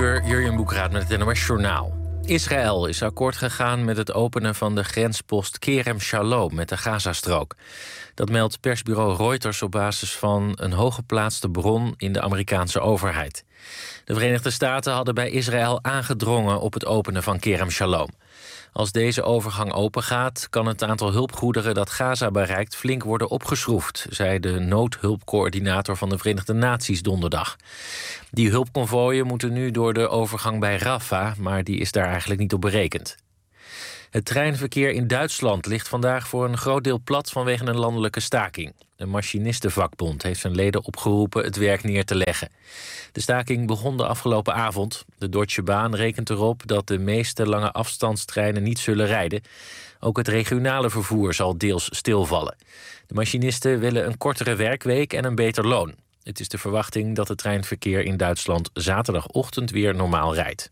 uur, Jurjen Boekraat met het NOS Journaal. Israël is akkoord gegaan met het openen van de grenspost Kerem Shalom met de Gazastrook. Dat meldt persbureau Reuters op basis van een hooggeplaatste bron in de Amerikaanse overheid. De Verenigde Staten hadden bij Israël aangedrongen op het openen van Kerem Shalom. Als deze overgang opengaat, kan het aantal hulpgoederen dat Gaza bereikt flink worden opgeschroefd, zei de noodhulpcoördinator van de Verenigde Naties donderdag. Die hulpconvooien moeten nu door de overgang bij Rafah, maar die is daar eigenlijk niet op berekend. Het treinverkeer in Duitsland ligt vandaag voor een groot deel plat vanwege een landelijke staking. De machinistenvakbond heeft zijn leden opgeroepen het werk neer te leggen. De staking begon de afgelopen avond. De Deutsche Bahn rekent erop dat de meeste lange afstandstreinen niet zullen rijden. Ook het regionale vervoer zal deels stilvallen. De machinisten willen een kortere werkweek en een beter loon. Het is de verwachting dat het treinverkeer in Duitsland zaterdagochtend weer normaal rijdt.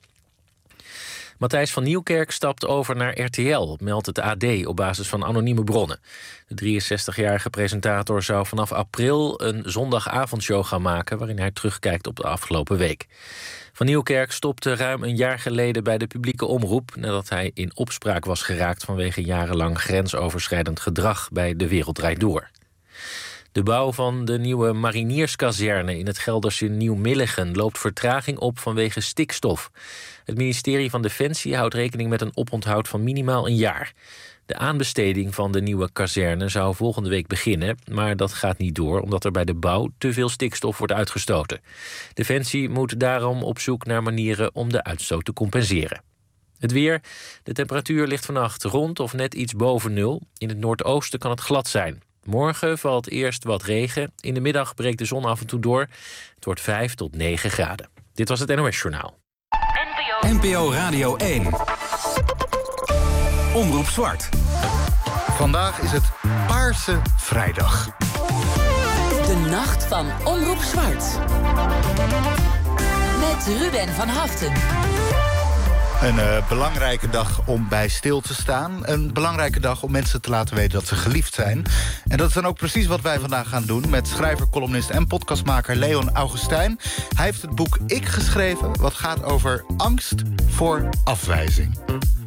Matthijs van Nieuwkerk stapt over naar RTL, meldt het AD op basis van anonieme bronnen. De 63-jarige presentator zou vanaf april een zondagavondshow gaan maken, waarin hij terugkijkt op de afgelopen week. Van Nieuwkerk stopte ruim een jaar geleden bij de publieke omroep, nadat hij in opspraak was geraakt vanwege jarenlang grensoverschrijdend gedrag bij De Wereld Draait Door. De bouw van de nieuwe marinierskazerne in het Gelderse Nieuw-Milligen loopt vertraging op vanwege stikstof. Het ministerie van Defensie houdt rekening met een oponthoud van minimaal een jaar. De aanbesteding van de nieuwe kazerne zou volgende week beginnen, maar dat gaat niet door omdat er bij de bouw te veel stikstof wordt uitgestoten. Defensie moet daarom op zoek naar manieren om de uitstoot te compenseren. Het weer. De temperatuur ligt vannacht rond of net iets boven nul. In het noordoosten kan het glad zijn. Morgen valt eerst wat regen. In de middag breekt de zon af en toe door. Het wordt 5 tot 9 graden. Dit was het NOS Journaal. NPO Radio 1. Omroep Zwart. Vandaag is het Paarse Vrijdag. De nacht van Omroep Zwart. Met Ruben van Haften. Een belangrijke dag om bij stil te staan. Een belangrijke dag om mensen te laten weten dat ze geliefd zijn. En dat is dan ook precies wat wij vandaag gaan doen met schrijver, columnist en podcastmaker Leon Augustijn. Hij heeft het boek Ik geschreven, wat gaat over angst voor afwijzing.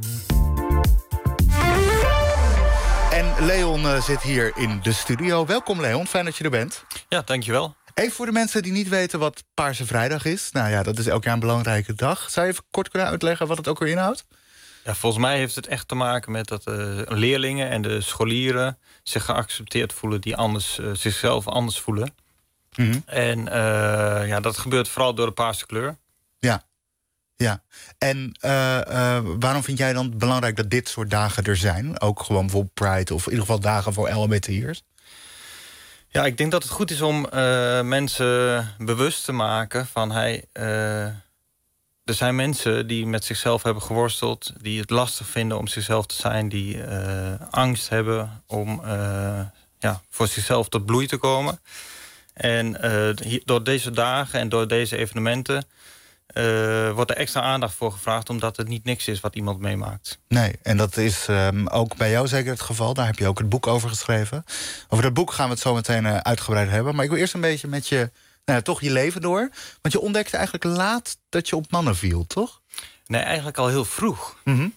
En Leon zit hier in de studio. Welkom Leon, fijn dat je er bent. Ja, dankjewel. Even voor de mensen die niet weten wat Paarse Vrijdag is. Nou ja, dat is elk jaar een belangrijke dag. Zou je even kort kunnen uitleggen wat het ook weer inhoudt? Ja, volgens mij heeft het echt te maken met dat leerlingen en de scholieren zich geaccepteerd voelen die zichzelf anders voelen. Mm-hmm. En dat gebeurt vooral door de paarse kleur. Ja. En waarom vind jij dan belangrijk dat dit soort dagen er zijn? Ook gewoon bijvoorbeeld Pride of in ieder geval dagen voor LHBTI'ers? Ja, ik denk dat het goed is om mensen bewust te maken van er zijn mensen die met zichzelf hebben geworsteld, die het lastig vinden om zichzelf te zijn, die angst hebben om voor zichzelf tot bloei te komen. En door deze dagen en door deze evenementen wordt er extra aandacht voor gevraagd, omdat het niet niks is wat iemand meemaakt. Nee, en dat is ook bij jou zeker het geval. Daar heb je ook het boek over geschreven. Over dat boek gaan we het zo meteen uitgebreid hebben. Maar ik wil eerst een beetje met je, toch je leven door. Want je ontdekte eigenlijk laat dat je op mannen viel, toch? Nee, eigenlijk al heel vroeg. Mm-hmm.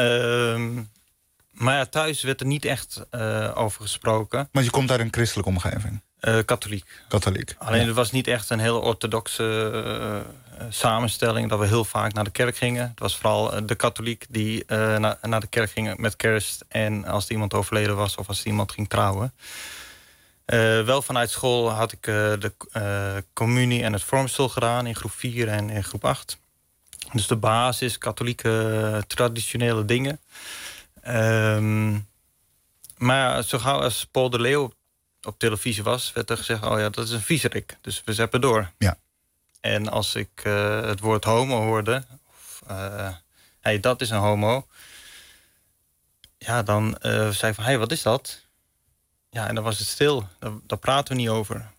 Maar ja, thuis werd er niet echt over gesproken. Want je komt uit een christelijke omgeving? Katholiek. Alleen het was niet echt een hele orthodoxe samenstelling dat we heel vaak naar de kerk gingen. Het was vooral de katholiek die naar de kerk ging met kerst en als er iemand overleden was of als er iemand ging trouwen. Wel vanuit school had ik de communie en het vormsel gedaan in groep 4 en in groep 8. Dus de basis, katholieke traditionele dingen. Maar zo gauw als Paul de Leeuw op televisie was, werd er gezegd, oh ja, dat is een viezerik. Dus we zeppen door. Ja. En als ik het woord homo hoorde, hey, dat is een homo. Ja, dan zei ik van, hey, wat is dat? Ja, en dan was het stil. Daar praten we niet over.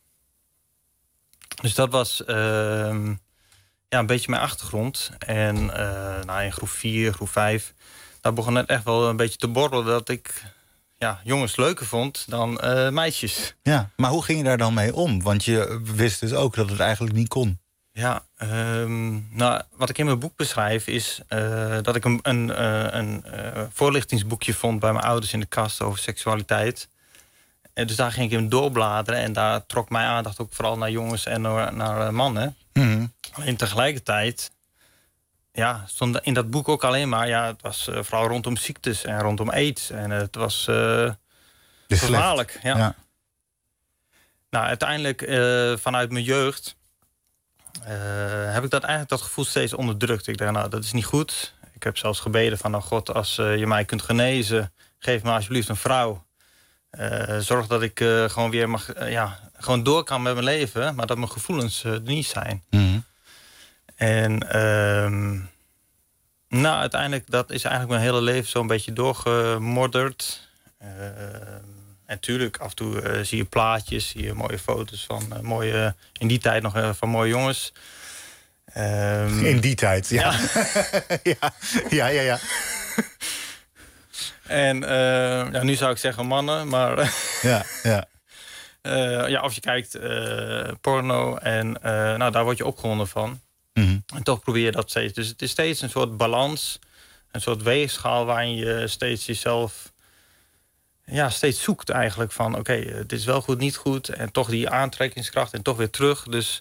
Dus dat was een beetje mijn achtergrond. En in groep 4, groep 5, daar begon het echt wel een beetje te borrelen dat ik jongens leuker vond dan meisjes. Ja, maar hoe ging je daar dan mee om? Want je wist dus ook dat het eigenlijk niet kon. Ja, nou, wat ik in mijn boek beschrijf is dat ik een voorlichtingsboekje vond bij mijn ouders in de kast over seksualiteit. En dus daar ging ik in doorbladeren en daar trok mijn aandacht ook vooral naar jongens en naar mannen. Mm-hmm. Alleen tegelijkertijd stond in dat boek ook alleen maar, het was vooral rondom ziektes en rondom aids. En het was gevaarlijk. Ja. Nou, uiteindelijk vanuit mijn jeugd heb ik dat gevoel steeds onderdrukt. Ik dacht, nou, dat is niet goed. Ik heb zelfs gebeden van, nou God, als je mij kunt genezen, geef me alsjeblieft een vrouw. Zorg dat ik gewoon weer mag, gewoon door kan met mijn leven, maar dat mijn gevoelens er niet zijn. Mm-hmm. En uiteindelijk, dat is eigenlijk mijn hele leven zo'n beetje doorgemodderd. En tuurlijk, af en toe zie je plaatjes, zie je mooie foto's van mooie, in die tijd nog van mooie jongens. In die tijd, ja. Ja. En nu zou ik zeggen mannen, maar of je kijkt porno en daar word je opgewonden van. Mm-hmm. En toch probeer je dat steeds. Dus het is steeds een soort balans, een soort weegschaal waarin je steeds jezelf steeds zoekt eigenlijk van oké, dit is wel goed, niet goed. En toch die aantrekkingskracht en toch weer terug. Dus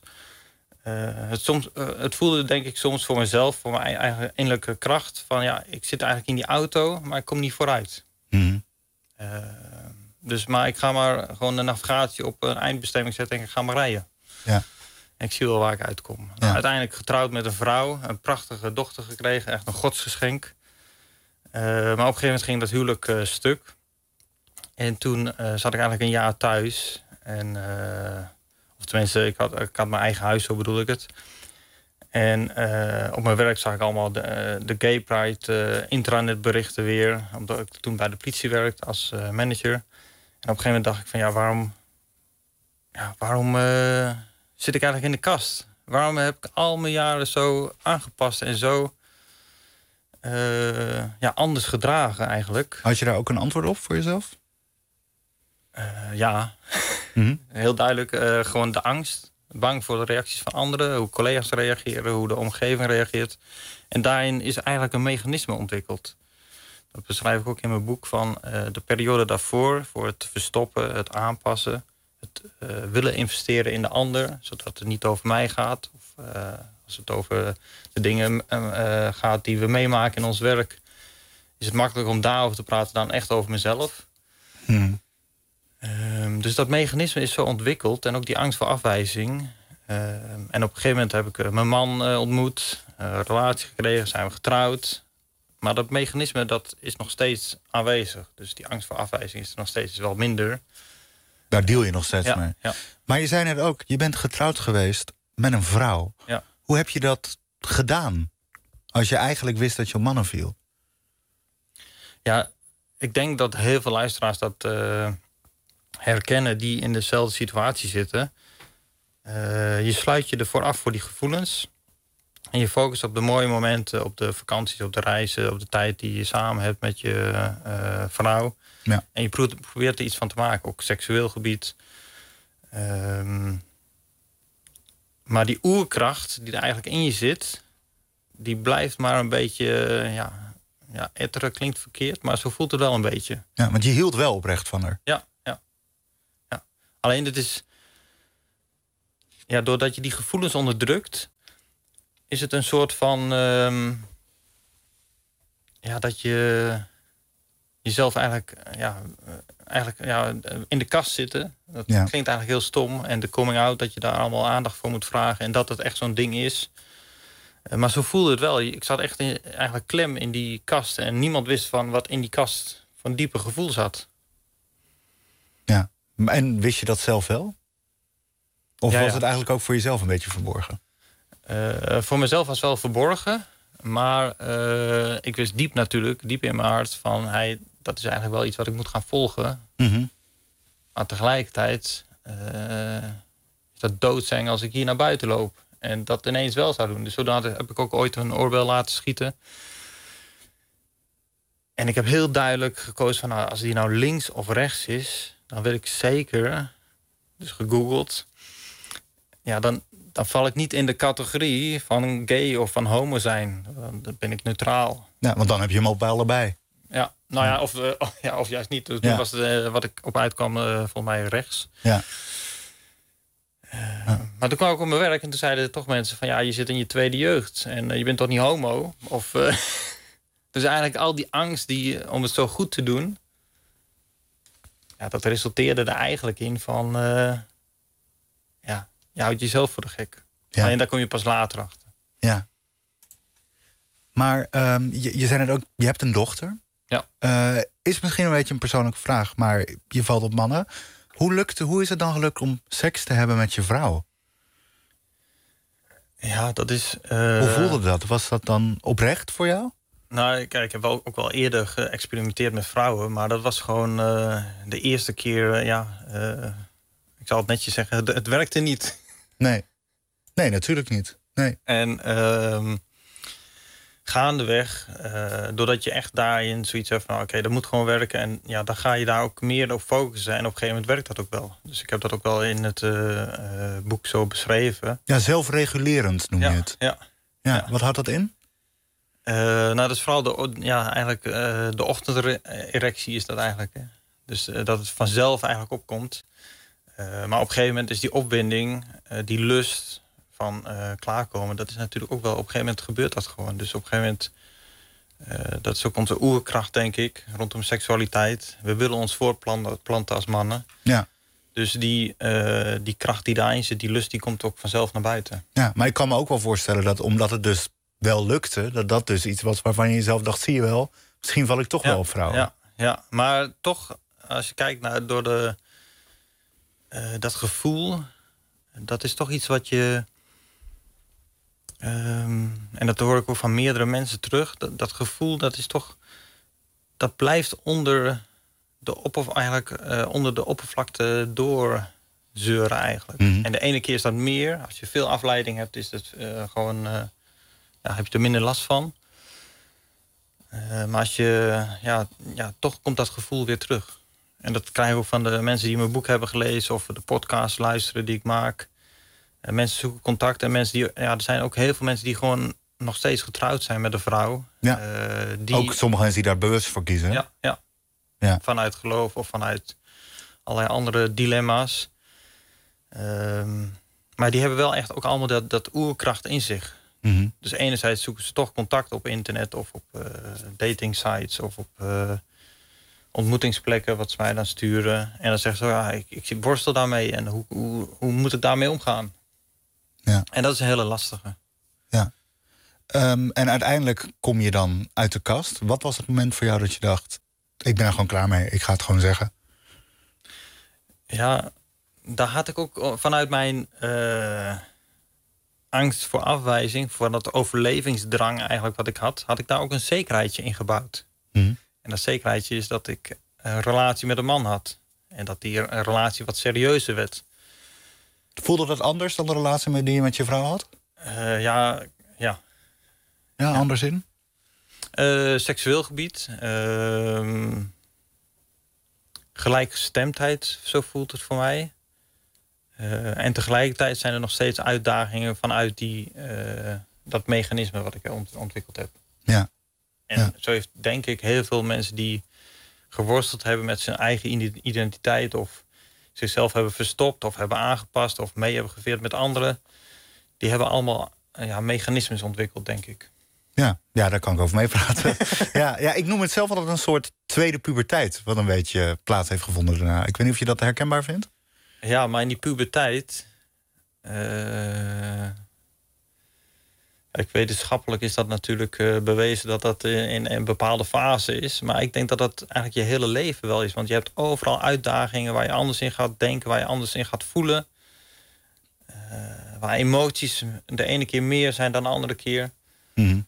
het voelde denk ik soms voor mezelf, voor mijn eigen innerlijke kracht. Van ik zit eigenlijk in die auto, maar ik kom niet vooruit. Mm-hmm. Maar ik ga maar gewoon de navigatie op een eindbestemming zetten en ik ga maar rijden. Ja. En ik zie wel waar ik uitkom. Ja. Nou, uiteindelijk getrouwd met een vrouw, een prachtige dochter gekregen, echt een godsgeschenk. Maar op een gegeven moment ging dat huwelijk stuk. En toen zat ik eigenlijk een jaar thuis. En, of tenminste, ik had mijn eigen huis, zo bedoel ik het. En op mijn werk zag ik allemaal de Gay Pride intranetberichten weer. Omdat ik toen bij de politie werkte als manager. En op een gegeven moment dacht ik van waarom zit ik eigenlijk in de kast? Waarom heb ik al mijn jaren zo aangepast en zo anders gedragen eigenlijk? Had je daar ook een antwoord op voor jezelf? Ja, Mm-hmm. heel duidelijk. Gewoon de angst. Bang voor de reacties van anderen. Hoe collega's reageren, hoe de omgeving reageert. En daarin is eigenlijk een mechanisme ontwikkeld. Dat beschrijf ik ook in mijn boek van de periode daarvoor. Voor het verstoppen, het aanpassen. Het willen investeren in de ander. Zodat het niet over mij gaat. Of als het over de dingen gaat die we meemaken in ons werk. Is het makkelijker om daarover te praten dan echt over mezelf. Mm-hmm. Dus dat mechanisme is zo ontwikkeld. En ook die angst voor afwijzing. En op een gegeven moment heb ik mijn man ontmoet. Een relatie gekregen, zijn we getrouwd. Maar dat mechanisme dat is nog steeds aanwezig. Dus die angst voor afwijzing is er nog steeds wel minder. Daar deal je nog steeds mee. Ja. Maar je zei net ook, je bent getrouwd geweest met een vrouw. Ja. Hoe heb je dat gedaan? Als je eigenlijk wist dat je op mannen viel. Ja, ik denk dat heel veel luisteraars dat herkennen die in dezelfde situatie zitten. Je sluit je ervoor af voor die gevoelens. En je focust op de mooie momenten, op de vakanties, op de reizen, op de tijd die je samen hebt met je vrouw. Ja. En je probeert er iets van te maken, ook seksueel gebied. Maar die oerkracht die er eigenlijk in je zit, die blijft maar een beetje, etteren klinkt verkeerd, maar zo voelt het wel een beetje. Ja, want je hield wel oprecht van haar. Ja. Alleen het is, doordat je die gevoelens onderdrukt, is het een soort van, dat je jezelf eigenlijk in de kast zitten. Dat klinkt eigenlijk heel stom. En de coming out, dat je daar allemaal aandacht voor moet vragen. En dat het echt zo'n ding is. Maar zo voelde het wel. Ik zat echt eigenlijk klem in die kast. En niemand wist van wat in die kast van diepe gevoel zat. Ja. En wist je dat zelf wel? Of was het eigenlijk ook voor jezelf een beetje verborgen? Voor mezelf was het wel verborgen. Maar ik wist diep in mijn hart van, dat is eigenlijk wel iets wat ik moet gaan volgen. Mm-hmm. Maar tegelijkertijd is dat doodzeng als ik hier naar buiten loop. En dat ineens wel zou doen. Dus zodat heb ik ook ooit een oorbel laten schieten. En ik heb heel duidelijk gekozen van, als die nou links of rechts is, dan wil ik zeker, dus gegoogeld, dan val ik niet in de categorie van gay of van homo zijn. Dan ben ik neutraal. Ja, want dan heb je hem op bij allebei. Ja, nou ja, of juist niet. Dus toen was het, wat ik op uitkwam, volgens mij rechts. Ja. Maar toen kwam ik op mijn werk en toen zeiden toch mensen van... ja, je zit in je tweede jeugd en je bent toch niet homo? Of, dus eigenlijk al die angst om het zo goed te doen... ja, dat resulteerde er eigenlijk in van... je houdt jezelf voor de gek. Ja. En daar kom je pas later achter. Ja. Maar je zei net ook, je hebt een dochter. Ja. Is misschien een beetje een persoonlijke vraag, maar je valt op mannen. Hoe is het dan gelukt om seks te hebben met je vrouw? Ja, dat is... Hoe voelde dat? Was dat dan oprecht voor jou? Nou, kijk, ik heb ook wel eerder geëxperimenteerd met vrouwen... maar dat was gewoon de eerste keer, ik zal het netjes zeggen, het werkte niet. Nee, natuurlijk niet. Nee. En gaandeweg, doordat je echt daarin zoiets hebt van... oké, dat moet gewoon werken en ja, dan ga je daar ook meer op focussen... en op een gegeven moment werkt dat ook wel. Dus ik heb dat ook wel in het boek zo beschreven. Ja, zelfregulerend noem je het. Ja. Wat houdt dat in? Nou, dat is vooral de ochtenderectie is dat eigenlijk. Hè. Dus dat het vanzelf eigenlijk opkomt. Maar op een gegeven moment is die opwinding, die lust van klaarkomen... dat is natuurlijk ook wel, op een gegeven moment gebeurt dat gewoon. Dus op een gegeven moment, dat is ook onze oerkracht, denk ik, rondom seksualiteit. We willen ons voortplanten als mannen. Ja. Dus die kracht die daarin zit, die lust, die komt ook vanzelf naar buiten. Ja, maar ik kan me ook wel voorstellen dat omdat het dus wel lukte... dat dus iets was waarvan je jezelf dacht, zie je wel... misschien val ik toch wel op vrouwen. Ja, maar toch, als je kijkt naar dat gevoel... dat is toch iets wat je... en dat hoor ik ook van meerdere mensen terug... dat gevoel, dat is toch... dat blijft onder de oppervlakte doorzeuren eigenlijk. Mm-hmm. En de ene keer is dat meer. Als je veel afleiding hebt, is het gewoon... heb je er minder last van. Maar als je... toch komt dat gevoel weer terug. En dat krijg ik ook van de mensen die mijn boek hebben gelezen... of de podcast luisteren die ik maak. Mensen zoeken contact. En mensen die, er zijn ook heel veel mensen die gewoon nog steeds getrouwd zijn met een vrouw. Ja. Ook sommige mensen die daar bewust voor kiezen. Ja. Vanuit geloof of vanuit allerlei andere dilemma's. Maar die hebben wel echt ook allemaal dat oerkracht in zich. Mm-hmm. Dus enerzijds zoeken ze toch contact op internet... of op dating sites of op ontmoetingsplekken... wat ze mij dan sturen. En dan zeggen ze, ik worstel daarmee... en hoe moet ik daarmee omgaan? Ja. En dat is een hele lastige. Ja. En uiteindelijk kom je dan uit de kast. Wat was het moment voor jou dat je dacht... ik ben er gewoon klaar mee, ik ga het gewoon zeggen? Ja, daar had ik ook vanuit mijn... angst voor afwijzing, voor dat overlevingsdrang eigenlijk wat ik had ik daar ook een zekerheidje in gebouwd. Mm. En dat zekerheidje is dat ik een relatie met een man had. En dat die relatie wat serieuzer werd. Voelde dat anders dan de relatie die je met je vrouw had? Ja. Ja, anders in? Seksueel gebied. Gelijkgestemdheid, zo voelt het voor mij. En tegelijkertijd zijn er nog steeds uitdagingen vanuit dat mechanisme wat ik ontwikkeld heb. Ja. En zo heeft denk ik heel veel mensen die geworsteld hebben met zijn eigen identiteit... of zichzelf hebben verstopt of hebben aangepast of mee hebben geveerd met anderen... die hebben allemaal mechanismes ontwikkeld, denk ik. Ja, daar kan ik over meepraten. ja, ik noem het zelf altijd een soort tweede puberteit... wat een beetje plaats heeft gevonden daarna. Ik weet niet of je dat herkenbaar vindt? Ja, maar in die puberteit... wetenschappelijk is dat natuurlijk bewezen... dat in een bepaalde fase is. Maar ik denk dat dat eigenlijk je hele leven wel is. Want je hebt overal uitdagingen waar je anders in gaat denken... waar je anders in gaat voelen. Waar emoties de ene keer meer zijn dan de andere keer. Mm-hmm.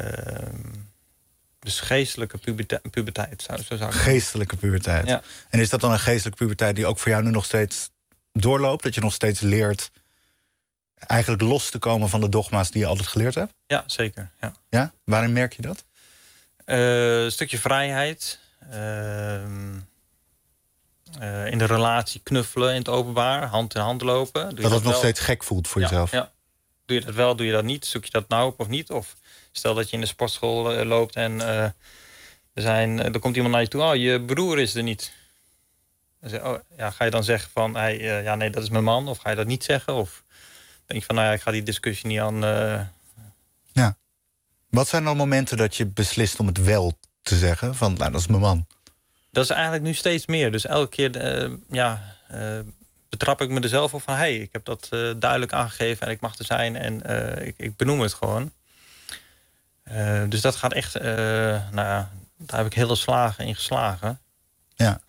Dus geestelijke puberteit. Zo zou ik geestelijke puberteit. Ja. En is dat dan een geestelijke puberteit die ook voor jou nu nog steeds doorloopt? Dat je nog steeds leert eigenlijk los te komen van de dogma's die je altijd geleerd hebt? Ja, zeker. Ja? Waarin merk je dat? Een stukje vrijheid. in de relatie knuffelen in het openbaar, hand in hand lopen. Dat het nog steeds gek voelt voor jezelf. Ja. Doe je dat wel, doe je dat niet? Zoek je dat nou op of niet? Of stel dat je in de sportschool loopt en er komt iemand naar je toe. Oh, je broer is er niet. Ga je dan zeggen van, nee, dat is mijn man? Of ga je dat niet zeggen? Of denk je van, ik ga die discussie niet aan... Ja. Wat zijn dan momenten dat je beslist om het wel te zeggen? Van, dat is mijn man. Dat is eigenlijk nu steeds meer. Dus elke keer betrap ik me er zelf op van... ik heb dat duidelijk aangegeven en ik mag er zijn en ik benoem het gewoon. Dus dat gaat echt... daar heb ik hele slagen in geslagen. Ja.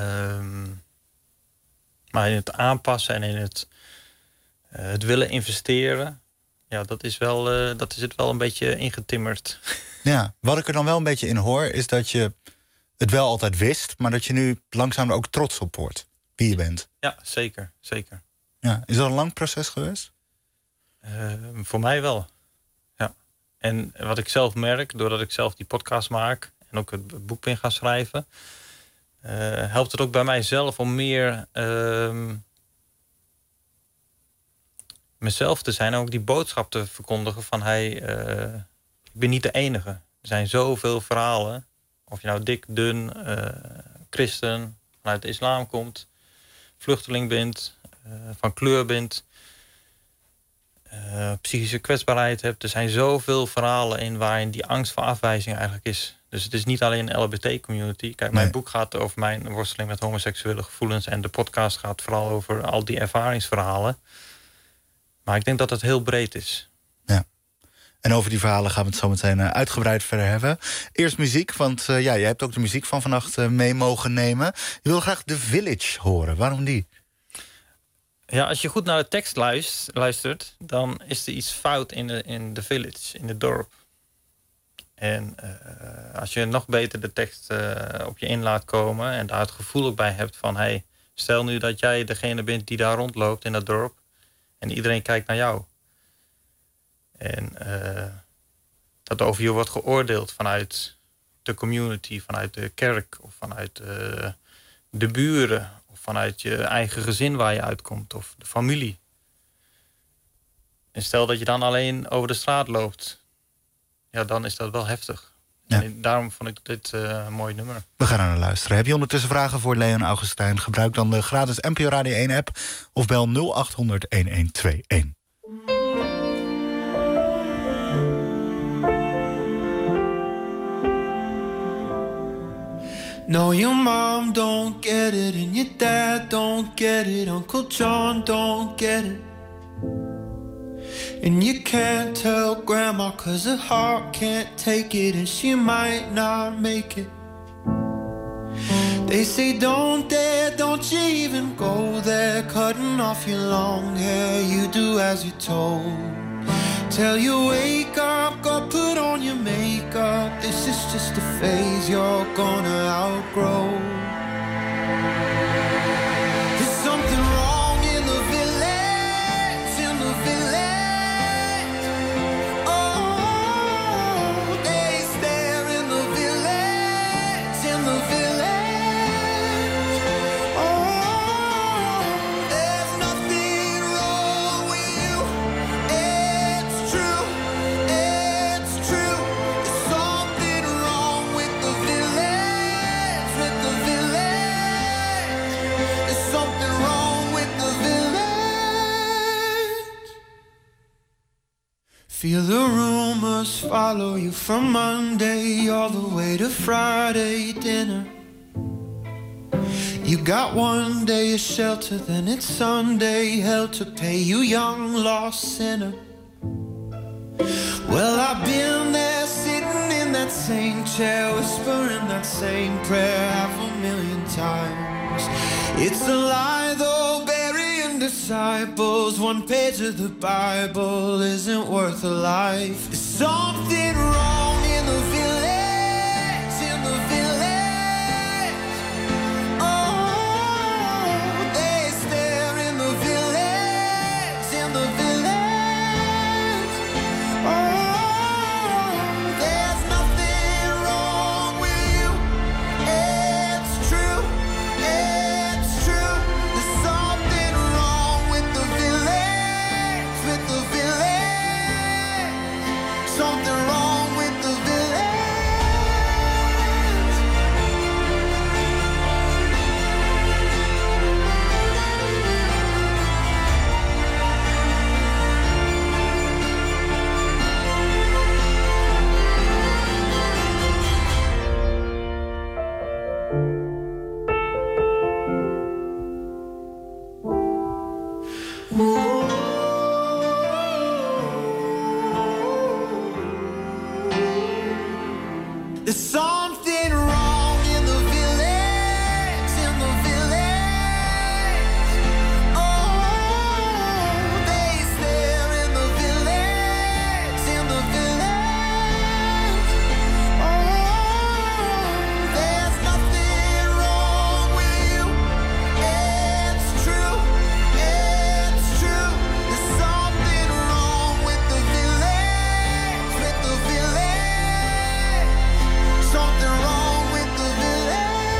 Maar in het aanpassen en in het willen investeren... ja, dat is het wel een beetje ingetimmerd. Ja, wat ik er dan wel een beetje in hoor... is dat je het wel altijd wist... maar dat je nu langzaam er ook trots op wordt. Wie je bent. Ja, zeker. Zeker. Ja, is dat een lang proces geweest? Voor mij wel. Ja. En wat ik zelf merk, doordat ik zelf die podcast maak... en ook het boek ben gaan schrijven... helpt het ook bij mijzelf om meer... mezelf te zijn en ook die boodschap te verkondigen van... ik ben niet de enige. Er zijn zoveel verhalen. Of je nou dik, dun, christen, vanuit de islam komt... vluchteling bent, van kleur bent... psychische kwetsbaarheid hebt. Er zijn zoveel verhalen in waarin die angst voor afwijzing eigenlijk is. Dus het is niet alleen een LHBT-community. Kijk, mijn boek gaat over mijn worsteling met homoseksuele gevoelens... en de podcast gaat vooral over al die ervaringsverhalen... Maar ik denk dat het heel breed is. Ja. En over die verhalen gaan we het zo meteen uitgebreid verder hebben. Eerst muziek, want jij hebt ook de muziek van vannacht mee mogen nemen. Je wil graag The Village horen. Waarom die? Ja, als je goed naar de tekst luistert... dan is er iets fout in The Village, in het dorp. En als je nog beter de tekst op je in laat komen... en daar het gevoel ook bij hebt van... stel nu dat jij degene bent die daar rondloopt in dat dorp... en iedereen kijkt naar jou. En dat over je wordt geoordeeld vanuit de community... vanuit de kerk of vanuit de buren... of vanuit je eigen gezin waar je uitkomt of de familie. En stel dat je dan alleen over de straat loopt... ja, dan is dat wel heftig. Ja. En daarom vond ik dit een mooi nummer. We gaan er naar luisteren. Heb je ondertussen vragen voor Leon Augustijn? Gebruik dan de gratis NPO Radio 1-app... of bel 0800-1121. No, your mom don't get it, and your dad don't get it. Uncle John don't get it. And you can't tell grandma 'cause her heart can't take it, and she might not make it. They say don't dare, don't you even go there. Cutting off your long hair, you do as you're told. Till you wake up, go put on your makeup. This is just a phase you're gonna outgrow. There's something wrong in the village, in the village. Oh, they stare in the village, in the village. Oh, there's nothing wrong with you. It's true, it's true. There's something wrong with the village, with the village. There's something wrong with the village. Feel the rumors follow you from Monday all the way to Friday dinner. You got one day of shelter, then it's Sunday hell to pay, you young lost sinner. Well, I've been there sitting in that same chair, whispering that same prayer 500,000 times. It's a lie though, burying disciples. One page of the Bible isn't worth a life. There's something wrong in the village, in the village. Oh, they stare in the village, in the village. Oh, there's nothing wrong with you. It's true, it's There's something wrong in the village, in the village. Oh, they stare in the village, in the village. Oh, there's nothing wrong with you. It's true, it's true. There's something wrong with the village, with the village. Something wrong with the village.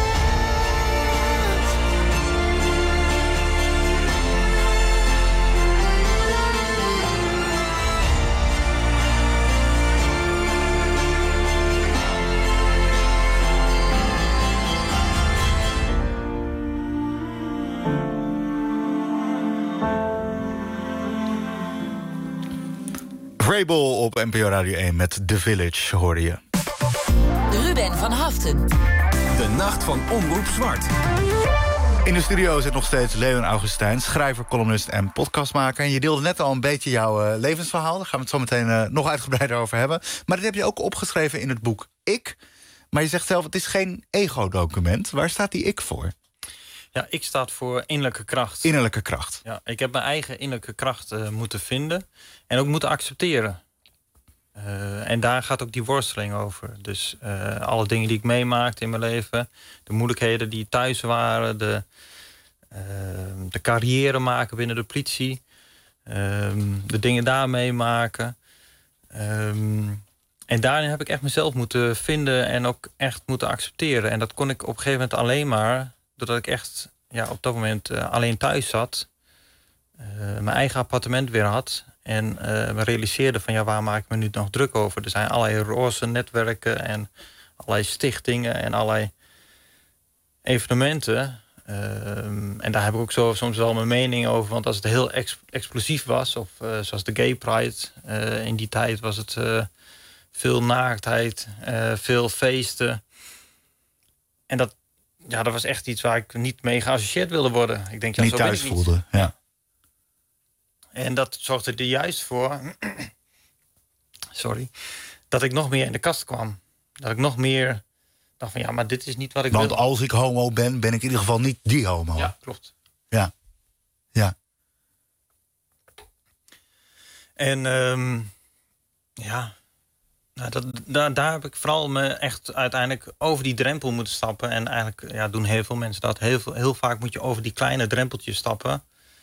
Vrabel op NPO Radio 1 met The Village, hoorde je. Ruben van Haften. De nacht van Omroep Zwart. In de studio zit nog steeds Leon Augustijn, schrijver, columnist en podcastmaker. En je deelde net al een beetje jouw levensverhaal. Daar gaan we het zo meteen nog uitgebreider over hebben. Maar dit heb je ook opgeschreven in het boek Ik. Maar je zegt zelf, het is geen ego-document. Waar staat die ik voor? Ja, ik sta voor innerlijke kracht. Innerlijke kracht. Ja, ik heb mijn eigen innerlijke kracht moeten vinden. En ook moeten accepteren. En daar gaat ook die worsteling over. Dus alle dingen die ik meemaakte in mijn leven. De moeilijkheden die thuis waren. De carrière maken binnen de politie. De dingen daar meemaken. En daarin heb ik echt mezelf moeten vinden. En ook echt moeten accepteren. En dat kon ik op een gegeven moment alleen maar doordat ik echt op dat moment alleen thuis zat. Mijn eigen appartement weer had. En me realiseerde van waar maak ik me nu nog druk over? Er zijn allerlei roze netwerken en allerlei stichtingen en allerlei evenementen. En daar heb ik ook soms wel mijn mening over. Want als het heel explosief was, of zoals de Gay Pride, in die tijd was het veel naaktheid, veel feesten. En dat was echt iets waar ik niet mee geassocieerd wilde worden. Ik denk, niet zo thuis ben ik voelde, ja. En dat zorgde er juist voor dat ik nog meer in de kast kwam. Dat ik nog meer dacht van maar dit is niet wat ik wil. Want als ik homo ben, ben ik in ieder geval niet die homo. Ja, klopt. Ja. En daar heb ik vooral me echt uiteindelijk over die drempel moeten stappen. En eigenlijk doen heel veel mensen dat. Heel vaak moet je over die kleine drempeltjes stappen.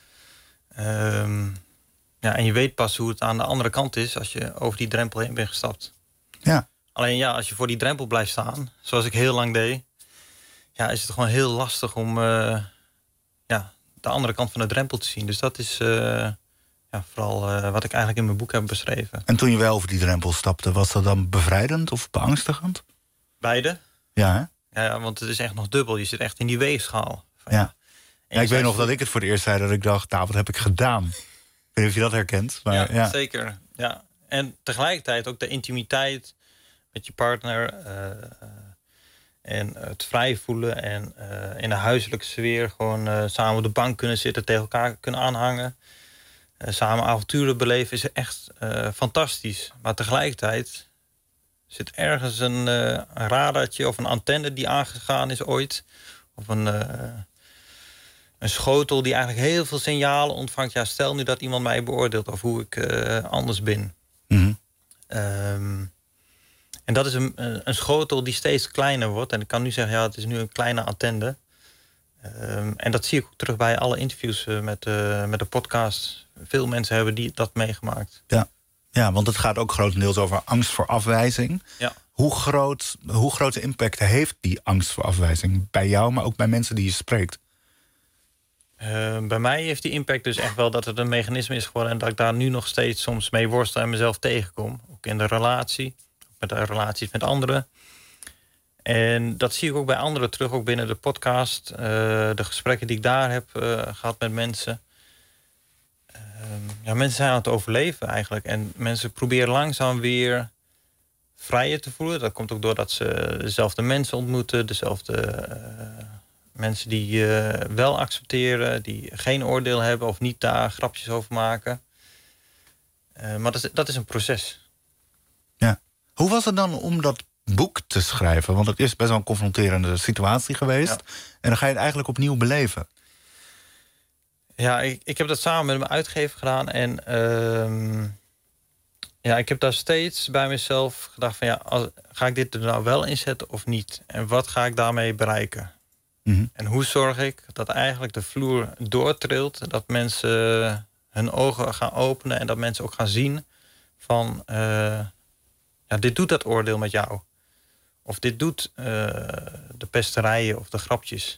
En je weet pas hoe het aan de andere kant is als je over die drempel heen bent gestapt. Ja. Alleen als je voor die drempel blijft staan, zoals ik heel lang deed, is het gewoon heel lastig om de andere kant van de drempel te zien. Dus dat is vooral wat ik eigenlijk in mijn boek heb beschreven. En toen je wel over die drempel stapte, was dat dan bevrijdend of beangstigend? Beide. Ja, hè? Ja, want het is echt nog dubbel. Je zit echt in die weegschaal. Ja. Ik weet nog dat ik het voor het eerst zei dat ik dacht, wat heb ik gedaan? Ik weet niet of je dat herkent. Maar, ja, zeker. Ja. En tegelijkertijd ook de intimiteit met je partner. En het vrij voelen. En in een huiselijke sfeer gewoon samen op de bank kunnen zitten. Tegen elkaar kunnen aanhangen. Samen avonturen beleven is echt fantastisch. Maar tegelijkertijd zit ergens een radartje of een antenne die aangegaan is ooit. Of een schotel die eigenlijk heel veel signalen ontvangt. Ja, stel nu dat iemand mij beoordeelt of hoe ik anders ben. Mm-hmm. En dat is een schotel die steeds kleiner wordt. En ik kan nu zeggen, het is nu een kleine antenne. En dat zie ik ook terug bij alle interviews met de podcast. Veel mensen hebben dat meegemaakt. Ja, want het gaat ook grotendeels over angst voor afwijzing. Ja. Hoe grote impact heeft die angst voor afwijzing bij jou, maar ook bij mensen die je spreekt? Bij mij heeft die impact dus echt wel dat het een mechanisme is geworden. En dat ik daar nu nog steeds soms mee worstel en mezelf tegenkom. Ook in de relatie, met de relaties met anderen. En dat zie ik ook bij anderen terug, ook binnen de podcast. De gesprekken die ik daar heb gehad met mensen. Mensen zijn aan het overleven eigenlijk. En mensen proberen langzaam weer vrijer te voelen. Dat komt ook doordat ze dezelfde mensen ontmoeten. Dezelfde mensen die wel accepteren. Die geen oordeel hebben of niet daar grapjes over maken. Maar dat is een proces. Ja. Hoe was het dan om dat boek te schrijven? Want het is best wel een confronterende situatie geweest. Ja. En dan ga je het eigenlijk opnieuw beleven. Ja, ik heb dat samen met mijn uitgever gedaan. En ik heb daar steeds bij mezelf gedacht van... ga ik dit er nou wel inzetten of niet? En wat ga ik daarmee bereiken? Mm-hmm. En hoe zorg ik dat eigenlijk de vloer doortrilt... dat mensen hun ogen gaan openen... en dat mensen ook gaan zien van... dit doet dat oordeel met jou. Of dit doet de pesterijen of de grapjes.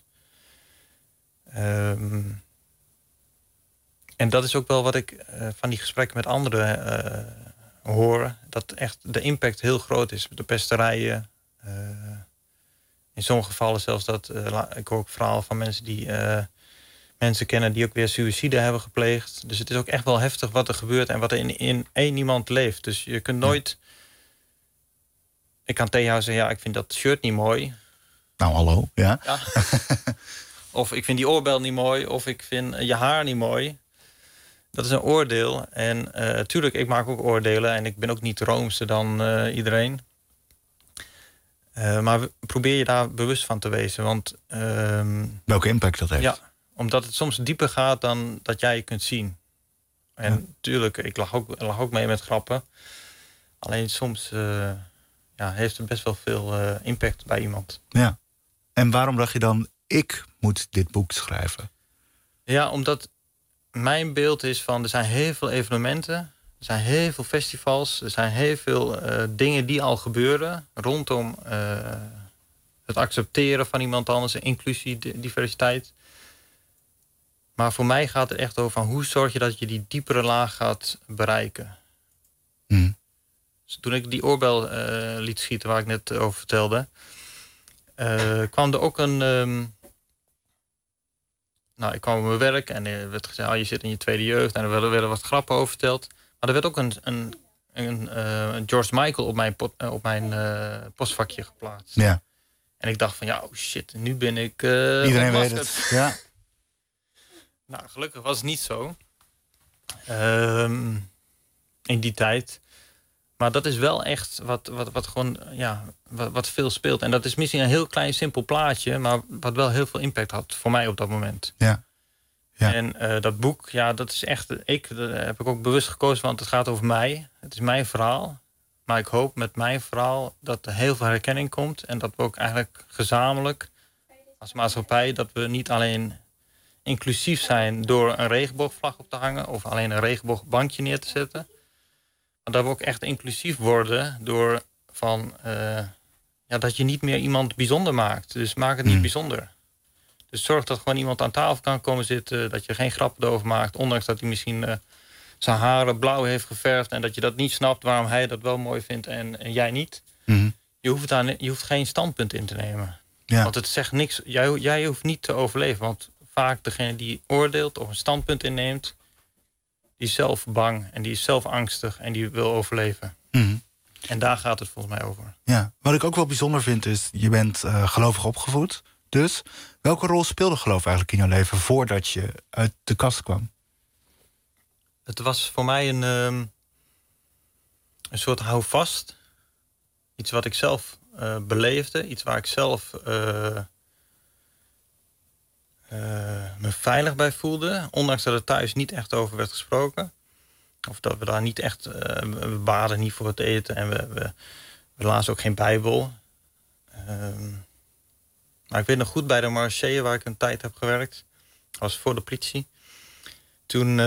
En dat is ook wel wat ik van die gesprekken met anderen hoor. Dat echt de impact heel groot is. De pesterijen. In sommige gevallen zelfs dat... ik hoor ook verhalen van mensen die... mensen kennen die ook weer suïcide hebben gepleegd. Dus het is ook echt wel heftig wat er gebeurt... en wat er in één iemand leeft. Dus je kunt nooit... Ik kan tegen jou zeggen, ik vind dat shirt niet mooi. Nou, hallo, ja. Of ik vind die oorbel niet mooi. Of ik vind je haar niet mooi. Dat is een oordeel. En tuurlijk, ik maak ook oordelen. En ik ben ook niet roomser dan iedereen. Maar probeer je daar bewust van te wezen. Want, welke impact dat heeft? Ja, omdat het soms dieper gaat dan dat jij kunt zien. En tuurlijk, ik lach ook mee met grappen. Alleen soms... heeft het best wel veel impact bij iemand. Ja. En waarom dacht je dan... ik moet dit boek schrijven? Ja, omdat mijn beeld is van... er zijn heel veel evenementen... er zijn heel veel festivals... er zijn heel veel dingen die al gebeuren... rondom het accepteren van iemand anders... inclusie, diversiteit. Maar voor mij gaat het echt over... van hoe zorg je dat je die diepere laag gaat bereiken... Dus toen ik die oorbel liet schieten waar ik net over vertelde... kwam er ook een... ik kwam op mijn werk en er werd gezegd... je zit in je tweede jeugd en er werden wat grappen over verteld. Maar er werd ook een George Michael op mijn postvakje geplaatst. Ja. En ik dacht van, shit, nu ben ik... Iedereen weet het, ja. Nou, gelukkig was het niet zo. In die tijd... Maar dat is wel echt wat gewoon, wat veel speelt. En dat is misschien een heel klein, simpel plaatje... maar wat wel heel veel impact had voor mij op dat moment. Ja. En dat boek, dat is echt... Dat heb ik ook bewust gekozen, want het gaat over mij. Het is mijn verhaal. Maar ik hoop met mijn verhaal dat er heel veel herkenning komt... en dat we ook eigenlijk gezamenlijk, als maatschappij... dat we niet alleen inclusief zijn door een regenboogvlag op te hangen... of alleen een regenboogbankje neer te zetten... Maar dat we ook echt inclusief worden door van... dat je niet meer iemand bijzonder maakt. Dus maak het niet bijzonder. Dus zorg dat gewoon iemand aan tafel kan komen zitten... dat je geen grappen erover maakt... ondanks dat hij misschien zijn haren blauw heeft geverfd... en dat je dat niet snapt waarom hij dat wel mooi vindt en jij niet. Mm-hmm. Je hoeft geen standpunt in te nemen. Ja. Want het zegt niks. Jij hoeft niet te overleven. Want vaak degene die oordeelt of een standpunt inneemt... die is zelf bang en die is zelf angstig en die wil overleven. Mm-hmm. En daar gaat het volgens mij over. Ja, wat ik ook wel bijzonder vind is... je bent gelovig opgevoed. Dus welke rol speelde geloof eigenlijk in jouw leven... voordat je uit de kast kwam? Het was voor mij een soort houvast. Iets wat ik zelf beleefde. Iets waar ik zelf... me veilig bij voelde. Ondanks dat er thuis niet echt over werd gesproken. Of dat we daar niet echt... we baden niet voor het eten. En we lazen ook geen Bijbel. Maar ik weet nog goed bij de Marseille... waar ik een tijd heb gewerkt. Dat was voor de politie. Toen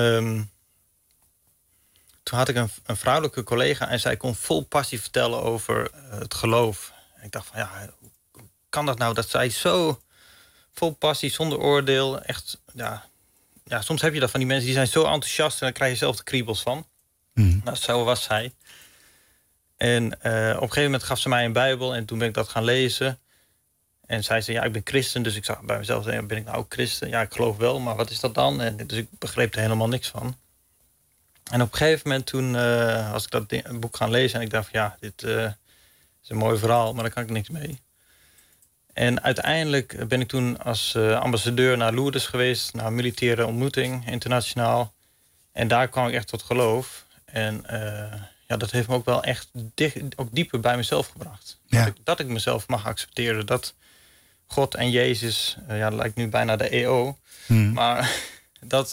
had ik een vrouwelijke collega... en zij kon vol passie vertellen over het geloof. En ik dacht van, hoe kan dat nou dat zij zo... vol passie, zonder oordeel. Echt, soms heb je dat van die mensen... die zijn zo enthousiast en dan krijg je zelf de kriebels van. Nou, zo was zij. En op een gegeven moment gaf ze mij een Bijbel... en toen ben ik dat gaan lezen. En zij zei, ik ben christen. Dus ik zag bij mezelf, ben ik nou ook christen? Ja, ik geloof wel, maar wat is dat dan? En dus ik begreep er helemaal niks van. En op een gegeven moment toen was ik dat boek gaan lezen... en ik dacht van, dit is een mooi verhaal... maar daar kan ik niks mee. En uiteindelijk ben ik toen als ambassadeur naar Lourdes geweest... naar een militaire ontmoeting, internationaal. En daar kwam ik echt tot geloof. En dat heeft me ook wel echt ook dieper bij mezelf gebracht. Ja. Dat ik mezelf mag accepteren. Dat God en Jezus, dat lijkt nu bijna de EO. Maar dat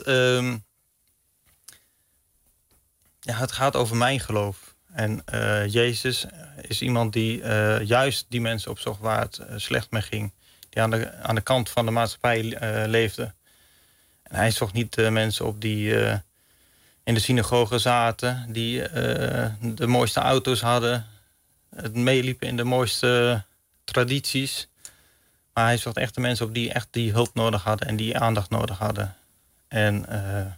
het gaat over mijn geloof. En Jezus is iemand die juist die mensen opzocht waar het slecht mee ging. Die aan de kant van de maatschappij leefde. En hij zocht niet mensen op die in de synagoge zaten. Die de mooiste auto's hadden. Het meeliepen in de mooiste tradities. Maar hij zocht echt de mensen op die echt die hulp nodig hadden. En die aandacht nodig hadden. En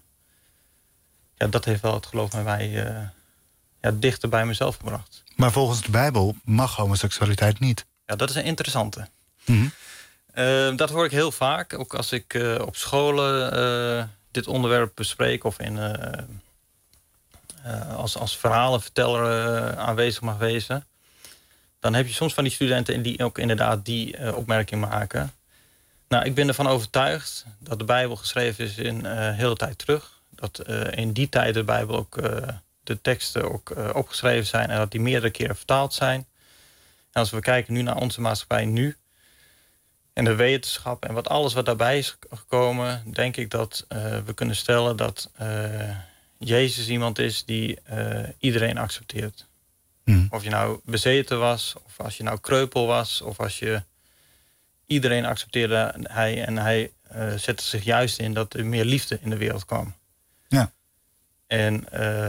dat heeft wel het geloof bij mij dichter bij mezelf gebracht. Maar volgens de Bijbel mag homoseksualiteit niet. Ja, dat is een interessante. Mm-hmm. Dat hoor ik heel vaak. Ook als ik op scholen dit onderwerp bespreek... of als verhalenverteller aanwezig mag wezen... dan heb je soms van die studenten die ook inderdaad die opmerking maken. Nou, ik ben ervan overtuigd dat de Bijbel geschreven is in hele tijd terug. Dat in die tijd de Bijbel ook de teksten ook opgeschreven zijn... en dat die meerdere keren vertaald zijn. En als we kijken nu naar onze maatschappij nu... en de wetenschap en alles wat daarbij is gekomen... denk ik dat we kunnen stellen dat Jezus iemand is die iedereen accepteert. Of je nou bezeten was, of als je nou kreupel was... of als je... Iedereen accepteerde hij en hij zette zich juist in... dat er meer liefde in de wereld kwam. Ja. En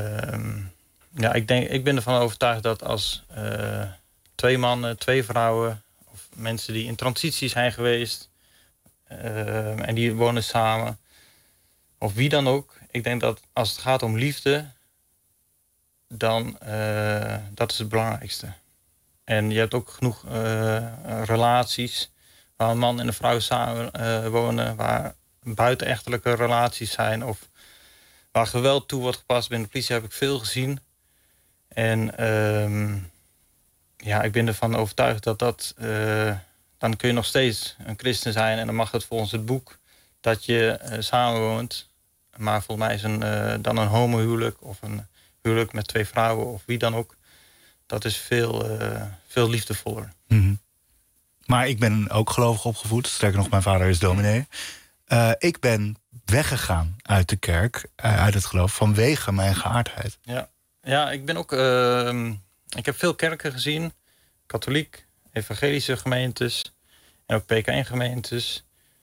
ik ben ervan overtuigd dat als 2 mannen, 2 vrouwen... of mensen die in transitie zijn geweest... en die wonen samen... of wie dan ook... ik denk dat als het gaat om liefde... dan dat is het belangrijkste. En je hebt ook genoeg relaties... waar een man en een vrouw samen wonen... waar buitenechtelijke relaties zijn... of waar geweld toe wordt gepast. Bij de politie heb ik veel gezien. En ik ben ervan overtuigd dat dan kun je nog steeds een christen zijn... en dan mag het volgens het boek dat je samenwoont. Maar volgens mij is dan een homohuwelijk... of een huwelijk met 2 vrouwen of wie dan ook... dat is veel liefdevoller. Mm-hmm. Maar ik ben ook gelovig opgevoed. Sterker nog, mijn vader is dominee. Ik ben weggegaan uit de kerk, uit het geloof... vanwege mijn geaardheid. Ja, ik ben ook... ik heb veel kerken gezien. Katholiek, evangelische gemeentes... en ook PKN-gemeentes.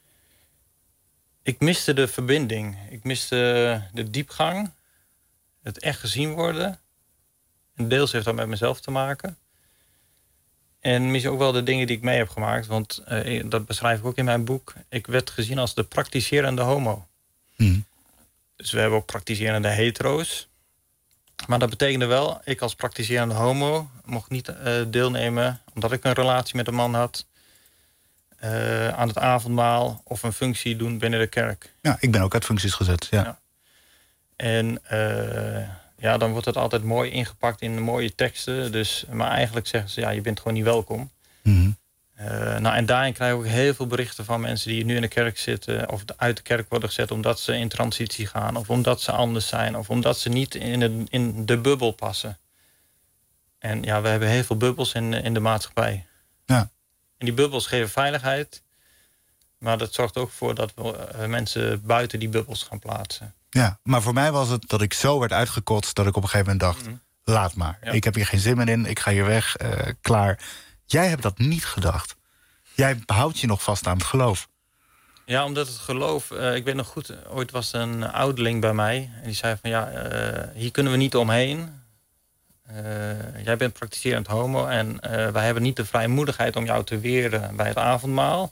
Ik miste de verbinding. Ik miste de diepgang. Het echt gezien worden. En deels heeft dat met mezelf te maken. En misschien ook wel de dingen die ik mee heb gemaakt. Want dat beschrijf ik ook in mijn boek. Ik werd gezien als de praktiserende homo. Dus we hebben ook praktiserende hetero's. Maar dat betekende wel, ik als praktiserende homo... mocht niet deelnemen, omdat ik een relatie met een man had... aan het avondmaal of een functie doen binnen de kerk. Ja, ik ben ook uit functies gezet, ja. En dan wordt het altijd mooi ingepakt in mooie teksten. Dus, maar eigenlijk zeggen ze, je bent gewoon niet welkom. Mm-hmm. En daarin krijg ik ook heel veel berichten van mensen... die nu in de kerk zitten of uit de kerk worden gezet... omdat ze in transitie gaan of omdat ze anders zijn... of omdat ze niet in de bubbel passen. En we hebben heel veel bubbels in de maatschappij. Ja. En die bubbels geven veiligheid... maar dat zorgt ook voor dat we mensen buiten die bubbels gaan plaatsen. Ja, maar voor mij was het dat ik zo werd uitgekotst... dat ik op een gegeven moment dacht, laat maar. Ja. Ik heb hier geen zin meer in, ik ga hier weg, klaar. Jij hebt dat niet gedacht. Jij houdt je nog vast aan het geloof. Ja, omdat het geloof... ik weet nog goed, ooit was er een ouderling bij mij... en die zei van, hier kunnen we niet omheen. Jij bent praktiserend homo... en wij hebben niet de vrijmoedigheid om jou te weren bij het avondmaal.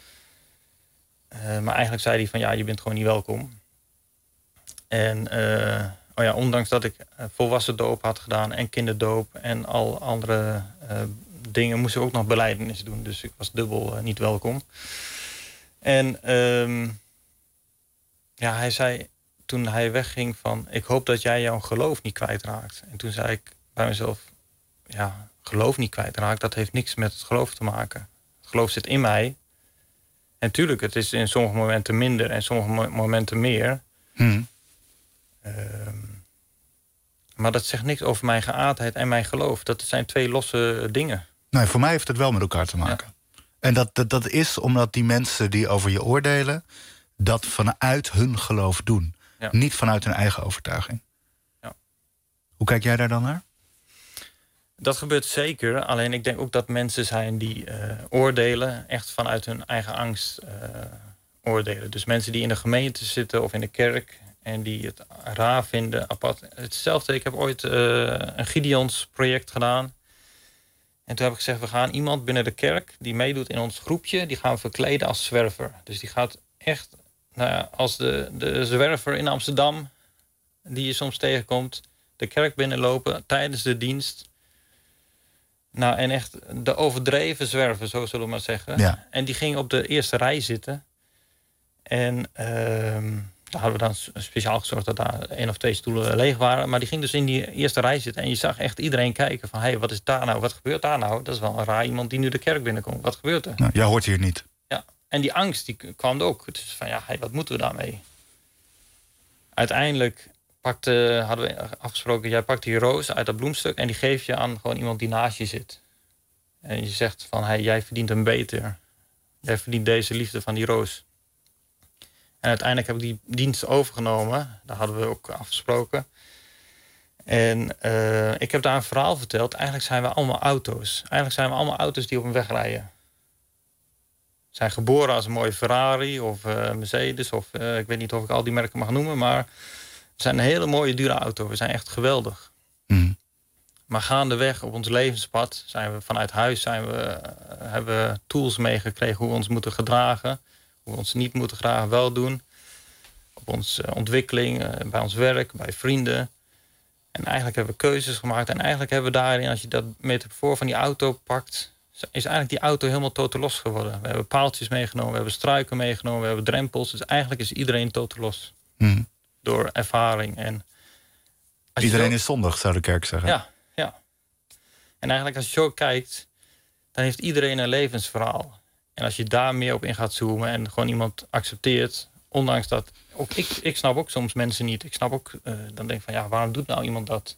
Maar eigenlijk zei hij van, je bent gewoon niet welkom. En ondanks dat ik volwassen doop had gedaan... en kinderdoop en al andere dingen... moest ik ook nog belijdenis doen. Dus ik was dubbel niet welkom. En hij zei toen hij wegging van... ik hoop dat jij jouw geloof niet kwijtraakt. En toen zei ik bij mezelf... geloof niet kwijtraakt, dat heeft niks met het geloof te maken. Het geloof zit in mij. En tuurlijk, het is in sommige momenten minder... en sommige momenten meer... Maar dat zegt niks over mijn geaardheid en mijn geloof. Dat zijn 2 losse dingen. Nee, voor mij heeft het wel met elkaar te maken. Ja. En dat is omdat die mensen die over je oordelen... dat vanuit hun geloof doen. Ja. Niet vanuit hun eigen overtuiging. Ja. Hoe kijk jij daar dan naar? Dat gebeurt zeker. Alleen ik denk ook dat mensen zijn die oordelen... echt vanuit hun eigen angst oordelen. Dus mensen die in de gemeente zitten of in de kerk... en die het raar vinden, apart. Hetzelfde, ik heb ooit een Gideons project gedaan... En toen heb ik gezegd, we gaan iemand binnen de kerk... die meedoet in ons groepje, die gaan we verkleden als zwerver. Dus die gaat echt, als de zwerver in Amsterdam... die je soms tegenkomt, de kerk binnenlopen tijdens de dienst. Nou, en echt de overdreven zwerver, zo zullen we maar zeggen. Ja. En die ging op de eerste rij zitten. En daar hadden we dan speciaal gezorgd dat daar 1 of 2 stoelen leeg waren. Maar die ging dus in die eerste rij zitten. En je zag echt iedereen kijken van... hé, wat is daar nou? Wat gebeurt daar nou? Dat is wel een raar iemand die nu de kerk binnenkomt. Wat gebeurt er? Nou, jij hoort hier niet. Ja, en die angst die kwam er ook. Dus van ja, wat moeten we daarmee? Uiteindelijk hadden we afgesproken... jij pakt die roos uit dat bloemstuk... en die geef je aan gewoon iemand die naast je zit. En je zegt van, jij verdient hem beter. Jij verdient deze liefde van die roos. En uiteindelijk heb ik die dienst overgenomen. Daar hadden we ook afgesproken. En ik heb daar een verhaal verteld. Eigenlijk zijn we allemaal auto's. Eigenlijk zijn we allemaal auto's die op een weg rijden. We zijn geboren als een mooie Ferrari of Mercedes. Of ik weet niet of ik al die merken mag noemen. Maar we zijn een hele mooie, dure auto. We zijn echt geweldig. Mm. Maar gaandeweg op ons levenspad zijn we vanuit huis... hebben we tools meegekregen hoe we ons moeten gedragen... hoe we ons niet moeten graag wel doen. Op onze ontwikkeling, bij ons werk, bij vrienden. En eigenlijk hebben we keuzes gemaakt. En eigenlijk hebben we daarin, als je dat metafoor van die auto pakt... is eigenlijk die auto helemaal totaal los geworden. We hebben paaltjes meegenomen, we hebben struiken meegenomen... we hebben drempels. Dus eigenlijk is iedereen totaal los. Mm. Door ervaring. En iedereen is zondig, zou de kerk zeggen. Ja. En eigenlijk als je zo kijkt... dan heeft iedereen een levensverhaal... En als je daar meer op in gaat zoomen en gewoon iemand accepteert... ondanks dat... Ook ik snap ook soms mensen niet. Ik snap ook... dan denk ik van waarom doet nou iemand dat?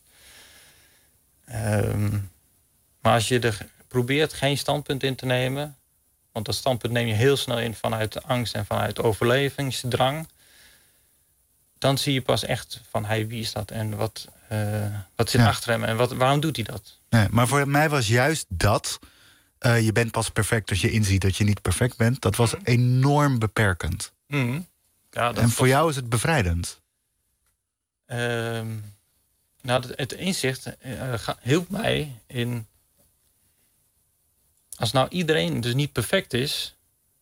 Maar als je er probeert geen standpunt in te nemen... want dat standpunt neem je heel snel in vanuit de angst... en vanuit overlevingsdrang... dan zie je pas echt van wie is dat? En wat zit achter hem? En waarom doet hij dat? Nee, maar voor mij was juist dat... je bent pas perfect als je inziet dat je niet perfect bent. Dat was enorm beperkend. Mm. Ja, en voor jou is het bevrijdend? Het inzicht hielp mij in... als nou iedereen dus niet perfect is...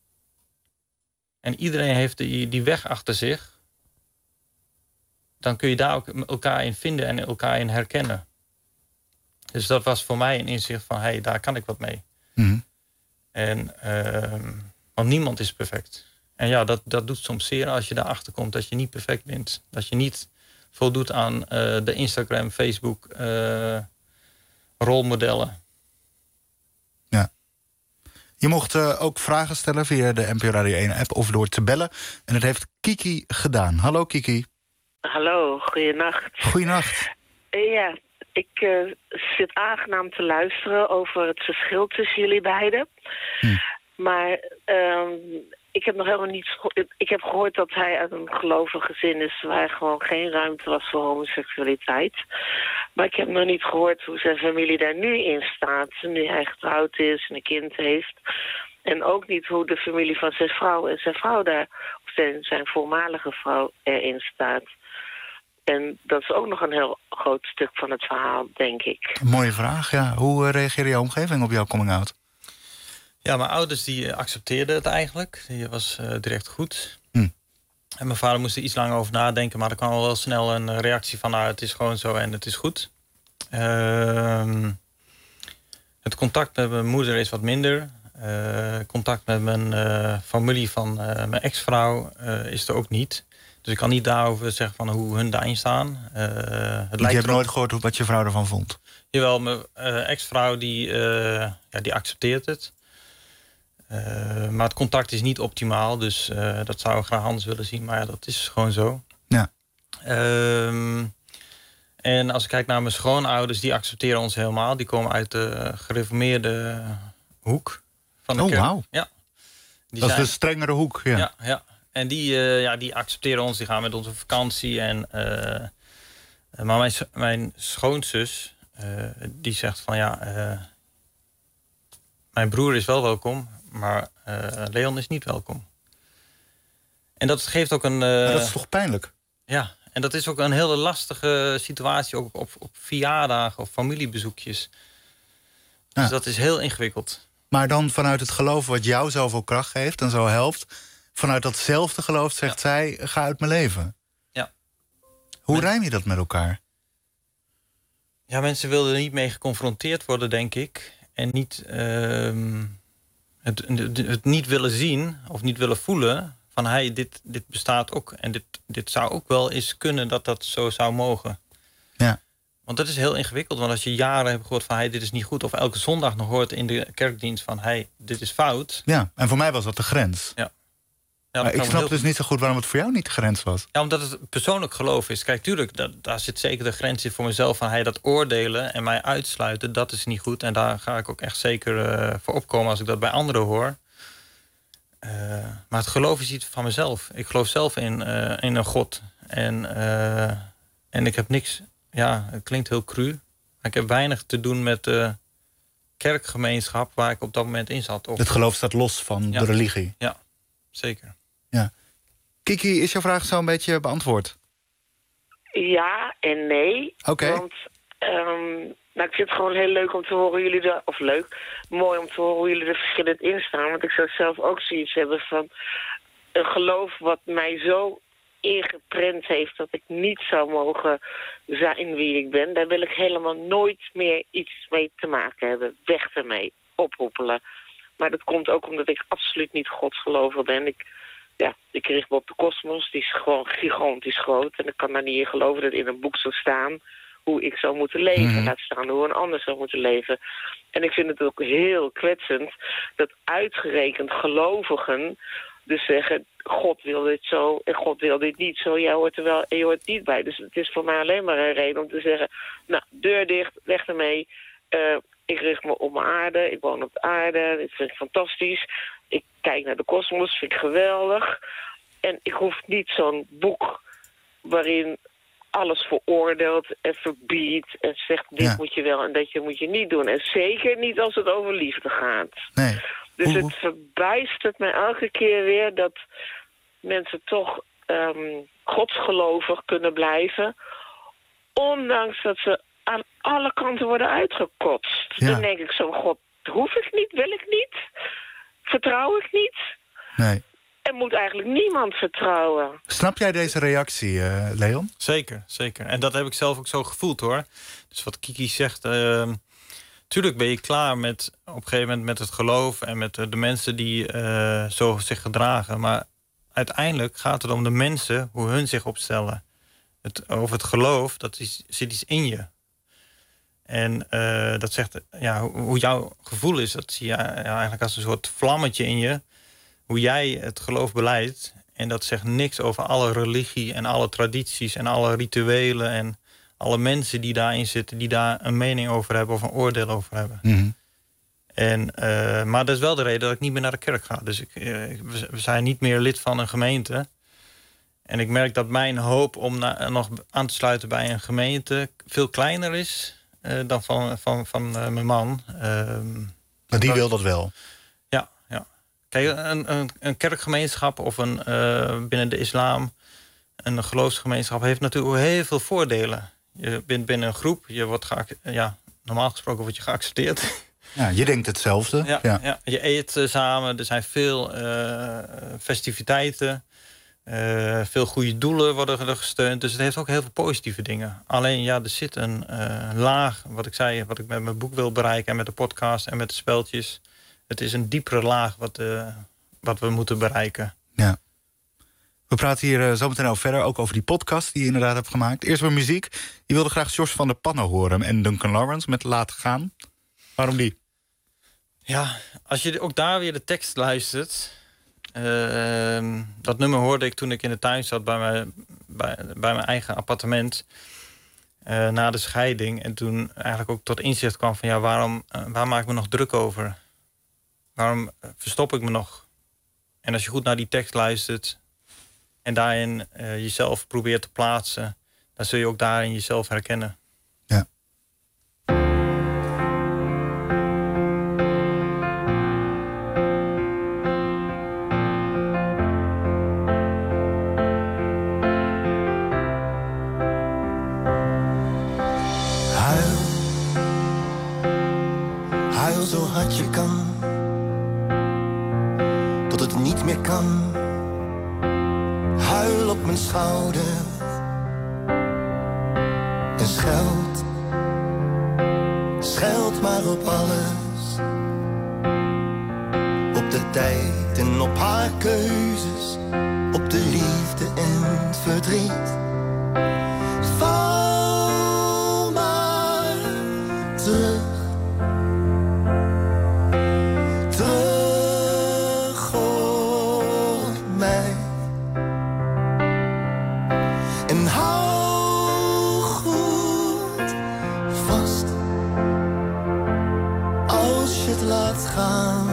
en iedereen heeft die weg achter zich... dan kun je daar ook elkaar in vinden en elkaar in herkennen. Dus dat was voor mij een inzicht van... daar kan ik wat mee. Mm-hmm. En, want niemand is perfect. En dat doet soms zeer als je daarachter komt dat je niet perfect bent. Dat je niet voldoet aan de Instagram, Facebook rolmodellen. Ja. Je mocht ook vragen stellen via de NPO Radio 1 app of door te bellen. En dat heeft Kiki gedaan. Hallo Kiki. Hallo, goeienacht. Goeienacht. Ja. Ik zit aangenaam te luisteren over het verschil tussen jullie beiden. Maar ik heb nog helemaal niet... Ik heb gehoord dat hij uit een gelovig gezin is... waar gewoon geen ruimte was voor homoseksualiteit. Maar ik heb nog niet gehoord hoe zijn familie daar nu in staat... nu hij getrouwd is en een kind heeft. En ook niet hoe de familie van zijn vrouw en zijn vrouw daar... of zijn voormalige vrouw erin staat... En dat is ook nog een heel groot stuk van het verhaal, denk ik. Een mooie vraag, ja. Hoe reageerde jouw omgeving op jouw coming-out? Ja, mijn ouders die accepteerden het eigenlijk. Die was direct goed. En mijn vader moest er iets langer over nadenken... maar er kwam wel snel een reactie van... het is gewoon zo en het is goed. Het contact met mijn moeder is wat minder. Contact met mijn familie van mijn ex-vrouw is er ook niet... Dus ik kan niet daarover zeggen van hoe hun daarin staan. Je hebt nooit gehoord wat je vrouw ervan vond? Jawel, mijn ex-vrouw die accepteert het. Maar het contact is niet optimaal. Dus dat zou ik graag anders willen zien. Maar dat is gewoon zo. Ja. En als ik kijk naar mijn schoonouders, die accepteren ons helemaal. Die komen uit de gereformeerde hoek van de kerk. Wauw. Ja. Dat is de strengere hoek, ja. Ja. En die accepteren ons, die gaan met ons op vakantie. Maar mijn schoonzus, die zegt van mijn broer is wel welkom, maar Leon is niet welkom. En dat geeft ook een... Maar dat is toch pijnlijk? Ja, en dat is ook een hele lastige situatie, ook op verjaardagen of familiebezoekjes. Dus dat is heel ingewikkeld. Maar dan vanuit het geloof wat jou zoveel kracht geeft en zo helpt, vanuit datzelfde geloof zegt zij, ga uit mijn leven. Ja. Hoe rijm je dat met elkaar? Ja, mensen wilden er niet mee geconfronteerd worden, denk ik. En niet het niet willen zien of niet willen voelen van dit bestaat ook. En dit zou ook wel eens kunnen dat zo zou mogen. Ja. Want dat is heel ingewikkeld. Want als je jaren hebt gehoord van dit is niet goed, of elke zondag nog hoort in de kerkdienst van dit is fout. Ja, en voor mij was dat de grens. Ja. Maar ik snap dus niet zo goed waarom het voor jou niet de grens was. Ja, omdat het persoonlijk geloof is. Kijk, tuurlijk, daar zit zeker de grens in voor mezelf van dat oordelen en mij uitsluiten, dat is niet goed. En daar ga ik ook echt zeker voor opkomen als ik dat bij anderen hoor. Maar het geloof is iets van mezelf. Ik geloof zelf in een God. En ik heb niks... Ja, het klinkt heel cru. Maar ik heb weinig te doen met de kerkgemeenschap waar ik op dat moment in zat. Het geloof staat los van de religie. Ja, zeker. Ja. Kiki, is jouw vraag zo een beetje beantwoord? Ja en nee. Oké. Want ik vind het gewoon heel leuk om te horen mooi om te horen hoe jullie er verschillend in staan. Want ik zou zelf ook zoiets hebben van een geloof wat mij zo ingeprent heeft dat ik niet zou mogen zijn wie ik ben. Daar wil ik helemaal nooit meer iets mee te maken hebben. Weg ermee. Ophoepelen. Maar dat komt ook omdat ik absoluut niet godsgelover ben. Ik richt me op de kosmos. Die is gewoon gigantisch groot. En ik kan daar niet in geloven dat in een boek zou staan hoe ik zou moeten leven. Laat staan hoe een ander zou moeten leven. En ik vind het ook heel kwetsend dat uitgerekend gelovigen dus zeggen, God wil dit zo en God wil dit niet zo. Jij hoort er wel en je hoort niet bij. Dus het is voor mij alleen maar een reden om te zeggen, deur dicht, weg ermee. Ik richt me op mijn aarde, ik woon op de aarde, dit vind ik fantastisch. Ik kijk naar de kosmos, vind ik geweldig. En ik hoef niet zo'n boek waarin alles veroordeelt en verbiedt en zegt dit moet je wel en dat moet je niet doen. En zeker niet als het over liefde gaat. Nee. Dus het verbijstert me elke keer weer dat mensen toch godsgelovig kunnen blijven, ondanks dat ze aan alle kanten worden uitgekotst. Ja. Dan denk ik zo, God, hoef ik niet, wil ik niet, vertrouw ik niet. Nee. Er moet eigenlijk niemand vertrouwen. Snap jij deze reactie, Leon? Zeker, zeker. En dat heb ik zelf ook zo gevoeld, hoor. Dus wat Kiki zegt... tuurlijk ben je klaar met, op een gegeven moment met het geloof... en met de mensen die zo zich gedragen. Maar uiteindelijk gaat het om de mensen, hoe hun zich opstellen. Over het geloof, zit iets in je. En dat zegt, ja, hoe jouw gevoel is... dat zie je eigenlijk als een soort vlammetje in je... hoe jij het geloof beleidt. En dat zegt niks over alle religie en alle tradities... en alle rituelen en alle mensen die daarin zitten... die daar een mening over hebben of een oordeel over hebben. Mm-hmm. Maar dat is wel de reden dat ik niet meer naar de kerk ga. Dus we zijn niet meer lid van een gemeente. En ik merk dat mijn hoop om nog aan te sluiten bij een gemeente... veel kleiner is dan van mijn man. Maar die wil dat wel? Ja. Kijk, een kerkgemeenschap of binnen de islam... een geloofsgemeenschap heeft natuurlijk heel veel voordelen. Je bent binnen een groep, je wordt normaal gesproken word je geaccepteerd. Ja, je denkt hetzelfde. Ja. Je eet samen, er zijn veel festiviteiten... veel goede doelen worden er gesteund. Dus het heeft ook heel veel positieve dingen. Alleen er zit een laag, wat ik zei... wat ik met mijn boek wil bereiken en met de podcast en met de speltjes... Het is een diepere laag wat we moeten bereiken. Ja. We praten hier zo meteen over verder, ook over die podcast die je inderdaad hebt gemaakt. Eerst maar muziek. Je wilde graag Jos van der Pannen horen en Duncan Lawrence met Laten Gaan. Waarom die? Ja, als je ook daar weer de tekst luistert... dat nummer hoorde ik toen ik in de tuin zat bij mijn eigen appartement. na de scheiding. En toen eigenlijk ook tot inzicht kwam van... waar maak ik me nog druk over? Waarom verstop ik me nog? En als je goed naar die tekst luistert... en daarin jezelf probeert te plaatsen... dan zul je ook daarin jezelf herkennen. Ja. Huil zo hard je kan, tot het niet meer kan. Huil op mijn schouder en scheld maar op alles. Op de tijd en op haar keuzes, op de liefde en het verdriet. Val maar terug. Laat gaan.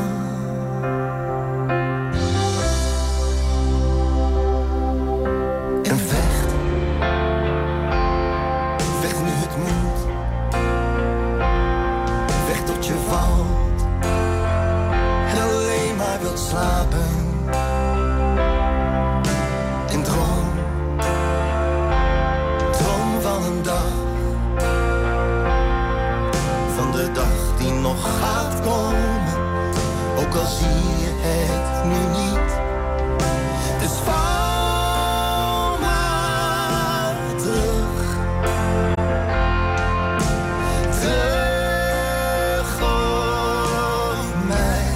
En vecht nu het moet. Vecht tot je valt en alleen maar wilt slapen. En droom van een dag, van de dag die nog gaat komen. Ook al zie je het nu niet. Dus val maar terug. Terug op mij.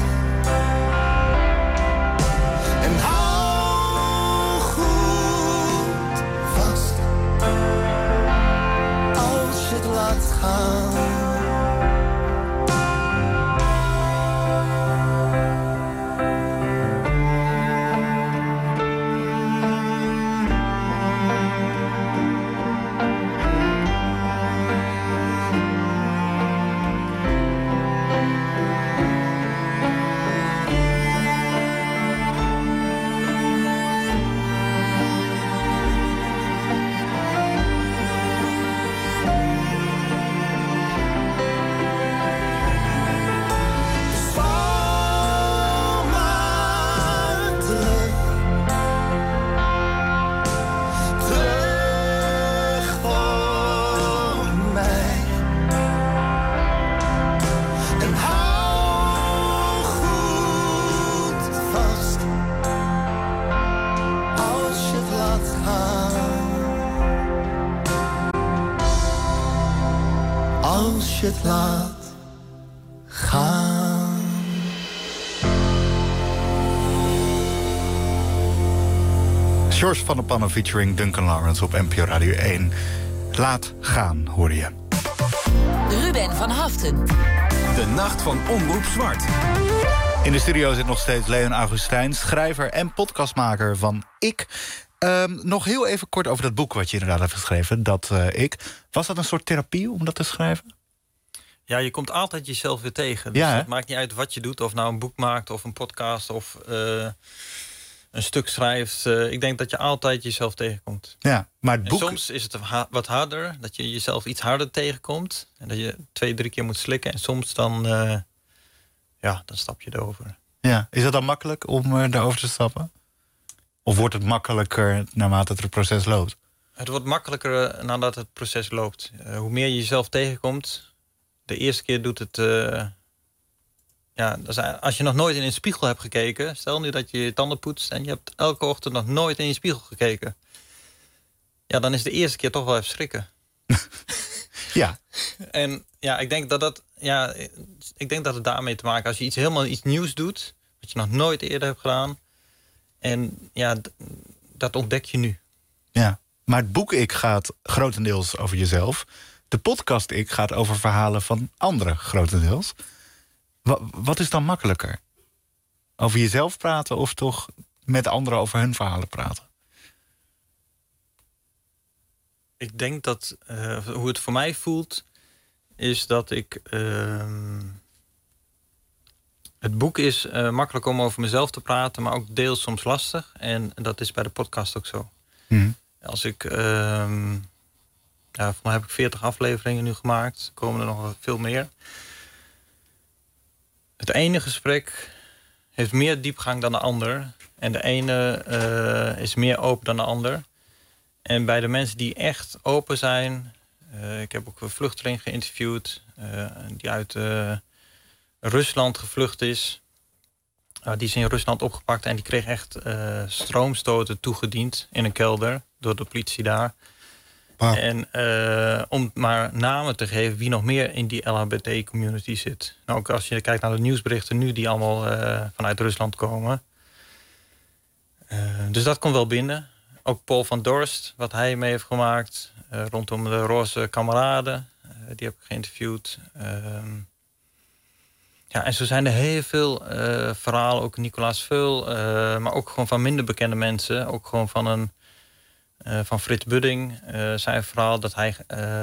En hou goed vast. Als je het laat gaan. Als je het laat gaan. George van der Pannen featuring Duncan Lawrence op NPO Radio 1. Laat gaan, hoorde je. Ruben van Haften. De Nacht van Omroep Zwart. In de studio zit nog steeds Leon Augustijn, schrijver en podcastmaker van Ik. Nog heel even kort over dat boek wat je inderdaad hebt geschreven, dat Ik. Was dat een soort therapie om dat te schrijven? Ja, je komt altijd jezelf weer tegen. Dus ja, het maakt niet uit wat je doet. Of nou een boek maakt of een podcast of een stuk schrijft. Ik denk dat je altijd jezelf tegenkomt. Ja, maar het boek... En soms is het wat harder. Dat je jezelf iets harder tegenkomt. En dat je 2-3 keer moet slikken. En soms dan stap je erover. Ja, is dat dan makkelijk om daarover te stappen? Of wordt het makkelijker naarmate het proces loopt? Het wordt makkelijker nadat het proces loopt. Hoe meer je jezelf tegenkomt... De eerste keer doet het... als je nog nooit in een spiegel hebt gekeken... Stel nu dat je je tanden poetst... en je hebt elke ochtend nog nooit in je spiegel gekeken. Ja, dan is de eerste keer toch wel even schrikken. Ja. En ja, ik denk dat het daarmee te maken... als je helemaal iets nieuws doet... wat je nog nooit eerder hebt gedaan... en ja, dat ontdek je nu. Ja, maar het boek Ik gaat grotendeels over jezelf... De podcast Ik gaat over verhalen van anderen, grotendeels. Wat is dan makkelijker? Over jezelf praten of toch met anderen over hun verhalen praten? Ik denk dat hoe het voor mij voelt, is dat ik... het boek is makkelijk om over mezelf te praten, maar ook deels soms lastig. En dat is bij de podcast ook zo. Als ik... voor mij heb ik 40 afleveringen nu gemaakt. Er komen er nog veel meer. Het ene gesprek heeft meer diepgang dan de ander. En de ene is meer open dan de ander. En bij de mensen die echt open zijn... ik heb ook een vluchteling geïnterviewd... die uit Rusland gevlucht is. Die is in Rusland opgepakt... en die kreeg echt stroomstoten toegediend in een kelder... door de politie daar. Wow. En om maar namen te geven wie nog meer in die LHBT-community zit. Nou, ook als je kijkt naar de nieuwsberichten nu... die allemaal vanuit Rusland komen. Dus dat komt wel binnen. Ook Paul van Dorst, wat hij mee heeft gemaakt... rondom de roze kameraden. Die heb ik geïnterviewd. En zo zijn er heel veel verhalen. Ook Nicolaas Veul. Maar ook gewoon van minder bekende mensen. Ook gewoon van Frits Budding. Zijn verhaal dat hij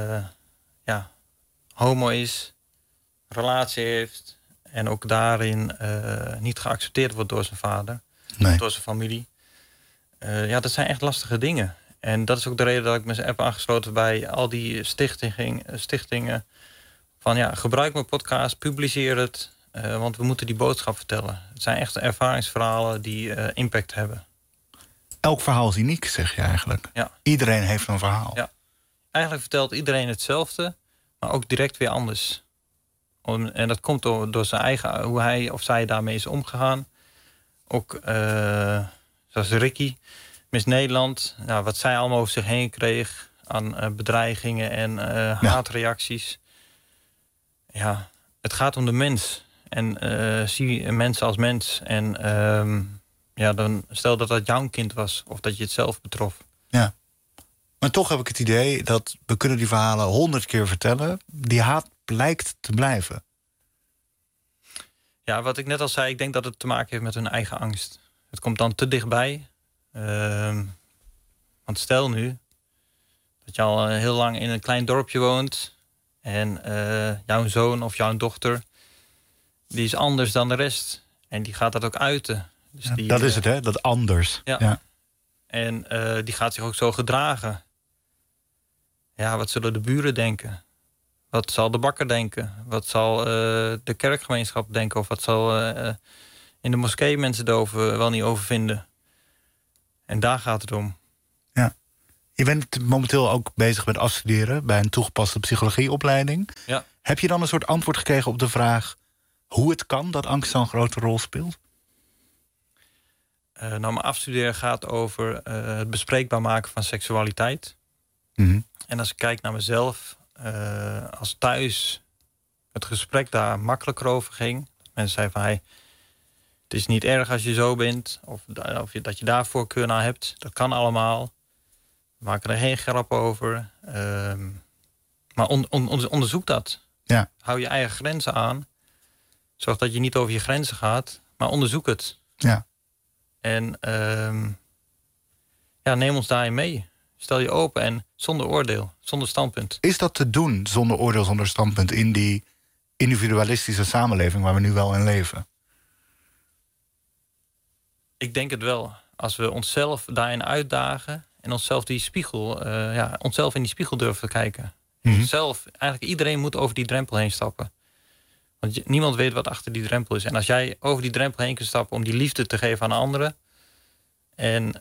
homo is. Relatie heeft. En ook daarin niet geaccepteerd wordt door zijn vader. Nee. Door zijn familie. Dat zijn echt lastige dingen. En dat is ook de reden dat ik me heb aangesloten bij al die stichtingen. Van gebruik mijn podcast, publiceer het. Want we moeten die boodschap vertellen. Het zijn echt ervaringsverhalen die impact hebben. Elk verhaal is uniek, zeg je eigenlijk. Ja. Iedereen heeft een verhaal. Ja. Eigenlijk vertelt iedereen hetzelfde, maar ook direct weer anders. En dat komt door zijn eigen, hoe hij of zij daarmee is omgegaan. Ook zoals Ricky, Miss Nederland. Nou, wat zij allemaal over zich heen kreeg aan bedreigingen en haatreacties. Ja, het gaat om de mens. En zie mensen als mens. En dan stel dat dat jouw kind was. Of dat je het zelf betrof. Ja. Maar toch heb ik het idee dat we kunnen die verhalen 100 keer vertellen. Die haat blijkt te blijven. Ja, wat ik net al zei, ik denk dat het te maken heeft met hun eigen angst. Het komt dan te dichtbij. Want stel nu dat je al heel lang in een klein dorpje woont. En jouw zoon of jouw dochter, die is anders dan de rest. En die gaat dat ook uiten. Dus Ja, dat is het, hè? Dat anders. Ja. En die gaat zich ook zo gedragen. Ja, wat zullen de buren denken? Wat zal de bakker denken? Wat zal de kerkgemeenschap denken? Of wat zal in de moskee mensen er wel niet over vinden? En daar gaat het om. Ja. Je bent momenteel ook bezig met afstuderen bij een toegepaste psychologieopleiding. Ja. Heb je dan een soort antwoord gekregen op de vraag hoe het kan dat angst zo'n grote rol speelt? Mijn afstuderen gaat over het bespreekbaar maken van seksualiteit. Mm-hmm. En als ik kijk naar mezelf, als thuis het gesprek daar makkelijker over ging. Mensen zeiden van, hey, het is niet erg als je zo bent. Of dat je daar voorkeur naar hebt. Dat kan allemaal. We maken er geen grap over. Maar onderzoek dat. Ja. Hou je eigen grenzen aan. Zorg dat je niet over je grenzen gaat. Maar onderzoek het. Ja. En neem ons daarin mee. Stel je open en zonder oordeel, zonder standpunt. Is dat te doen zonder oordeel, zonder standpunt in die individualistische samenleving waar we nu wel in leven? Ik denk het wel. Als we onszelf daarin uitdagen en onszelf in die spiegel durven te kijken. Mm-hmm. Eigenlijk iedereen moet over die drempel heen stappen. Want niemand weet wat achter die drempel is. En als jij over die drempel heen kunt stappen om die liefde te geven aan anderen. En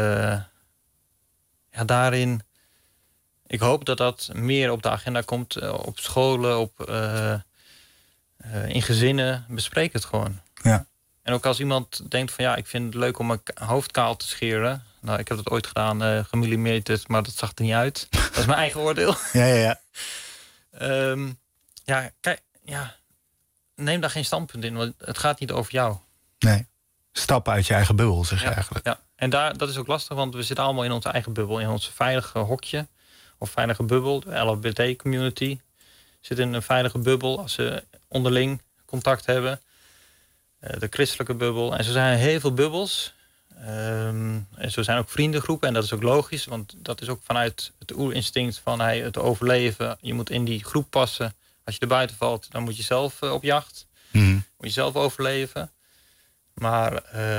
daarin, ik hoop dat dat meer op de agenda komt. Op scholen, in gezinnen. Bespreek het gewoon. Ja. En ook als iemand denkt van ik vind het leuk om mijn hoofd kaal te scheren. Nou, ik heb dat ooit gedaan, gemillimeterd, maar dat zag er niet uit. Dat is mijn eigen oordeel. Ja. Neem daar geen standpunt in, want het gaat niet over jou. Nee. Stap uit je eigen bubbel, zeg je eigenlijk. Ja. En dat is ook lastig, want we zitten allemaal in onze eigen bubbel. In ons veilige hokje, of veilige bubbel. De LHBT-community zit in een veilige bubbel als ze onderling contact hebben. De christelijke bubbel. En zo zijn er heel veel bubbels. En zo zijn ook vriendengroepen en dat is ook logisch. Want dat is ook vanuit het oerinstinct van het overleven. Je moet in die groep passen. Als je er buiten valt, dan moet je zelf op jacht. Moet je zelf overleven. Maar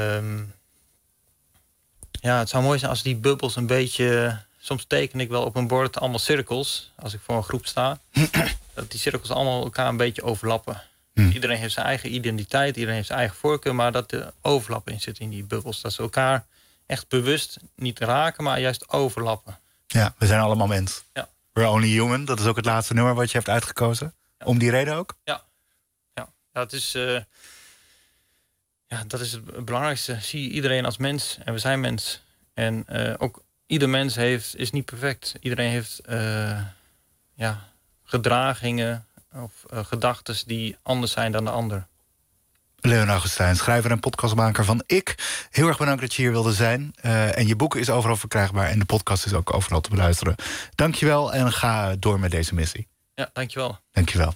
het zou mooi zijn als die bubbels een beetje... Soms teken ik wel op een bord allemaal cirkels. Als ik voor een groep sta. Dat die cirkels allemaal elkaar een beetje overlappen. Iedereen heeft zijn eigen identiteit. Iedereen heeft zijn eigen voorkeur. Maar dat er overlap in zit in die bubbels. Dat ze elkaar echt bewust niet raken. Maar juist overlappen. Ja, we zijn allemaal mens. Ja. We're only human. Dat is ook het laatste nummer wat je hebt uitgekozen. Ja. Om die reden ook? Ja. Dat is het belangrijkste. Zie iedereen als mens. En we zijn mens. En ook ieder mens is niet perfect. Iedereen heeft gedragingen of gedachten die anders zijn dan de ander. Leon Augustijn, schrijver en podcastmaker van Ik. Heel erg bedankt dat je hier wilde zijn. En je boek is overal verkrijgbaar en de podcast is ook overal te beluisteren. Dankjewel en ga door met deze missie. Ja, dankjewel. Dankjewel.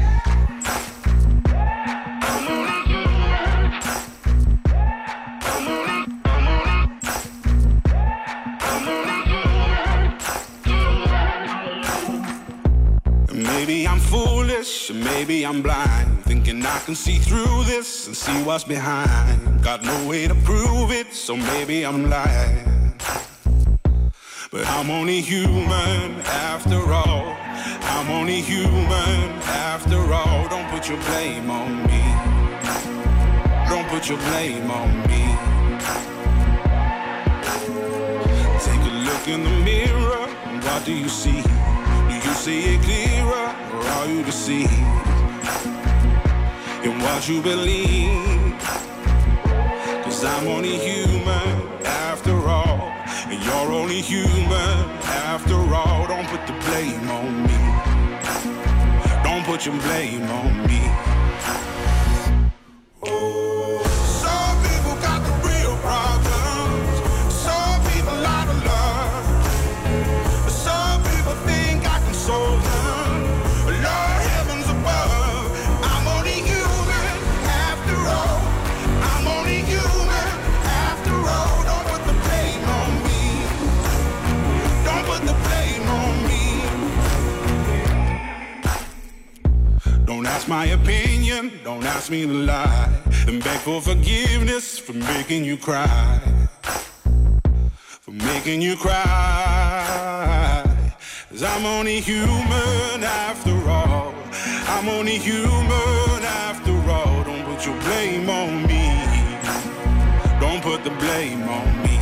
Maybe I'm foolish, maybe I'm blind, thinking I can see through this and see what's behind. Got no way to prove it, so maybe I'm lying. But I'm only human after all. I'm only human after all. Don't put your blame on me. Don't put your blame on me. Take a look in the mirror, what do you see? You see it clearer, or are you deceived in what you believe? 'Cause I'm only human after all, and you're only human after all. Don't put the blame on me. Don't put your blame on me. Some people got the real problems. Some people out of love. Some people think I can solve them. Lord heavens above, I'm only human after all. I'm only human after all. Don't put the blame on me. Don't put the blame on me. Don't ask my opinion, don't ask me to lie, and beg for forgiveness for making you cry. For making you cry. 'Cause I'm only human after all. I'm only human after all. Don't put your blame on me. Don't put the blame on me.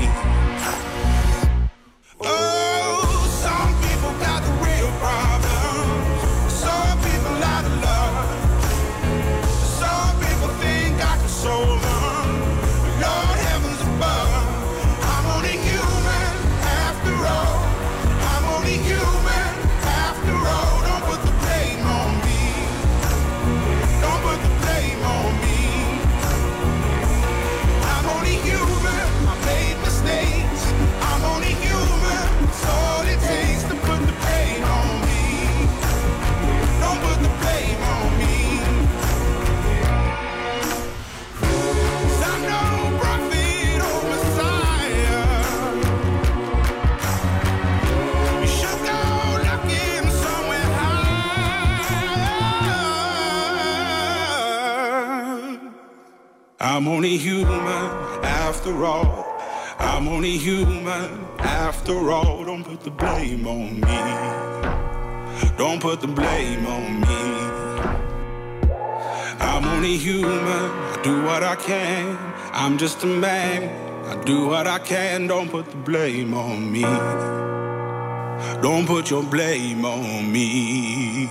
Oh, some people got the real problems. Some people out of love. Some people think I can solve them. Lord heavens above, I'm only human after all. I'm only human after all. Don't put the blame on me. Don't put the blame on me. I'm only human. I made mistakes. I'm only human. It's all it takes to put the blame on me. Don't put the blame on me. 'Cause I'm no prophet or Messiah. You should go looking somewhere high. I'm only human after all. I'm only human after all. Don't put the blame on me. Don't put the blame on me. I'm only human. I do what I can. I'm just a man. I do what I can. Don't put the blame on me. Don't put your blame on me.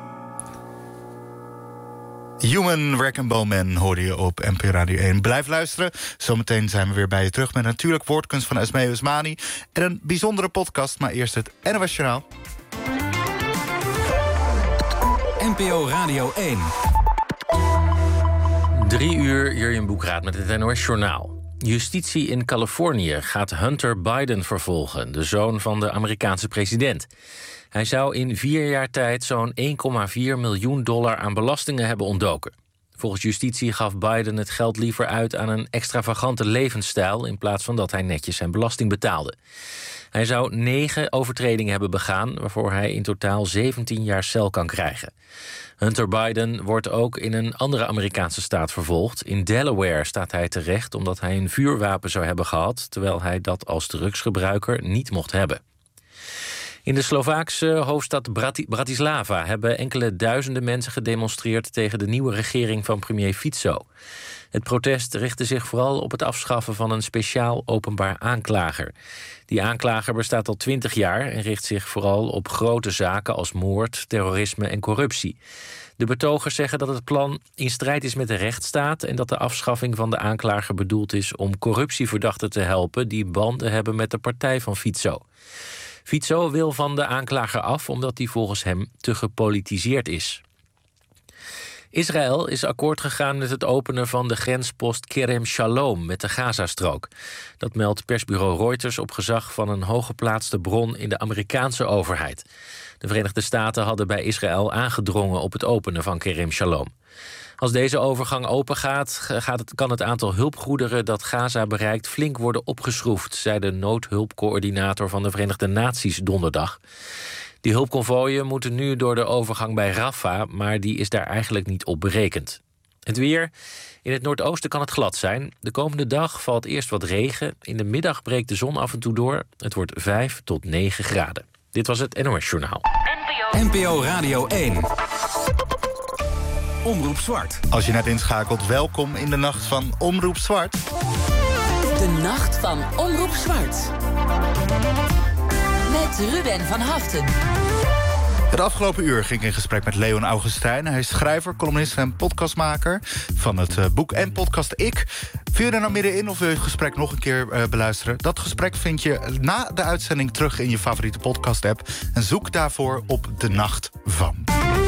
Human Wrecking Ball Man hoorde je op NPO Radio 1. Blijf luisteren. Zometeen zijn we weer bij je terug met natuurlijk woordkunst van Esmee Usmani. En een bijzondere podcast, maar eerst het NOS Journaal. NPO Radio 1. 3 uur, Jurjen Boekraat met het NOS Journaal. Justitie in Californië gaat Hunter Biden vervolgen, de zoon van de Amerikaanse president. Hij zou in 4 jaar tijd zo'n $1,4 miljoen aan belastingen hebben ontdoken. Volgens justitie gaf Biden het geld liever uit aan een extravagante levensstijl in plaats van dat hij netjes zijn belasting betaalde. Hij zou 9 overtredingen hebben begaan, waarvoor hij in totaal 17 jaar cel kan krijgen. Hunter Biden wordt ook in een andere Amerikaanse staat vervolgd. In Delaware staat hij terecht omdat hij een vuurwapen zou hebben gehad, terwijl hij dat als drugsgebruiker niet mocht hebben. In de Slovaakse hoofdstad Bratislava hebben enkele duizenden mensen gedemonstreerd tegen de nieuwe regering van premier Fico. Het protest richtte zich vooral op het afschaffen van een speciaal openbaar aanklager. Die aanklager bestaat al 20 jaar en richt zich vooral op grote zaken als moord, terrorisme en corruptie. De betogers zeggen dat het plan in strijd is met de rechtsstaat en dat de afschaffing van de aanklager bedoeld is om corruptieverdachten te helpen die banden hebben met de partij van Fico. Fico wil van de aanklager af omdat hij volgens hem te gepolitiseerd is. Israël is akkoord gegaan met het openen van de grenspost Kerem Shalom met de Gazastrook. Dat meldt persbureau Reuters op gezag van een hooggeplaatste bron in de Amerikaanse overheid. De Verenigde Staten hadden bij Israël aangedrongen op het openen van Kerem Shalom. Als deze overgang opengaat, kan het aantal hulpgoederen dat Gaza bereikt flink worden opgeschroefd, zei de noodhulpcoördinator van de Verenigde Naties donderdag. Die hulpconvooien moeten nu door de overgang bij Rafah, maar die is daar eigenlijk niet op berekend. Het weer. In het noordoosten kan het glad zijn. De komende dag valt eerst wat regen. In de middag breekt de zon af en toe door. Het wordt 5 tot 9 graden. Dit was het NOS Journaal. NPO Radio 1. Omroep Zwart. Als je net inschakelt, welkom in de nacht van Omroep Zwart. De nacht van Omroep Zwart. Met Ruben van Haften. Het afgelopen uur ging ik in gesprek met Leon Augustijn. Hij is schrijver, columnist en podcastmaker van het boek en podcast Ik. Viel je er nou middenin of wil je het gesprek nog een keer beluisteren? Dat gesprek vind je na de uitzending terug in je favoriete podcast-app. En zoek daarvoor op De Nacht Van.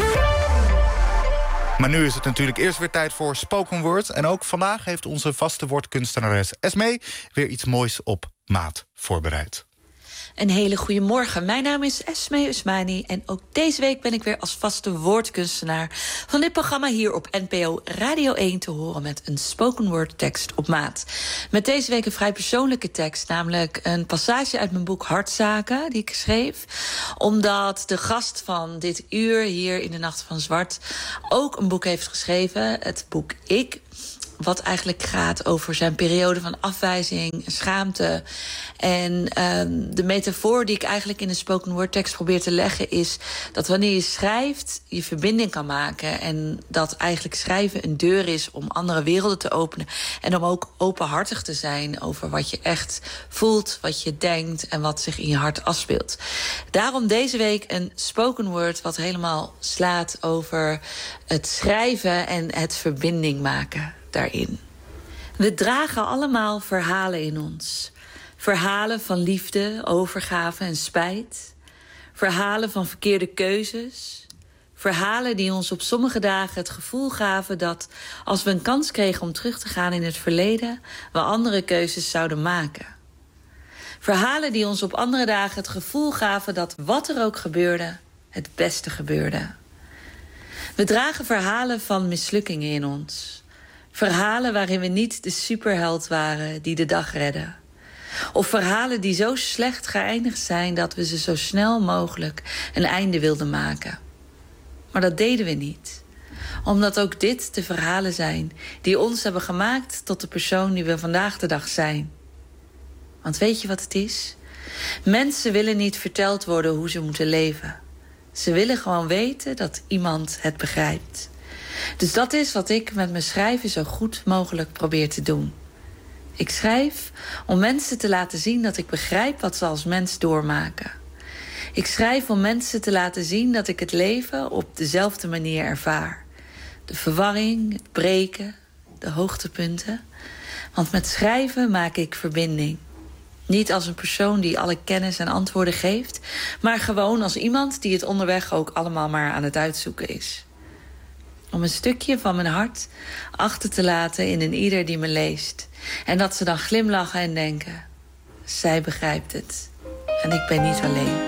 Maar nu is het natuurlijk eerst weer tijd voor Spoken Word. En ook vandaag heeft onze vaste woordkunstenares Esmee weer iets moois op maat voorbereid. Een hele goede morgen. Mijn naam is Esmee Usmani en ook deze week ben ik weer als vaste woordkunstenaar van dit programma hier op NPO Radio 1 te horen met een spoken word tekst op maat. Met deze week een vrij persoonlijke tekst, namelijk een passage uit mijn boek Hartzaken die ik schreef, omdat de gast van dit uur hier in de Nacht van Zwart ook een boek heeft geschreven, het boek Ik, wat eigenlijk gaat over zijn periode van afwijzing en schaamte. En de metafoor die ik eigenlijk in de spoken word tekst probeer te leggen is dat wanneer je schrijft, je verbinding kan maken. En dat eigenlijk schrijven een deur is om andere werelden te openen. En om ook openhartig te zijn over wat je echt voelt, wat je denkt en wat zich in je hart afspeelt. Daarom deze week een spoken word wat helemaal slaat over het schrijven en het verbinding maken daarin. We dragen allemaal verhalen in ons. Verhalen van liefde, overgave en spijt. Verhalen van verkeerde keuzes. Verhalen die ons op sommige dagen het gevoel gaven dat als we een kans kregen om terug te gaan in het verleden, we andere keuzes zouden maken. Verhalen die ons op andere dagen het gevoel gaven dat wat er ook gebeurde, het beste gebeurde. We dragen verhalen van mislukkingen in ons. Verhalen waarin we niet de superheld waren die de dag redden. Of verhalen die zo slecht geëindigd zijn dat we ze zo snel mogelijk een einde wilden maken. Maar dat deden we niet. Omdat ook dit de verhalen zijn die ons hebben gemaakt tot de persoon die we vandaag de dag zijn. Want weet je wat het is? Mensen willen niet verteld worden hoe ze moeten leven. Ze willen gewoon weten dat iemand het begrijpt. Dus dat is wat ik met mijn schrijven zo goed mogelijk probeer te doen. Ik schrijf om mensen te laten zien dat ik begrijp wat ze als mens doormaken. Ik schrijf om mensen te laten zien dat ik het leven op dezelfde manier ervaar. De verwarring, het breken, de hoogtepunten. Want met schrijven maak ik verbinding. Niet als een persoon die alle kennis en antwoorden geeft, maar gewoon als iemand die het onderweg ook allemaal maar aan het uitzoeken is. Om een stukje van mijn hart achter te laten in een ieder die me leest. En dat ze dan glimlachen en denken, zij begrijpt het. En ik ben niet alleen.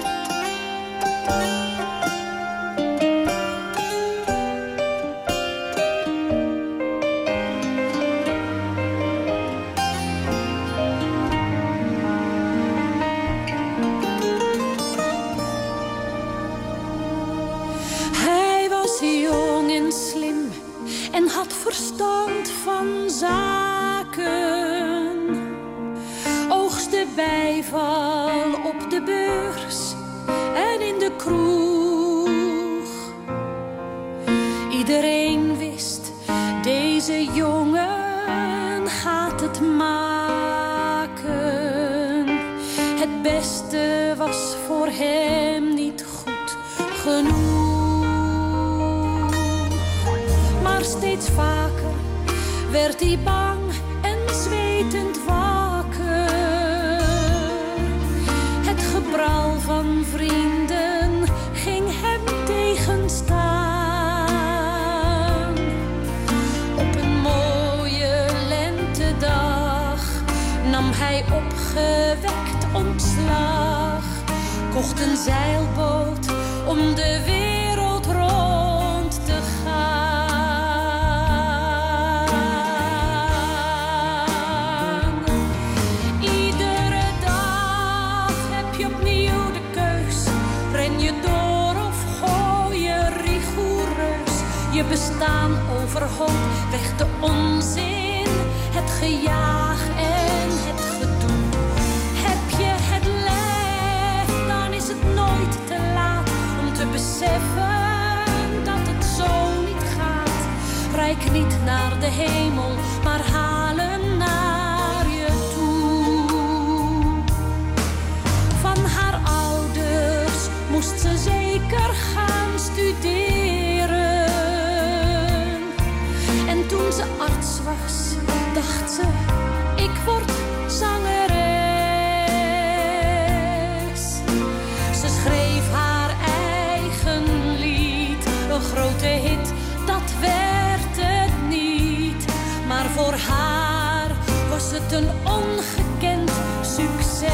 stand van zaken. Oogst de bijval op de beurs en in de kroeg. Iedereen wist, deze jongen gaat het maken. Het beste was voor hem niet goed genoeg. Maar steeds vaker werd hij bang en zwetend wakker. Het gebral van vrienden ging hem tegenstaan. Op een mooie lentedag nam hij opgewekt ontslag. Kocht een zeilboot om de wereld rond te gaan. Iedere dag heb je opnieuw de keus. Ren je door of gooi je rigoureus je bestaan overhoop. Weg de onzin, het gejaag en het gedoe. Heb je het lef, dan is het nooit te laat om te beseffen dat het zo niet gaat. Reik niet naar de hemel, maar halen naar je toe. Van haar ouders moest ze zeker gaan studeren. En toen ze arts was, dacht ze, ik word zangeres. Ze schreef haar eigen lied, een grote hit, dat werd het niet. Maar voor haar was het een ongekend succes.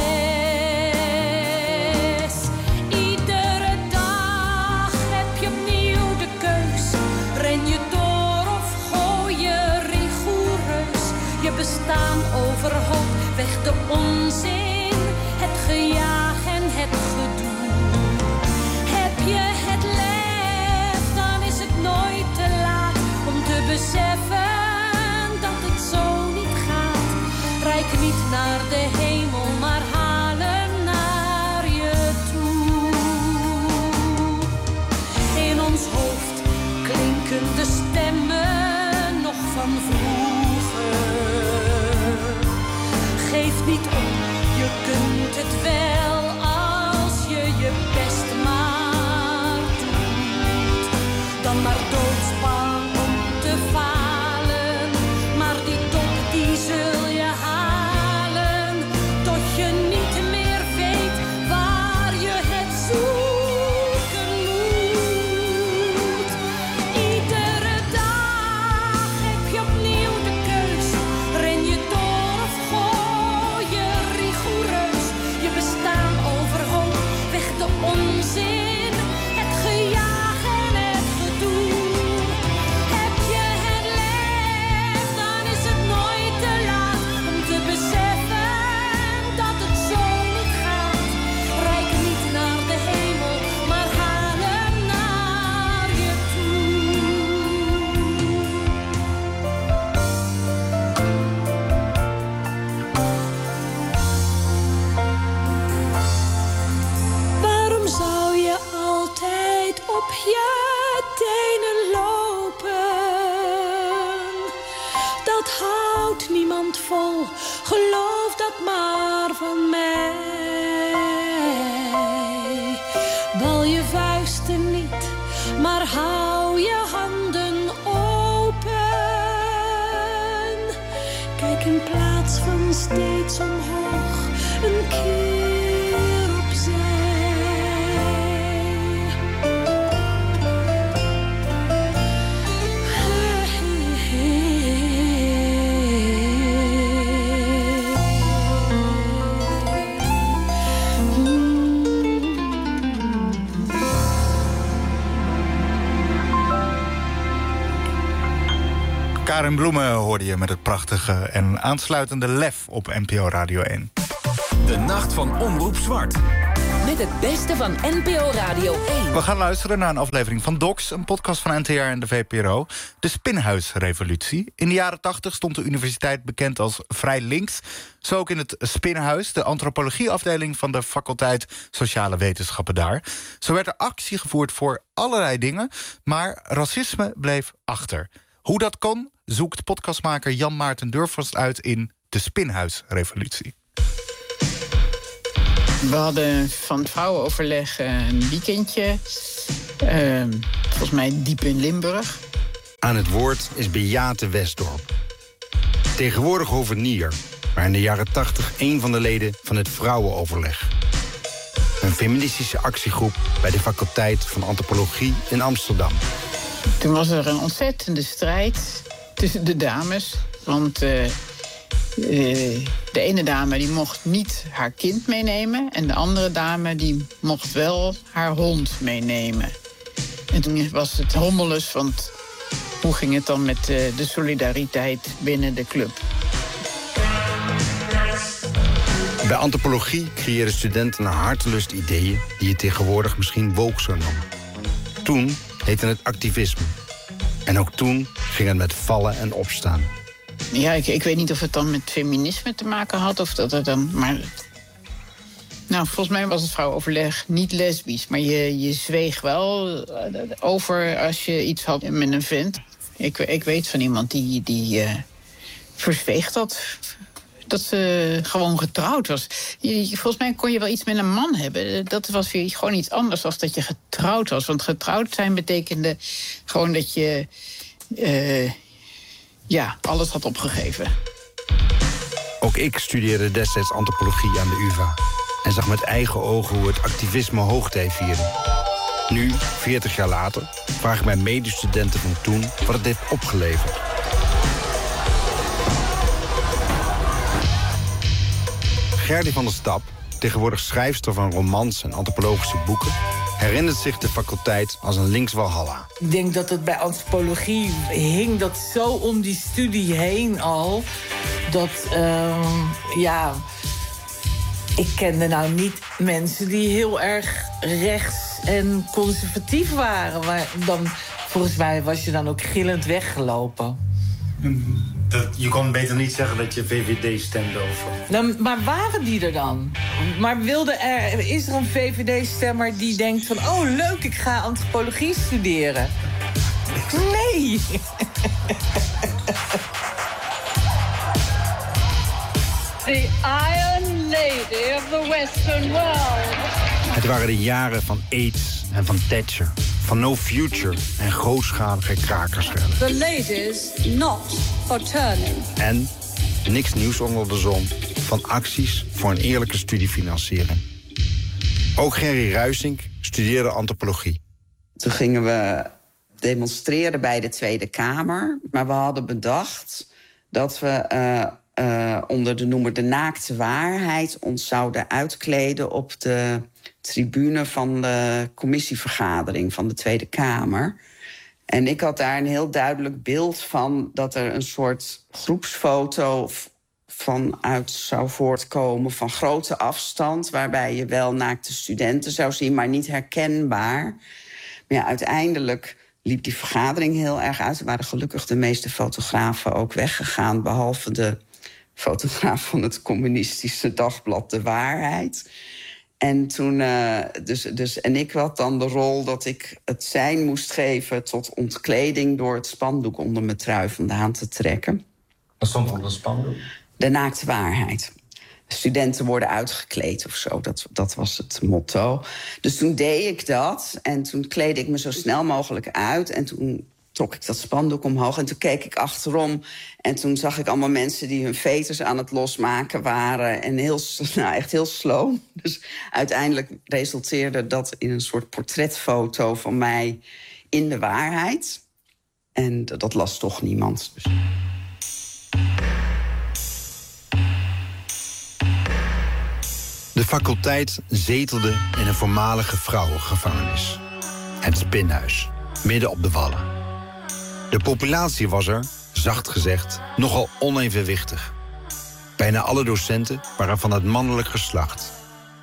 Iedere dag heb je opnieuw de keus. Ren je door of gooi je rigoureus je bestaan overhoop. Weg de onzin, het gejaag en het gedoe. Heb je het lef, dan is het nooit te laat om te beseffen dat het zo niet gaat. Reik niet naar de hemel, maar halen naar je toe. In ons hoofd klinken de stemmen nog van vroeger. Geef niet op, je kunt het wel als je je best maar doet. Dan maar doodsbang om te falen, maar die top die zul je halen, tot je niet meer weet waar je het zoeken moet. Iedere dag heb je opnieuw de keus. Ren je door of gooi je rigoureus je bestaan overhoop. Weg de onzin, het gejaag en het gedoe. Heb je het lef, dan is het nooit te laat om te beseffen dat het zo niet gaat. Reik niet naar de hemel, maar halen naar je toe. Waarom zou je altijd op je tenen lopen? Dat houdt niemand vol, geloof dat maar van mij. Bal je vuisten niet, maar hou je handen open. Kijk in plaats van steeds omhoog, een keer opzij. Karin Bloemen hoorde je met het prachtige en aansluitende Lef op NPO Radio 1. De Nacht van Omroep Zwart. Met het beste van NPO Radio 1. We gaan luisteren naar een aflevering van Docs, een podcast van NTR en de VPRO. De Spinhuisrevolutie. In de jaren 80 stond de universiteit bekend als vrij links. Zo ook in het Spinhuis, de antropologieafdeling van de faculteit Sociale Wetenschappen daar. Zo werd er actie gevoerd voor allerlei dingen, maar racisme bleef achter. Hoe dat kon, zoekt podcastmaker Jan Maarten Durfvast uit in de Spinhuisrevolutie. We hadden van het vrouwenoverleg een weekendje. Volgens mij diep in Limburg. Aan het woord is Beate Westdorp. Tegenwoordig hovenier, maar in de jaren 80 een van de leden van het vrouwenoverleg. Een feministische actiegroep bij de faculteit van antropologie in Amsterdam. Toen was er een ontzettende strijd tussen de dames. Want de ene dame die mocht niet haar kind meenemen. En de andere dame die mocht wel haar hond meenemen. En toen was het hommeles, want hoe ging het dan met de solidariteit binnen de club? Bij antropologie creëren studenten naar hartelust ideeën die je tegenwoordig misschien woke zou noemen. Toen heette het activisme. En ook toen ging het met vallen en opstaan. Ja, ik weet niet of het dan met feminisme te maken had of dat het dan. Maar nou, volgens mij was het vrouwenoverleg niet lesbisch. Maar je zweeg wel over als je iets had met een vent. Ik weet van iemand die verzweeg dat ze gewoon getrouwd was. Volgens mij kon je wel iets met een man hebben. Dat was weer gewoon iets anders dan dat je getrouwd was. Want getrouwd zijn betekende gewoon dat je alles had opgegeven. Ook ik studeerde destijds antropologie aan de UvA. En zag met eigen ogen hoe het activisme hoogtij vierde. Nu, 40 jaar later, vraag ik mijn medestudenten van toen wat het heeft opgeleverd. Gerdy van der Stap, tegenwoordig schrijfster van romans en antropologische boeken, herinnert zich de faculteit als een links walhalla. Ik denk dat het bij antropologie hing dat zo om die studie heen al. Dat, ik kende nou niet mensen die heel erg rechts en conservatief waren. Maar dan, volgens mij was je dan ook gillend weggelopen. Je kon beter niet zeggen dat je VVD stemde over. Maar waren die er dan? Maar is er een VVD-stemmer die denkt van, oh leuk, ik ga antropologie studeren? Nee! The Iron Lady of the Western World. Het waren de jaren van AIDS en van Thatcher, van No Future en grootschalige krakerschermen. The ladies not for turning. En niks nieuws onder de zon van acties voor een eerlijke studiefinanciering. Ook Gerry Ruysink studeerde antropologie. Toen gingen we demonstreren bij de Tweede Kamer. Maar we hadden bedacht dat we onder de noemer de naakte waarheid ons zouden uitkleden op de tribune van de commissievergadering van de Tweede Kamer. En ik had daar een heel duidelijk beeld van dat er een soort groepsfoto vanuit zou voortkomen van grote afstand, waarbij je wel naakte studenten zou zien, maar niet herkenbaar. Maar ja, uiteindelijk liep die vergadering heel erg uit. Er waren gelukkig de meeste fotografen ook weggegaan, behalve de fotograaf van het communistische dagblad De Waarheid. En toen, en ik had dan de rol dat ik het sein moest geven tot ontkleding door het spandoek onder mijn trui vandaan te trekken. Wat stond op dat spandoek? De naakte waarheid. Studenten worden uitgekleed of zo, dat was het motto. Dus toen deed ik dat en toen kleedde ik me zo snel mogelijk uit. En toen trok ik dat spandoek omhoog en toen keek ik achterom. En toen zag ik allemaal mensen die hun veters aan het losmaken waren. En echt heel slow. Dus uiteindelijk resulteerde dat in een soort portretfoto van mij in De Waarheid. En dat las toch niemand. Dus. De faculteit zetelde in een voormalige vrouwengevangenis. Het Spinhuis, midden op de Wallen. De populatie was er, zacht gezegd, nogal onevenwichtig. Bijna alle docenten waren van het mannelijk geslacht.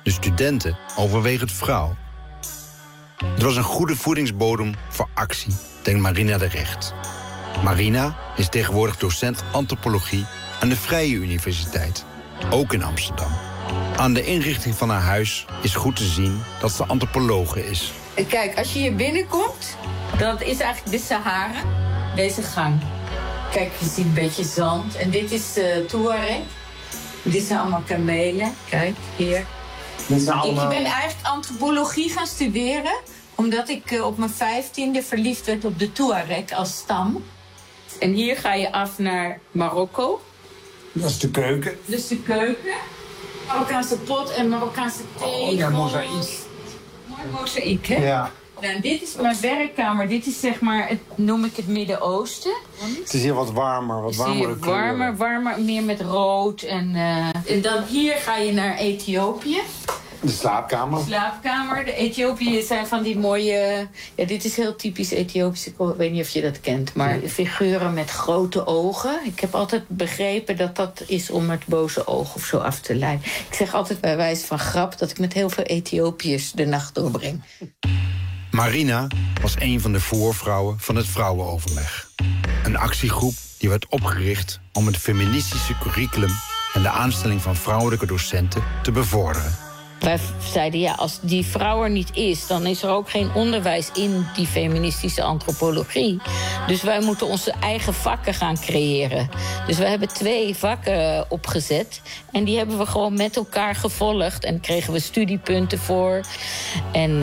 de studenten overwegend vrouw. Het was een goede voedingsbodem voor actie, denkt Marina de Recht. Marina is tegenwoordig docent antropologie aan de Vrije Universiteit, ook in Amsterdam. Aan de inrichting van haar huis is goed te zien dat ze antropologe is. Kijk, als je hier binnenkomt, dat is eigenlijk de Sahara. Deze gang. Kijk, je ziet een beetje zand. En dit is Touareg. Dit zijn allemaal kamelen. Kijk, hier. Ik ben eigenlijk antropologie gaan studeren, omdat ik op mijn 15e verliefd werd op de Touareg als stam. En hier ga je af naar Marokko. Dat is de keuken. Dus de keuken. Marokkaanse pot en Marokkaanse thee. Oh ja, mozaïek. Mooi mozaïek, hè? Ja. Nou, dit is mijn werkkamer. Dit is zeg maar, noem ik het Midden-Oosten. Het is hier wat warmer, wat warmere kleuren. Warmer, meer met rood. En dan hier ga je naar Ethiopië. De slaapkamer. De Ethiopië zijn van die mooie... Ja, dit is heel typisch Ethiopisch. Ik weet niet of je dat kent. Maar figuren met grote ogen. Ik heb altijd begrepen dat dat is om het boze oog of zo af te leiden. Ik zeg altijd bij wijze van grap dat ik met heel veel Ethiopiërs de nacht doorbreng. Marina was een van de voorvrouwen van het Vrouwenoverleg. Een actiegroep die werd opgericht om het feministische curriculum en de aanstelling van vrouwelijke docenten te bevorderen. Wij zeiden, ja, als die vrouw er niet is, dan is er ook geen onderwijs in die feministische antropologie. Dus wij moeten onze eigen vakken gaan creëren. Dus we hebben 2 vakken opgezet. En die hebben we gewoon met elkaar gevolgd. En kregen we studiepunten voor. En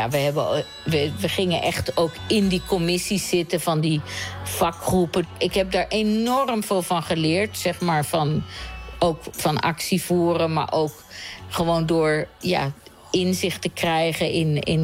we gingen echt ook in die commissies zitten van die vakgroepen. Ik heb daar enorm veel van geleerd, zeg maar, ook van actie voeren, maar ook gewoon door inzicht te krijgen in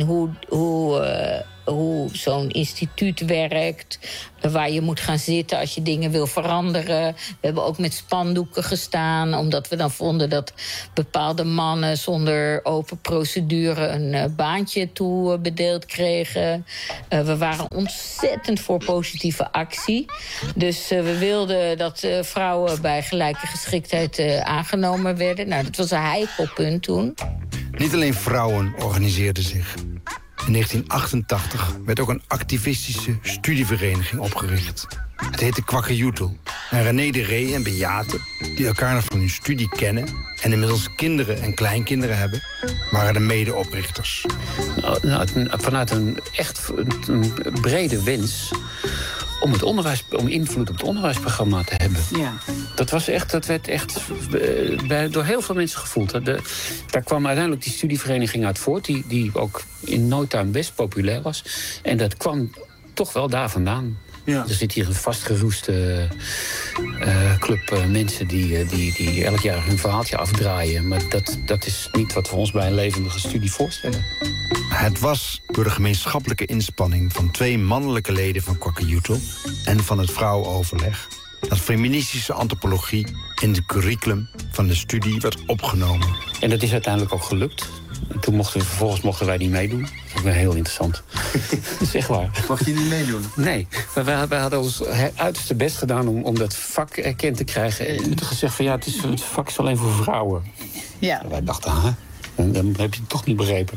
hoe zo'n instituut werkt, waar je moet gaan zitten als je dingen wil veranderen. We hebben ook met spandoeken gestaan, omdat we dan vonden dat bepaalde mannen zonder open procedure een baantje toebedeeld kregen. We waren ontzettend voor positieve actie. Dus we wilden dat vrouwen bij gelijke geschiktheid aangenomen werden. Nou, dat was een heikel punt toen. Niet alleen vrouwen organiseerden zich. In 1988 werd ook een activistische studievereniging opgericht. Het heette Kwakkejoetel. En René de Ree en Beate, die elkaar nog van hun studie kennen en inmiddels kinderen en kleinkinderen hebben, waren de medeoprichters. Vanuit een brede wens om invloed op het onderwijsprogramma te hebben. Ja. Dat werd echt door heel veel mensen gevoeld. Daar kwam uiteindelijk die studievereniging uit voort, die ook in no time best populair was. En dat kwam toch wel daar vandaan. Ja. Er zit hier een vastgeroeste club mensen die elk jaar hun verhaaltje afdraaien. Maar dat is niet wat we ons bij een levendige studie voorstellen. Het was door de gemeenschappelijke inspanning van 2 mannelijke leden van Kwakkejoetel en van het Vrouwenoverleg dat feministische antropologie in het curriculum van de studie werd opgenomen. En dat is uiteindelijk ook gelukt. En toen vervolgens mochten wij niet meedoen. Dat was heel interessant. Dat is echt waar. Mocht je niet meedoen? Nee. Wij hadden ons uiterste best gedaan om dat vak erkend te krijgen. En toen gezegd van het vak is alleen voor vrouwen. Ja. En wij dachten, dan heb je het toch niet begrepen.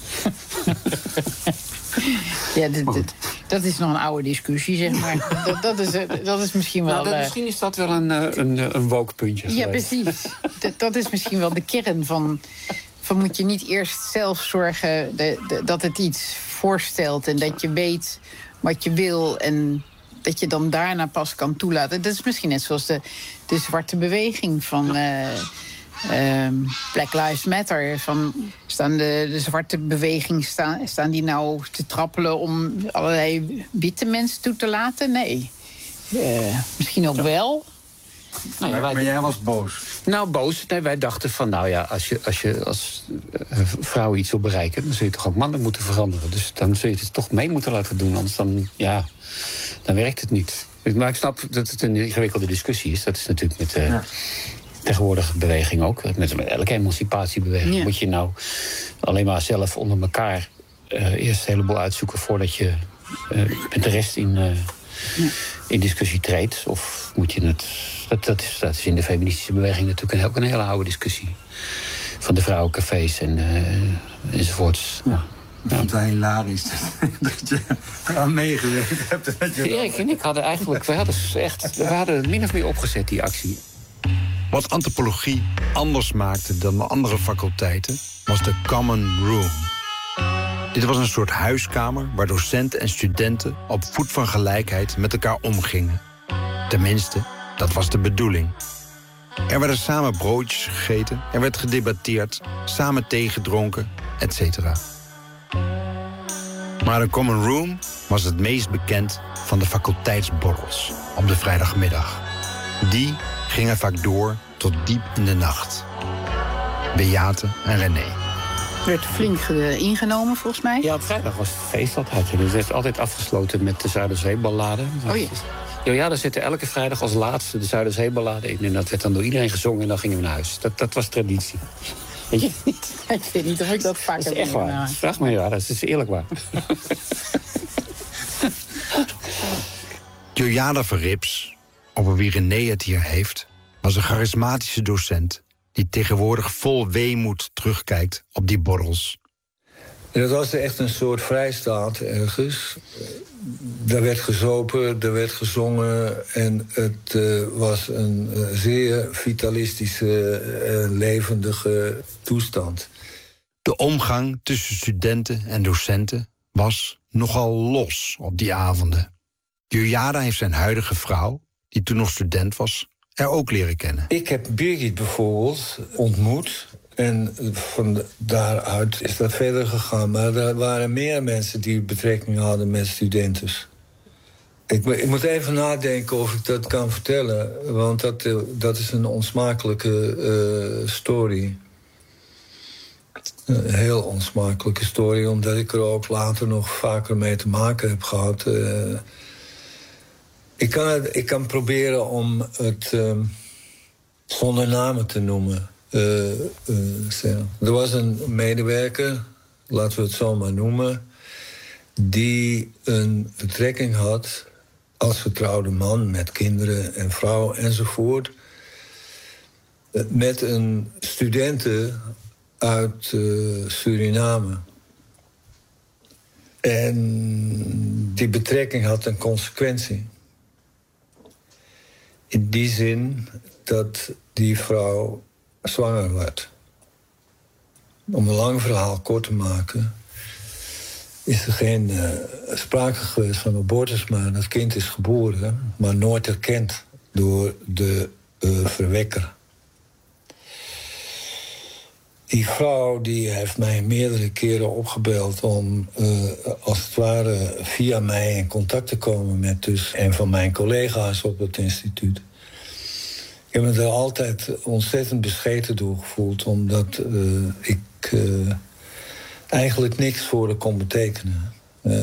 Ja, dat is nog een oude discussie, zeg maar. Dat is misschien wel... misschien is dat wel een woke puntje geweest. Ja, precies. Dat is misschien wel de kern van moet je niet eerst zelf zorgen dat het iets voorstelt en dat je weet wat je wil en dat je dan daarna pas kan toelaten. Dat is misschien net zoals de zwarte beweging van Black Lives Matter. Staan de zwarte beweging staan die nou te trappelen om allerlei witte mensen toe te laten? Nee. Misschien ook wel. Maar jij was boos? Nou, boos. Nee, wij dachten van, als je als vrouw iets wil bereiken, dan zul je toch ook mannen moeten veranderen. Dus dan zul je het toch mee moeten laten doen. Anders dan werkt het niet. Maar ik snap dat het een ingewikkelde discussie is. Dat is natuurlijk met tegenwoordige beweging ook. Met elke emancipatiebeweging. Ja. Moet je nou alleen maar zelf onder elkaar eerst een heleboel uitzoeken voordat je met de rest in discussie treedt? Of moet je het... Dat is in de feministische beweging natuurlijk ook een hele oude discussie. van de vrouwencafés enzovoorts. Ja. Ik vond het wel hilarisch dat je eraan meegewerkt hebt. Erik en ik hadden eigenlijk... We hadden het min of meer opgezet, die actie. Wat antropologie anders maakte dan de andere faculteiten was de Common Room. Dit was een soort huiskamer waar docenten en studenten op voet van gelijkheid met elkaar omgingen. Tenminste, dat was de bedoeling. Er werden samen broodjes gegeten, er werd gedebatteerd, samen thee gedronken, etc. Maar de Common Room was het meest bekend van de faculteitsborrels op de vrijdagmiddag. Die gingen vaak door tot diep in de nacht. Beate en René. Werd flink ingenomen, volgens mij. Ja, op vrijdag was het feest altijd. En het werd altijd afgesloten met de Zuiderzeeballade. Oh ja. Ja, daar zitten elke vrijdag als laatste de Zuiderzeeballade in. En dat werd dan door iedereen gezongen en dan gingen we naar huis. Dat was traditie. Weet je niet? Ik weet niet of ik dat vaak heb. Dat is echt waar. Vraag me ja, dat is eerlijk waar. Jojada Verrips, over wie René het hier heeft, was een charismatische docent die tegenwoordig vol weemoed terugkijkt op die borrels. Dat was echt een soort vrijstaat ergens. Daar werd gezopen, er werd gezongen en het was een zeer vitalistische, levendige toestand. De omgang tussen studenten en docenten was nogal los op die avonden. Jojada heeft zijn huidige vrouw, die toen nog student was, er ook leren kennen. Ik heb Birgit bijvoorbeeld ontmoet. En van daaruit is dat verder gegaan. Maar er waren meer mensen die betrekking hadden met studenten. Ik moet even nadenken of ik dat kan vertellen. Want dat is een onsmakelijke story. Een heel onsmakelijke story. Omdat ik er ook later nog vaker mee te maken heb gehad. Ik kan proberen om het zonder namen te noemen. Er was een medewerker, laten we het zo maar noemen, die een betrekking had als getrouwde man met kinderen en vrouw enzovoort, met een studente uit Suriname. En die betrekking had een consequentie. In die zin dat die vrouw zwanger werd. Om een lang verhaal kort te maken, is er geen sprake geweest van abortus, maar dat kind is geboren, maar nooit erkend door de verwekker. Die vrouw die heeft mij meerdere keren opgebeld om als het ware via mij in contact te komen met dus een van mijn collega's op het instituut. Ik heb me er altijd ontzettend bescheten door gevoeld, omdat ik eigenlijk niks voor haar kon betekenen.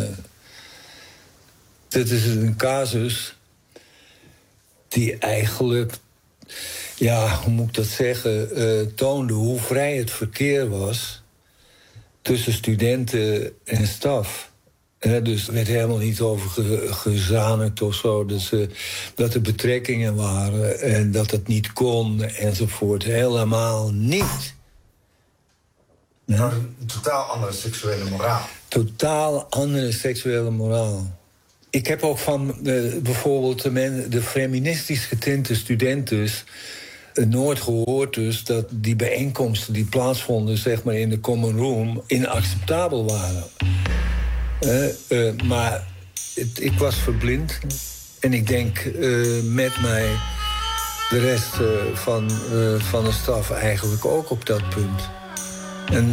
Dit is een casus die eigenlijk, ja, hoe moet ik dat zeggen, toonde hoe vrij het verkeer was tussen studenten en staf. Dus er werd helemaal niet over gezanigd of zo. Dat er betrekkingen waren en dat het niet kon enzovoort. Helemaal niet. Ja? Een totaal andere seksuele moraal. Totaal andere seksuele moraal. Ik heb ook van bijvoorbeeld de feministisch getinte studenten nooit gehoord dus dat die bijeenkomsten die plaatsvonden zeg maar in de Common Room inacceptabel waren. Maar ik was verblind. En ik denk met mij de rest van de staf eigenlijk ook op dat punt. En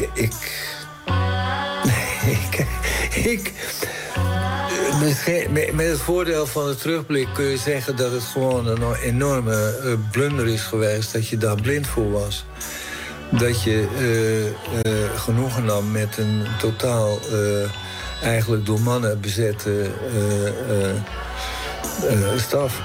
met het voordeel van de terugblik kun je zeggen dat het gewoon een enorme blunder is geweest. Dat je daar blind voor was. Dat je genoegen nam met een totaal eigenlijk door mannen bezette staf.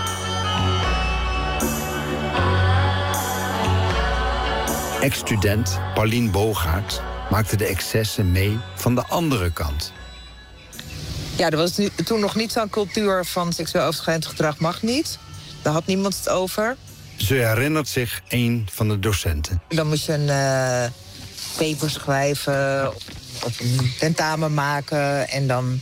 Ex-student Paulien Bogaert maakte de excessen mee van de andere kant. Ja, er was toen nog niet zo'n cultuur van seksueel overschrijdend gedrag mag niet. Daar had niemand het over. Ze herinnert zich een van de docenten. Dan moest je een paper schrijven of een tentamen maken. En dan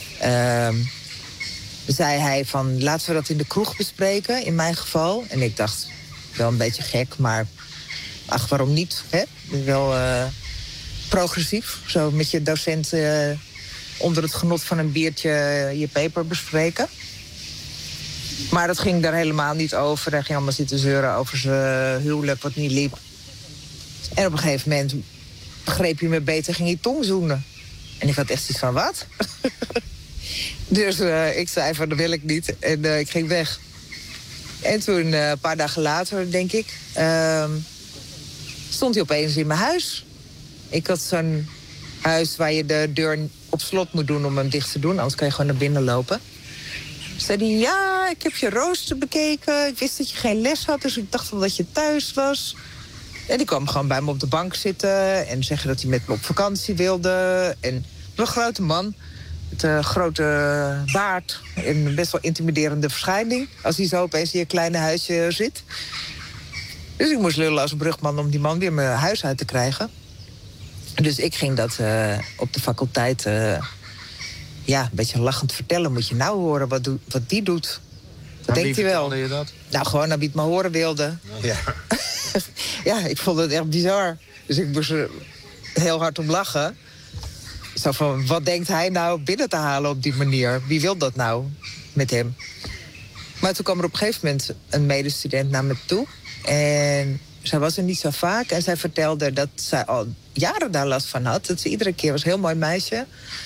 zei hij van, laten we dat in de kroeg bespreken, in mijn geval. En ik dacht, wel een beetje gek, maar ach, waarom niet? Hè? Wel progressief, zo met je docent onder het genot van een biertje je paper bespreken. Maar dat ging daar helemaal niet over. Hij ging allemaal zitten zeuren over zijn huwelijk, wat niet liep. En op een gegeven moment begreep hij me beter, ging hij tongzoenen. En ik had echt zoiets van, wat? Dus ik zei van, dat wil ik niet. En ik ging weg. En toen, een paar dagen later, denk ik, stond hij opeens in mijn huis. Ik had zo'n huis waar je de deur op slot moet doen om hem dicht te doen. Anders kan je gewoon naar binnen lopen. Zei hij, ja, ik heb je rooster bekeken. Ik wist dat je geen les had, dus ik dacht wel dat je thuis was. En die kwam gewoon bij me op de bank zitten en zeggen dat hij met me op vakantie wilde. En een grote man met een grote baard en een best wel intimiderende verschijning. Als hij zo opeens in je kleine huisje zit. Dus ik moest lullen als een brugman om die man weer mijn huis uit te krijgen. Dus ik ging dat op de faculteit een beetje lachend vertellen. Moet je nou horen wat die doet. Wat denkt hij wel? Je dat? Nou, gewoon aan wie het maar horen wilde. Ja. Ja, ik vond het echt bizar. Dus ik moest er heel hard om lachen. Zo van, wat denkt hij nou binnen te halen op die manier? Wie wil dat nou met hem? Maar toen kwam er op een gegeven moment een medestudent naar me toe. En zij was er niet zo vaak. En zij vertelde dat zij al jaren daar last van had. Dat ze iedere keer, was een heel mooi meisje.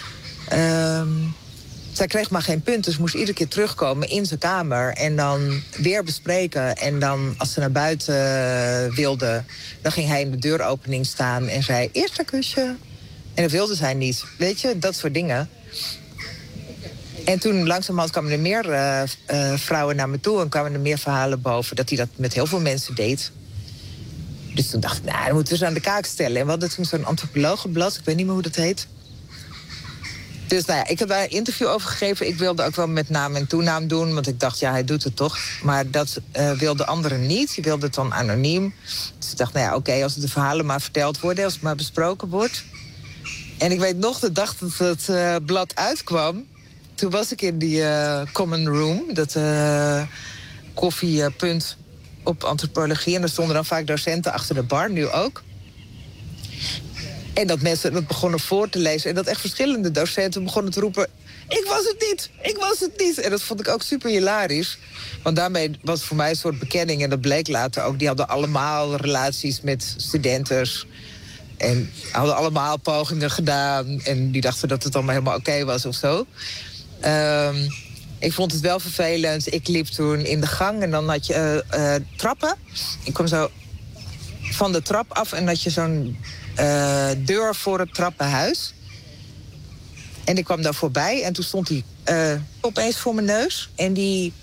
Zij kreeg maar geen punt, dus moest iedere keer terugkomen in zijn kamer. En dan weer bespreken. En dan, als ze naar buiten wilde, dan ging hij in de deuropening staan en zei, eerst een kusje. En dat wilde zij niet. Weet je, dat soort dingen. En toen langzamerhand kwamen er meer vrouwen naar me toe en kwamen er meer verhalen boven dat hij dat met heel veel mensen deed. Dus toen dacht ik, nou, dan moeten we ze aan de kaak stellen. En we hadden toen zo'n antropologenblad, ik weet niet meer hoe dat heet. Dus nou ja, ik heb daar een interview over gegeven. Ik wilde ook wel met naam en toenaam doen, want ik dacht, ja, hij doet het toch. Maar dat wilden anderen niet. Die wilden het dan anoniem. Dus ik dacht, nou ja, oké, als de verhalen maar verteld worden, als het maar besproken wordt. En ik weet nog, de dag dat het blad uitkwam, toen was ik in die common room, dat koffiepunt op antropologie. En er stonden dan vaak docenten achter de bar, nu ook. En dat mensen dat begonnen voor te lezen. En dat echt verschillende docenten begonnen te roepen, ik was het niet, ik was het niet. En dat vond ik ook super hilarisch. Want daarmee was het voor mij een soort bekenning. En dat bleek later ook. Die hadden allemaal relaties met studentes. En hadden allemaal pogingen gedaan. En die dachten dat het allemaal helemaal oké was of zo. Ik vond het wel vervelend. Ik liep toen in de gang en dan had je trappen. Ik kwam zo van de trap af en had je zo'n deur voor het trappenhuis. En ik kwam daar voorbij en toen stond hij opeens voor mijn neus. En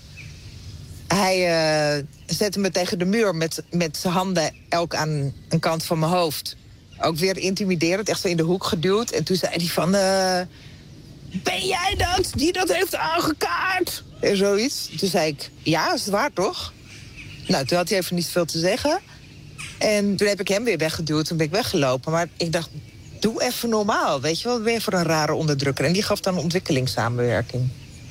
hij zette me tegen de muur met zijn handen elk aan een kant van mijn hoofd. Ook weer intimiderend, echt zo in de hoek geduwd. En toen zei hij van, ben jij dat die dat heeft aangekaart? En zoiets. Toen zei ik, ja, is het waar toch? Nou, toen had hij even niet veel te zeggen. En toen heb ik hem weer weggeduwd, toen ben ik weggelopen. Maar ik dacht, doe even normaal, weet je wel. Wat ben je voor een rare onderdrukker? En die gaf dan ontwikkelingssamenwerking.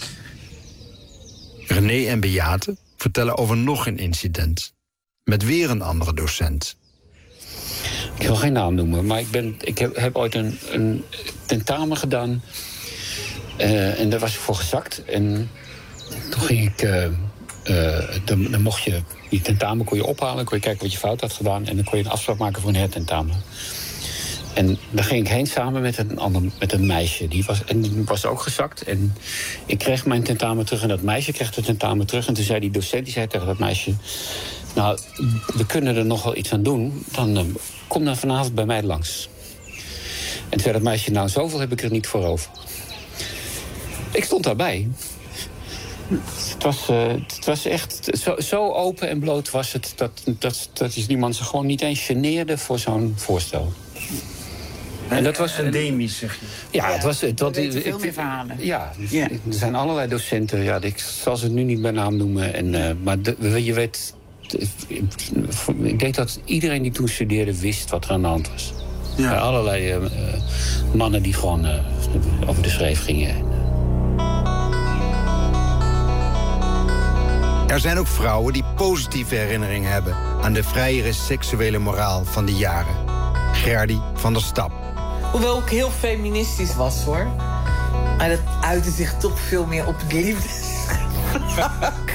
René en Beate vertellen over nog een incident. Met weer een andere docent. Ik wil geen naam noemen, maar ik heb ooit een tentamen gedaan. En daar was ik voor gezakt. En toen ging ik... dan mocht je... Die tentamen kon je ophalen, kon je kijken wat je fout had gedaan. En dan kon je een afspraak maken voor een hertentamen. En daar ging ik heen samen met een meisje. Die was ook gezakt. En ik kreeg mijn tentamen terug en dat meisje kreeg het tentamen terug. En toen zei die docent tegen dat meisje... Nou, we kunnen er nog wel iets aan doen. Dan kom dan vanavond bij mij langs. En toen zei dat meisje, nou, zoveel heb ik er niet voor over. Ik stond daarbij. Het was echt... Zo open en bloot was het... dat die man zich gewoon niet eens geneerde voor zo'n voorstel. En dat was endemisch, zeg je? Ja, het was... veel meer verhalen. Ja, er zijn allerlei docenten. Ja, ik zal ze nu niet bij naam noemen. Maar je weet Ik denk dat iedereen die toen studeerde wist wat er aan de hand was. Ja. Allerlei mannen die gewoon over de schreef gingen. Er zijn ook vrouwen die positieve herinneringen hebben aan de vrijere seksuele moraal van die jaren. Gerdy van der Stap. Hoewel ik heel feministisch was, hoor. Maar dat uitte zich toch veel meer op het liefdesvlak.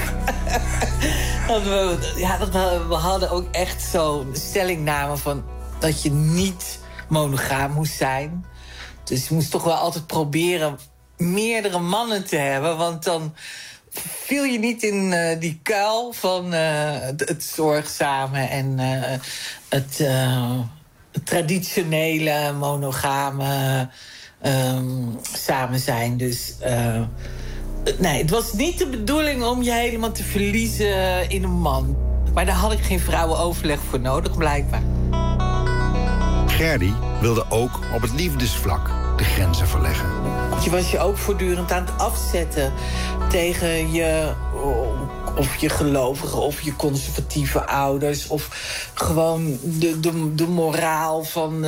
We hadden ook echt zo'n stellingname van dat je niet monogaam moest zijn. Dus je moest toch wel altijd proberen meerdere mannen te hebben, want dan viel je niet in die kuil van het zorgzame en het traditionele monogame samen zijn. Dus nee, het was niet de bedoeling om je helemaal te verliezen in een man. Maar daar had ik geen vrouwenoverleg voor nodig, blijkbaar. Gerdy wilde ook op het liefdesvlak de grenzen verleggen. Je was je ook voortdurend aan het afzetten tegen je, of je gelovige of je conservatieve ouders, of gewoon de moraal van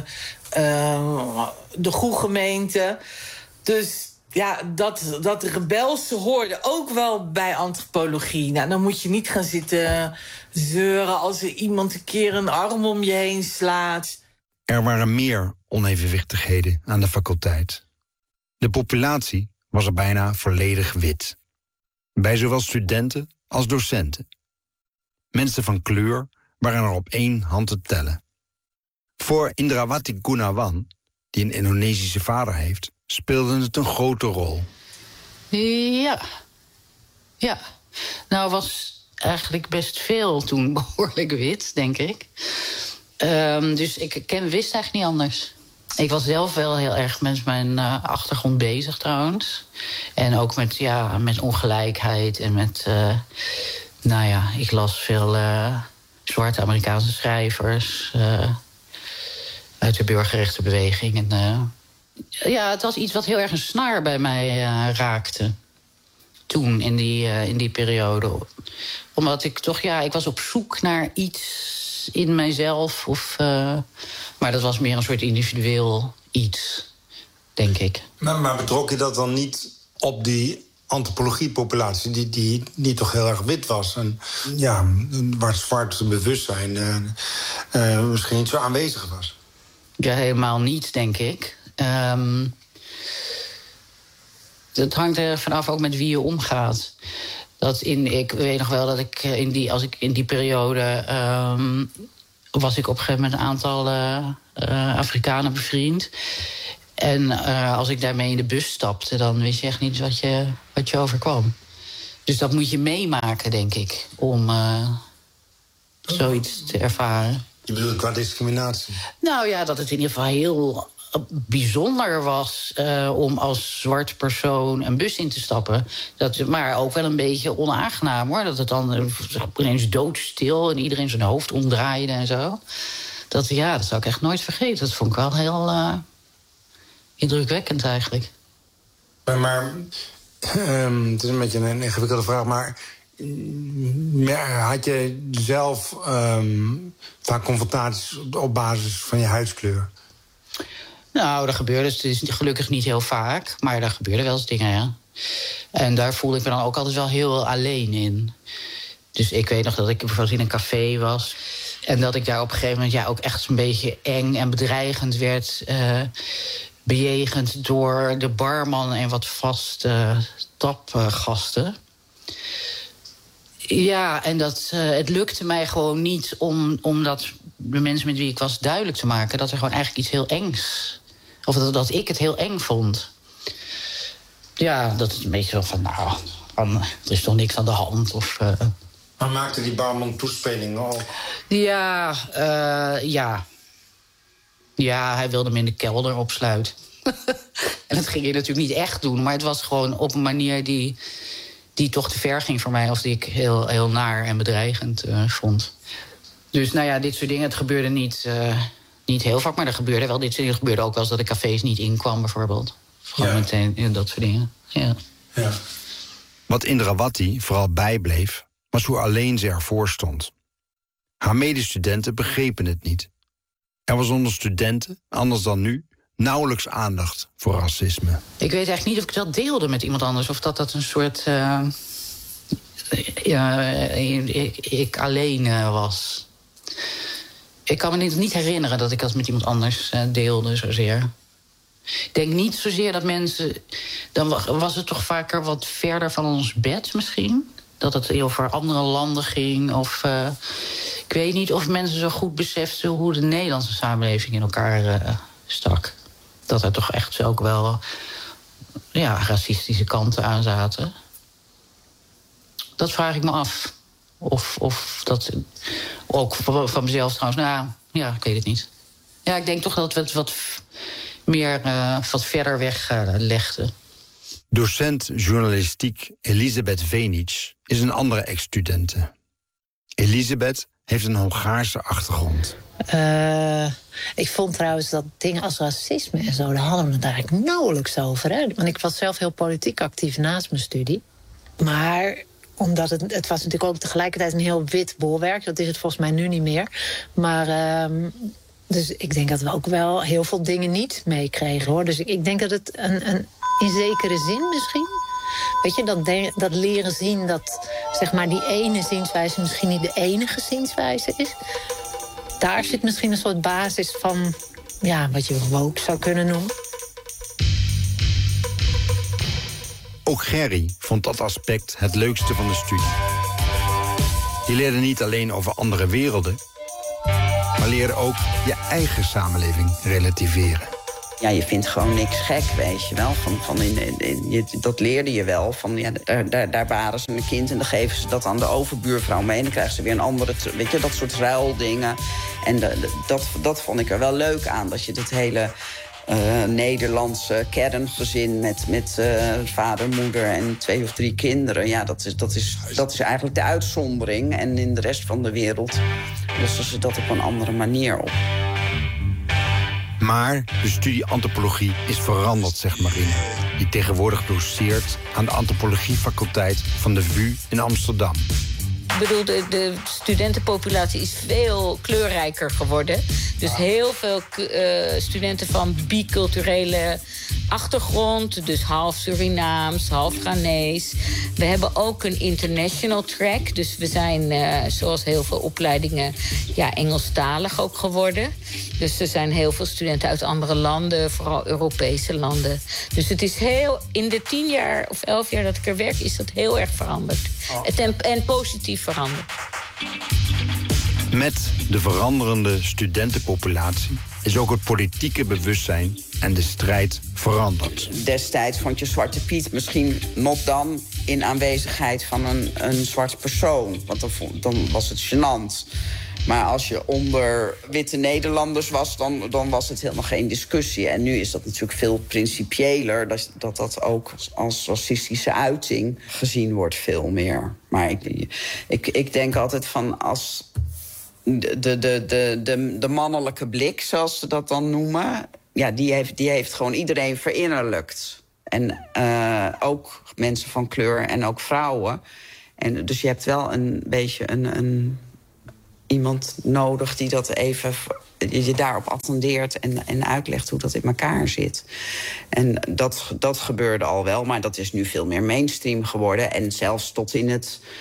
de goede gemeente. Dus ja, dat rebelse hoorde ook wel bij antropologie. Nou, dan moet je niet gaan zitten zeuren als er iemand een keer een arm om je heen slaat. Er waren meer onevenwichtigheden aan de faculteit. De populatie was er bijna volledig wit. Bij zowel studenten als docenten. Mensen van kleur waren er op 1 hand te tellen. Voor Indrawati Gunawan, die een Indonesische vader heeft, speelde het een grote rol. Ja. Nou, was eigenlijk best veel toen behoorlijk wit, denk ik. Dus ik wist eigenlijk niet anders. Ik was zelf wel heel erg met mijn achtergrond bezig trouwens. En ook met ongelijkheid en met... ik las veel zwarte Amerikaanse schrijvers uit de burgerrechtenbeweging. En, het was iets wat heel erg een snaar bij mij raakte. Toen, in die periode. Omdat ik toch, ik was op zoek naar iets in mijzelf. Maar dat was meer een soort individueel iets, denk ik. Maar betrok je dat dan niet op die antropologiepopulatie die niet toch heel erg wit was? En waar het zwarte bewustzijn misschien niet zo aanwezig was? Ja, helemaal niet, denk ik. Het hangt er vanaf ook met wie je omgaat. Ik weet nog wel dat ik in die periode was ik op een gegeven moment een aantal Afrikanen bevriend. En als ik daarmee in de bus stapte, dan wist je echt niet wat je overkwam. Dus dat moet je meemaken, denk ik, om zoiets te ervaren. Je bedoelt qua discriminatie? Nou ja, dat het in ieder geval heel bijzonder was om als zwart persoon een bus in te stappen. Maar ook wel een beetje onaangenaam, hoor. Dat het dan ineens doodstil en iedereen zijn hoofd omdraaide en zo. Dat zou ik echt nooit vergeten. Dat vond ik wel heel indrukwekkend eigenlijk. Maar het is een beetje een ingewikkelde vraag, maar had je zelf vaak confrontaties op basis van je huidskleur? Nou, dat gebeurde. Het is gelukkig niet heel vaak, maar daar gebeurden wel eens dingen, ja. En daar voelde ik me dan ook altijd wel heel alleen in. Dus ik weet nog dat ik bijvoorbeeld in een café was en dat ik daar op een gegeven moment ook echt een beetje eng en bedreigend werd bejegend door de barman en wat vaste tapgasten. Ja, en het lukte mij gewoon niet om dat de mensen met wie ik was duidelijk te maken dat er gewoon eigenlijk iets heel engs, of dat ik het heel eng vond. Ja, dat is een beetje zo van, er is toch niks aan de hand. Maar maakte die barman toespelingen ook? Ja, hij wilde me in de kelder opsluiten. En dat ging hij natuurlijk niet echt doen, maar het was gewoon op een manier die toch te ver ging voor mij, of die ik heel, heel naar en bedreigend vond. Dus dit soort dingen, het gebeurde niet heel vaak, maar er gebeurde wel dit soort dingen. Het gebeurde ook wel eens dat de cafés niet inkwam, bijvoorbeeld. Gewoon meteen dat soort dingen, ja. Wat Indrawati vooral bijbleef, was hoe alleen ze ervoor stond. Haar medestudenten begrepen het niet. Er was onder studenten, anders dan nu, nauwelijks aandacht voor racisme. Ik weet eigenlijk niet of ik dat deelde met iemand anders. Of dat een soort... ik alleen was. Ik kan me niet herinneren dat ik dat met iemand anders deelde zozeer. Ik denk niet zozeer dat mensen... Dan was het toch vaker wat verder van ons bed misschien. Dat het over andere landen ging. Of ik weet niet of mensen zo goed beseften hoe de Nederlandse samenleving in elkaar stak. Dat er toch echt ook wel racistische kanten aan zaten. Dat vraag ik me af. Of dat ook van mezelf trouwens. Nou ja, ik weet het niet. Ja, ik denk toch dat we het wat meer wat verder weg legden. Docent journalistiek Elisabeth Venic is een andere ex-studente. Elisabeth heeft een Hongaarse achtergrond. Ik vond trouwens dat dingen als racisme en zo, daar hadden we het eigenlijk nauwelijks over. Hè? Want ik was zelf heel politiek actief naast mijn studie. Maar omdat het was natuurlijk ook tegelijkertijd een heel wit bolwerk. Dat is het volgens mij nu niet meer. Maar dus ik denk dat we ook wel heel veel dingen niet meekregen, hoor. Dus ik denk dat het in zekere zin misschien... Weet je, dat leren zien dat zeg maar die ene zienswijze misschien niet de enige zienswijze is. Daar zit misschien een soort basis van, wat je woke zou kunnen noemen. Ook Gerry vond dat aspect het leukste van de studie. Je leerde niet alleen over andere werelden, maar leerde ook je eigen samenleving relativeren. Ja, je vindt gewoon niks gek, weet je wel. Dat leerde je wel. Daar waren ze een kind en dan geven ze dat aan de overbuurvrouw mee. En dan krijgen ze weer een andere, weet je, dat soort ruildingen. En dat vond ik er wel leuk aan. Dat je het hele Nederlandse kerngezin met vader, moeder en 2 of 3 kinderen. Ja, dat is eigenlijk de uitzondering. En in de rest van de wereld lossen ze dat op een andere manier op. Maar de studie antropologie is veranderd, zegt Marine, die tegenwoordig doceert aan de antropologiefaculteit van de VU in Amsterdam. Ik bedoel, de studentenpopulatie is veel kleurrijker geworden. Dus heel veel studenten van biculturele achtergrond. Dus half Surinaams, half Ghanees. We hebben ook een international track. Dus we zijn, zoals heel veel opleidingen, Engelstalig ook geworden. Dus er zijn heel veel studenten uit andere landen, vooral Europese landen. Dus het is in de 10 jaar of 11 jaar dat ik er werk, is dat heel erg veranderd. En positief veranderd. Met de veranderende studentenpopulatie is ook het politieke bewustzijn en de strijd veranderd. Destijds vond je Zwarte Piet misschien not dan in aanwezigheid van een zwart persoon. Want dan was het gênant. Maar als je onder witte Nederlanders was, dan was het helemaal geen discussie. En nu is dat natuurlijk veel principiëler, dat ook als racistische uiting gezien wordt veel meer. Maar ik denk altijd van als de mannelijke blik, zoals ze dat dan noemen, die heeft gewoon iedereen verinnerlijkt. En ook mensen van kleur en ook vrouwen. En dus je hebt wel een beetje iemand nodig die dat even je daarop attendeert en uitlegt hoe dat in elkaar zit. En dat gebeurde al wel, maar dat is nu veel meer mainstream geworden. En zelfs tot in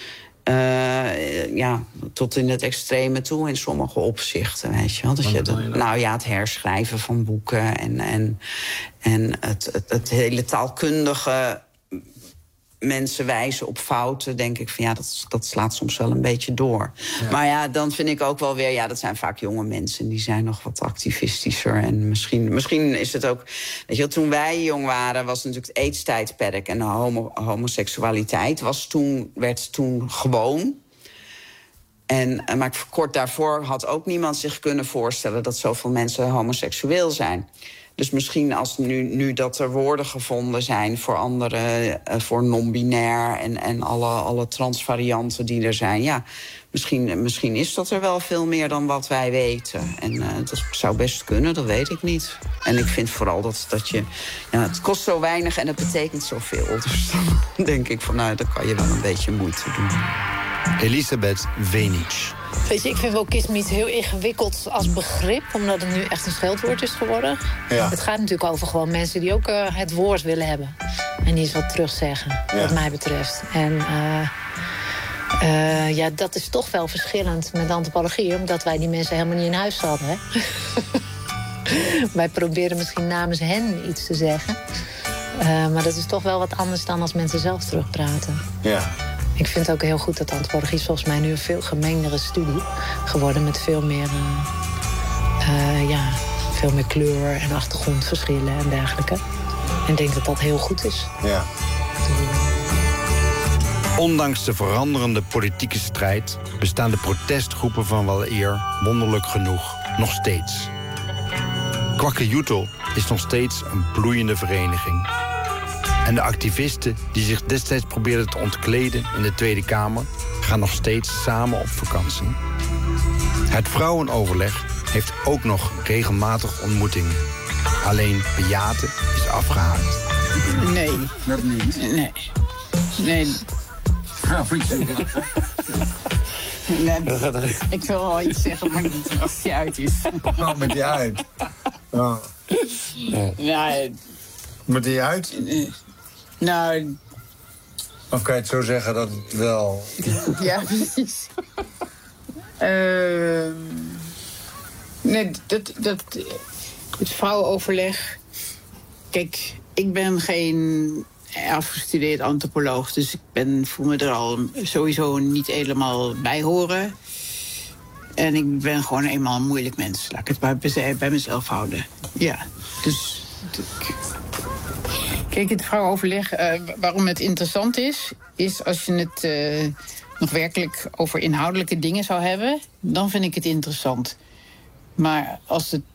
het extreme toe in sommige opzichten, weet je wel. Dus het herschrijven van boeken en het hele taalkundige mensen wijzen op fouten, denk ik van dat slaat soms wel een beetje door. Ja. Maar dan vind ik ook wel weer, dat zijn vaak jonge mensen, die zijn nog wat activistischer. En misschien is het ook, weet je, toen wij jong waren, was natuurlijk het AIDS-tijdperk en homoseksualiteit werd toen gewoon. Maar kort daarvoor had ook niemand zich kunnen voorstellen dat zoveel mensen homoseksueel zijn. Dus misschien als nu dat er woorden gevonden zijn voor anderen, voor non-binair en alle transvarianten die er zijn. Misschien is dat er wel veel meer dan wat wij weten. En dat zou best kunnen, dat weet ik niet. En ik vind vooral dat je... het kost zo weinig en het betekent zoveel. Dus dan denk ik van, dan kan je wel een beetje moeite doen. Elisabeth Weenich. Weet je, ik vind wokisme iets heel ingewikkelds als begrip, omdat het nu echt een scheldwoord is geworden. Ja. Het gaat natuurlijk over gewoon mensen die ook het woord willen hebben. En die eens wat terugzeggen, wat mij betreft. En ja, dat is toch wel verschillend met antropologie, omdat wij die mensen helemaal niet in huis hadden. Hè? Wij proberen misschien namens hen iets te zeggen. Maar dat is toch wel wat anders dan als mensen zelf terugpraten. Ja. Ik vind het ook heel goed dat antropologie is volgens mij nu een veel gemengdere studie geworden met veel meer, veel meer kleur en achtergrondverschillen en dergelijke. En ik denk dat dat heel goed is. Ja. Ondanks de veranderende politieke strijd bestaan de protestgroepen van weleer wonderlijk genoeg nog steeds. Kwakkejoetel is nog steeds een bloeiende vereniging. En de activisten die zich destijds probeerden te ontkleden in de Tweede Kamer gaan nog steeds samen op vakantie. Het vrouwenoverleg heeft ook nog regelmatig ontmoetingen. Alleen Beate is afgehaakt. Nee. Dat niet? Nee. Nee. Nee, ik wil wel iets zeggen, maar niet als die uit is. Oh, met die uit. Oh. Nee. Moet die uit? Nou... Of kan je het zo zeggen dat het wel... Ja, precies. Nee, het vrouwenoverleg... Kijk, ik ben geen afgestudeerd antropoloog, dus ik voel me er al sowieso niet helemaal bij horen. En ik ben gewoon eenmaal een moeilijk mens. Laat ik het bij mezelf houden. Ja, dus... Kijk, het vrouwenoverleg, waarom het interessant is als je het nog werkelijk over inhoudelijke dingen zou hebben, dan vind ik het interessant. Maar als het...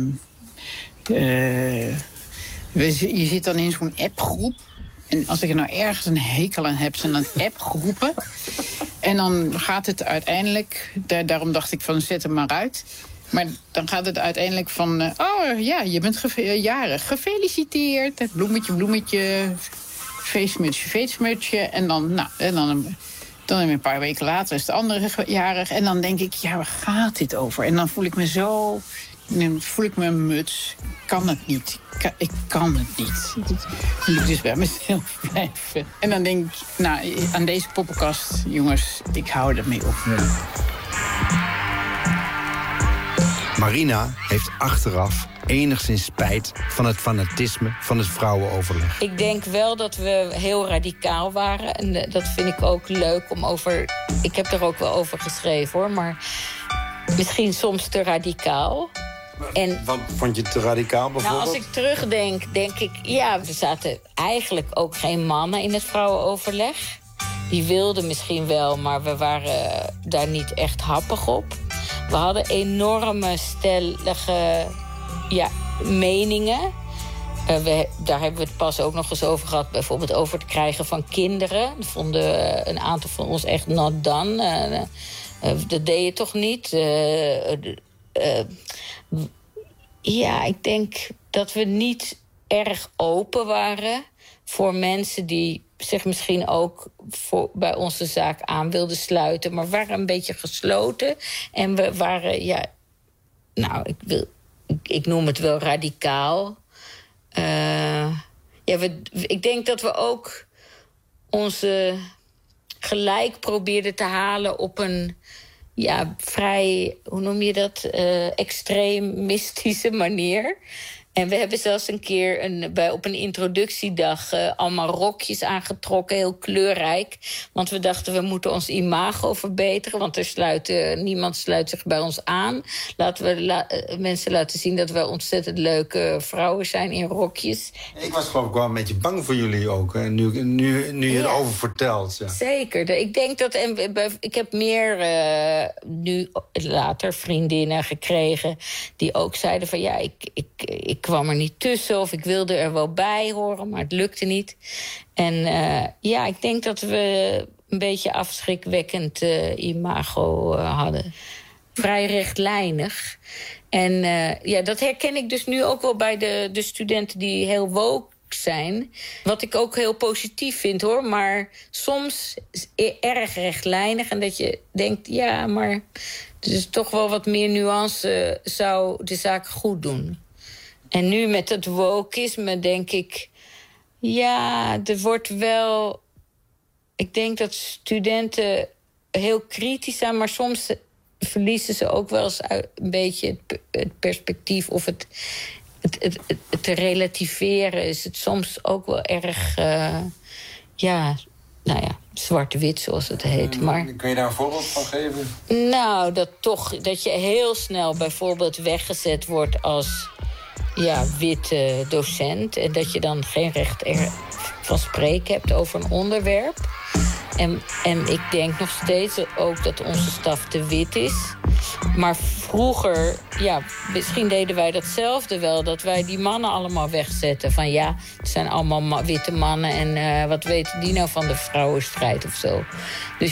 je zit dan in zo'n appgroep. En als ik er nou ergens een hekel aan heb, zijn dan appgroepen. En dan gaat het uiteindelijk... Daarom dacht ik van, zet hem maar uit. Maar dan gaat het uiteindelijk van... oh ja, je bent jarig. Gefeliciteerd. Bloemetje, bloemetje. Feestmutsje, feestmutsje. En dan een paar weken later is de andere jarig. En dan denk ik, ja, waar gaat dit over? En dan voel ik me zo... Dan voel ik me een muts. Ik kan het niet. Ik kan het niet. Dan moet ik dus bij mezelf blijven. En dan denk ik, nou, aan deze poppenkast, jongens, ik hou ermee op. Ja. Marina heeft achteraf enigszins spijt van het fanatisme van het vrouwenoverleg. Ik denk wel dat we heel radicaal waren. En dat vind ik ook leuk om over... Ik heb er ook wel over geschreven, hoor. Maar misschien soms te radicaal. En, wat vond je te radicaal bijvoorbeeld? Nou, als ik terugdenk, denk ik... Ja, er zaten eigenlijk ook geen mannen in het vrouwenoverleg. Die wilden misschien wel, maar we waren daar niet echt happig op. We hadden enorme stellige meningen. Daar hebben we het pas ook nog eens over gehad. Bijvoorbeeld over het krijgen van kinderen. Dat vonden een aantal van ons echt not done. Dat deed je toch niet? Ik denk dat we niet erg open waren voor mensen die zich misschien ook bij onze zaak aan wilden sluiten. Maar we waren een beetje gesloten. En we waren, ik noem het wel radicaal. Ik denk dat we ook onze gelijk probeerden te halen op een vrij, hoe noem je dat, extremistische manier. En we hebben zelfs een keer op een introductiedag allemaal rokjes aangetrokken, heel kleurrijk. Want we dachten, we moeten ons imago verbeteren, want niemand sluit zich bij ons aan. Laten we mensen laten zien dat we ontzettend leuke vrouwen zijn in rokjes. Ik was geloof ik wel een beetje bang voor jullie ook, hè? Nu je erover vertelt. Ja. Zeker. Ik denk dat... ik heb meer nu later vriendinnen gekregen die ook zeiden van ik kwam er niet tussen of ik wilde er wel bij horen, maar het lukte niet. En ik denk dat we een beetje afschrikwekkend imago hadden. Vrij rechtlijnig. En dat herken ik dus nu ook wel bij de studenten die heel woke zijn. Wat ik ook heel positief vind, hoor. Maar soms erg rechtlijnig. En dat je denkt, ja, maar er is toch wel wat meer nuance zou de zaak goed doen. En nu met het wokisme denk ik, ja, er wordt wel... Ik denk dat studenten heel kritisch zijn, maar soms verliezen ze ook wel eens een beetje het perspectief of het te relativeren. Is het soms ook wel erg, zwart-wit zoals het heet. Maar, kun je daar een voorbeeld van geven? Nou, dat je heel snel bijvoorbeeld weggezet wordt als witte docent. En dat je dan geen recht van spreken hebt over een onderwerp. En ik denk nog steeds ook dat onze staf te wit is. Maar vroeger, misschien deden wij datzelfde wel. Dat wij die mannen allemaal wegzetten. Van het zijn allemaal witte mannen. En wat weten die nou van de vrouwenstrijd of zo. Dus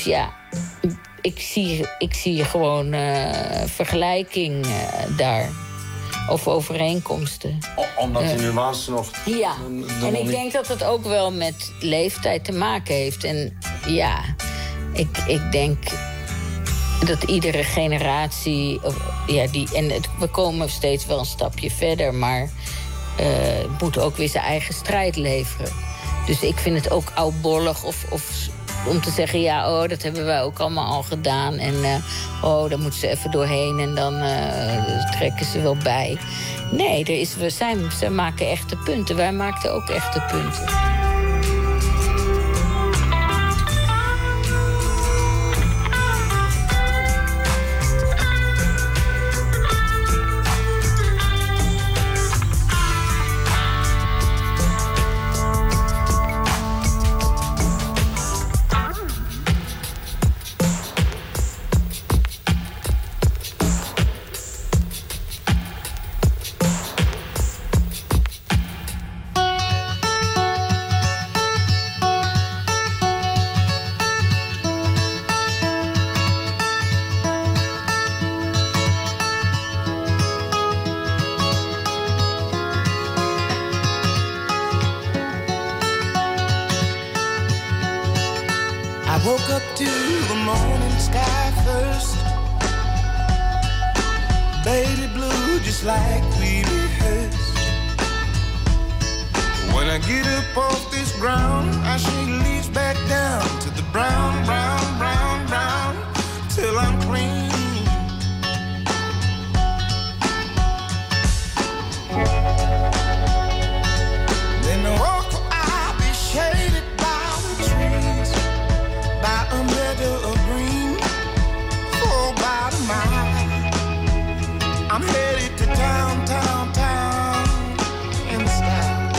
ik zie gewoon vergelijking daar. Of overeenkomsten. Omdat die nuance nog... Ja, en ik denk dat het ook wel met leeftijd te maken heeft. En ik denk dat iedere generatie... we komen steeds wel een stapje verder, maar het moet ook weer zijn eigen strijd leveren. Dus ik vind het ook oudbollig of om te zeggen, dat hebben wij ook allemaal al gedaan. En daar moeten ze even doorheen en dan trekken ze wel bij. Nee, ze maken echte punten. Wij maakten ook echte punten. Woke up to the morning sky first. Baby blue just like we rehearsed. When I get up off this ground, I shake leaves back down to the brown, brown, brown, brown, till I'm clean. Then the walk I'll be shaded by the trees, by a meadow of green, for about a mile. I'm headed to town, town, town, in style,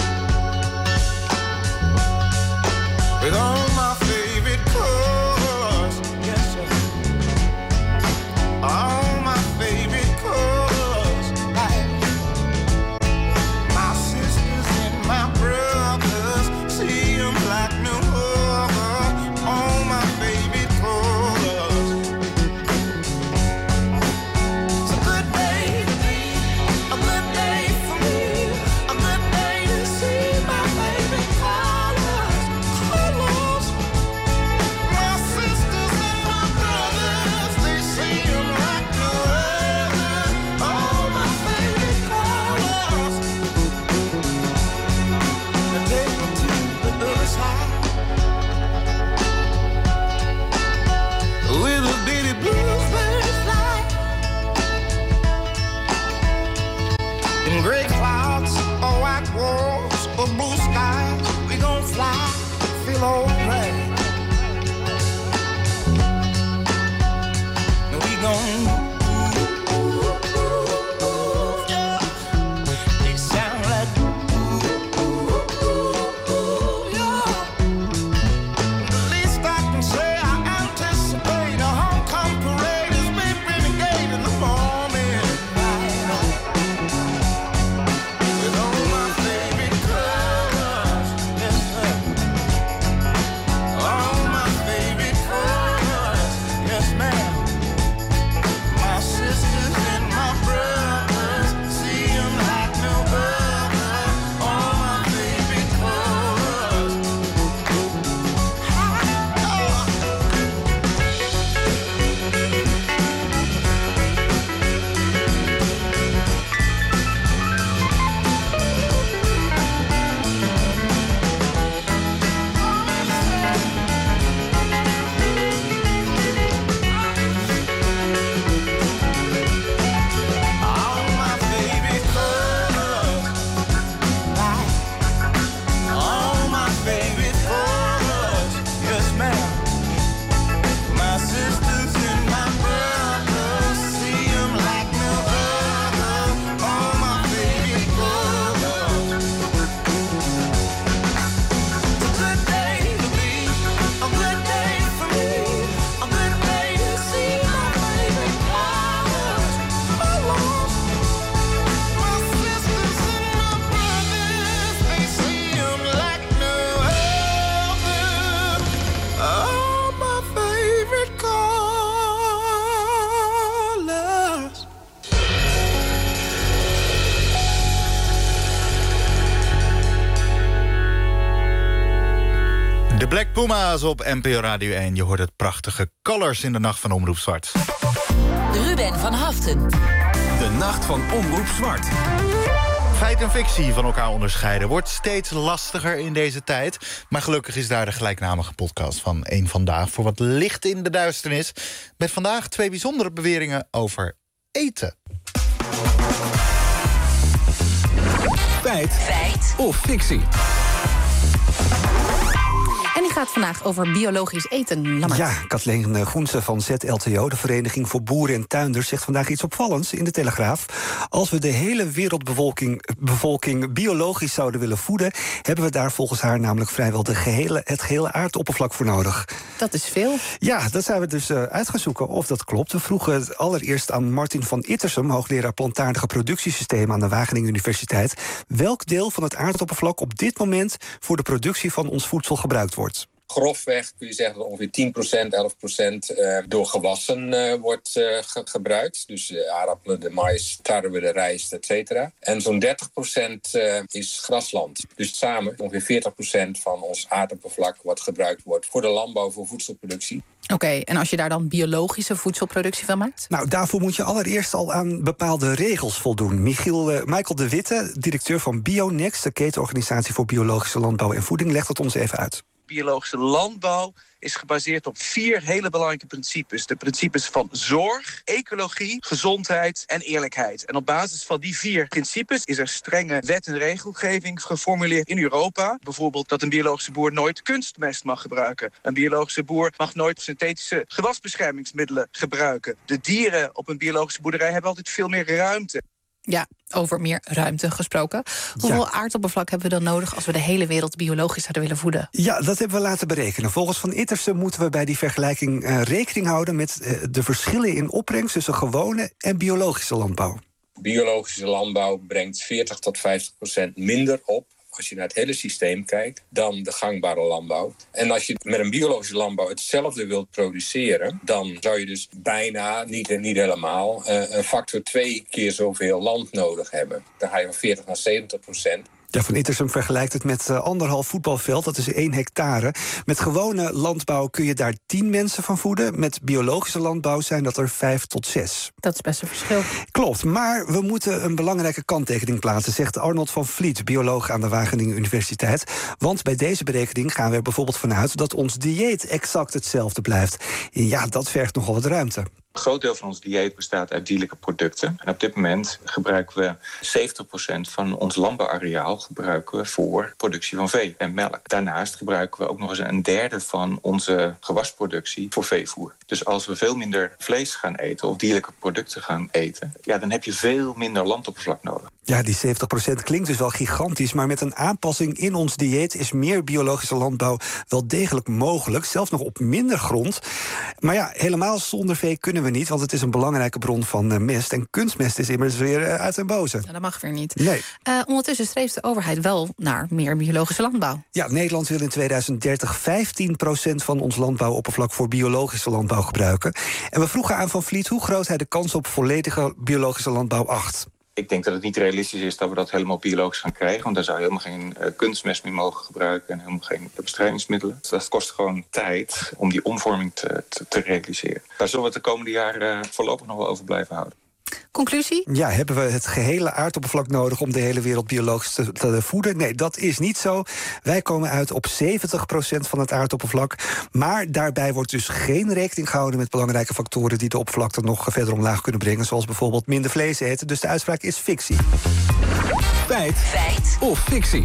with all my favorite colors, yes sir. De Black Puma's op NPO Radio 1. Je hoort het prachtige Colors in de Nacht van Omroep Zwart. Ruben van Haften. De Nacht van Omroep Zwart. Feit en fictie van elkaar onderscheiden wordt steeds lastiger in deze tijd. Maar gelukkig is daar de gelijknamige podcast van Eén Vandaag voor wat licht in de duisternis. Met vandaag 2 bijzondere beweringen over eten. Feit of fictie. En die gaat vandaag over biologisch eten. Lammert. Ja, Kathleen Groense van ZLTO, de Vereniging voor Boeren en Tuinders, zegt vandaag iets opvallends in de Telegraaf. Als we de hele wereldbevolking biologisch zouden willen voeden, hebben we daar volgens haar namelijk vrijwel het gehele aardoppervlak voor nodig. Dat is veel. Ja, dat zijn we dus uit gaan zoeken of dat klopt. We vroegen het allereerst aan Martin van Ittersum, hoogleraar plantaardige productiesystemen aan de Wageningen Universiteit, welk deel van het aardoppervlak op dit moment voor de productie van ons voedsel gebruikt wordt. Grofweg kun je zeggen dat ongeveer 10%, 11% door gewassen wordt gebruikt. Dus de aardappelen, de mais, tarwe, de rijst, et cetera. En zo'n 30% is grasland. Dus samen ongeveer 40% van ons aardoppervlak wat gebruikt wordt voor de landbouw, voor voedselproductie. Oké, en als je daar dan biologische voedselproductie van maakt? Nou, daarvoor moet je allereerst al aan bepaalde regels voldoen. Michael de Witte, directeur van BioNext, de ketenorganisatie voor biologische landbouw en voeding, legt het ons even uit. Biologische landbouw is gebaseerd op 4 hele belangrijke principes. De principes van zorg, ecologie, gezondheid en eerlijkheid. En op basis van die 4 principes is er strenge wet- en regelgeving geformuleerd in Europa. Bijvoorbeeld dat een biologische boer nooit kunstmest mag gebruiken. Een biologische boer mag nooit synthetische gewasbeschermingsmiddelen gebruiken. De dieren op een biologische boerderij hebben altijd veel meer ruimte. Ja, over meer ruimte gesproken. Hoeveel aardoppervlak hebben we dan nodig als we de hele wereld biologisch zouden willen voeden? Ja, dat hebben we laten berekenen. Volgens Van Ittersum moeten we bij die vergelijking rekening houden met de verschillen in opbrengst tussen gewone en biologische landbouw. Biologische landbouw brengt 40 tot 50% minder op, als je naar het hele systeem kijkt, dan de gangbare landbouw. En als je met een biologische landbouw hetzelfde wilt produceren, dan zou je dus bijna, niet helemaal, een factor 2 keer zoveel land nodig hebben. Dan ga je van 40 naar 70%. Ja, Van Ittersum vergelijkt het met 1,5 voetbalveld, dat is 1 hectare. Met gewone landbouw kun je daar 10 mensen van voeden. Met biologische landbouw zijn dat er 5 tot 6. Dat is best een verschil. Klopt, maar we moeten een belangrijke kanttekening plaatsen, zegt Arnold van Vliet, bioloog aan de Wageningen Universiteit. Want bij deze berekening gaan we er bijvoorbeeld vanuit dat ons dieet exact hetzelfde blijft. Ja, dat vergt nogal wat ruimte. Een groot deel van ons dieet bestaat uit dierlijke producten. En op dit moment gebruiken we 70% van ons landbouwareaal gebruiken we voor productie van vee en melk. Daarnaast gebruiken we ook nog eens een derde van onze gewasproductie voor veevoer. Dus als we veel minder vlees gaan eten of dierlijke producten gaan eten, ja, dan heb je veel minder landoppervlak nodig. Ja, die 70% klinkt dus wel gigantisch, maar met een aanpassing in ons dieet is meer biologische landbouw wel degelijk mogelijk, zelfs nog op minder grond. Maar ja, helemaal zonder vee kunnen we niet, want het is een belangrijke bron van mest. En kunstmest is immers weer uit den boze. Ja, dat mag weer niet. Nee. Ondertussen streeft de overheid wel naar meer biologische landbouw. Ja, Nederland wil in 2030 15% van ons landbouwoppervlak voor biologische landbouw gebruiken. En we vroegen aan Van Vliet hoe groot hij de kans op volledige biologische landbouw acht. Ik denk dat het niet realistisch is dat we dat helemaal biologisch gaan krijgen. Want daar zou je helemaal geen kunstmest meer mogen gebruiken en helemaal geen bestrijdingsmiddelen. Dus dat kost gewoon tijd om die omvorming te realiseren. Daar zullen we het de komende jaren voorlopig nog wel over blijven houden. Conclusie? Ja, hebben we het gehele aardoppervlak nodig om de hele wereld biologisch te voeden? Nee, dat is niet zo. Wij komen uit op 70% van het aardoppervlak. Maar daarbij wordt dus geen rekening gehouden met belangrijke factoren die de oppervlakte nog verder omlaag kunnen brengen. Zoals bijvoorbeeld minder vlees eten. Dus de uitspraak is fictie. Feit of fictie.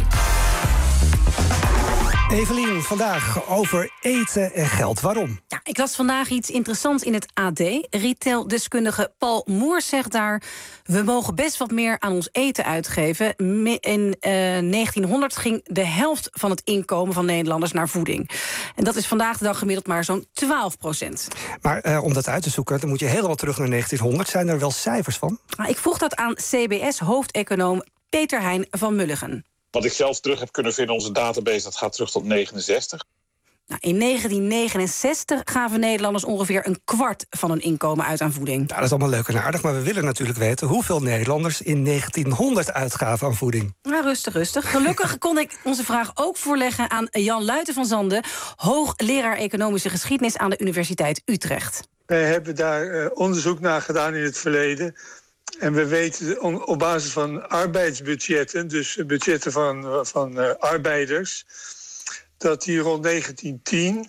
Evelien, vandaag over eten en geld. Waarom? Ja, ik las vandaag iets interessants in het AD. Retaildeskundige Paul Moers zegt daar: we mogen best wat meer aan ons eten uitgeven. In 1900 ging de helft van het inkomen van Nederlanders naar voeding. En dat is vandaag de dag gemiddeld maar zo'n 12%. Maar om dat uit te zoeken, dan moet je helemaal terug naar 1900. Zijn er wel cijfers van? Nou, ik vroeg dat aan CBS-hoofdeconoom Peter Hein van Mulligen. Wat ik zelf terug heb kunnen vinden in onze database, dat gaat terug tot 69. Nou, in 1969 gaven Nederlanders ongeveer een kwart van hun inkomen uit aan voeding. Nou, dat is allemaal leuk en aardig, maar we willen natuurlijk weten hoeveel Nederlanders in 1900 uitgaven aan voeding. Nou, rustig. Gelukkig kon ik onze vraag ook voorleggen aan Jan Luiten van Zanden, hoogleraar economische geschiedenis aan de Universiteit Utrecht. Wij hebben daar onderzoek naar gedaan in het verleden. En we weten op basis van arbeidsbudgetten, dus budgetten van arbeiders, dat die rond 1910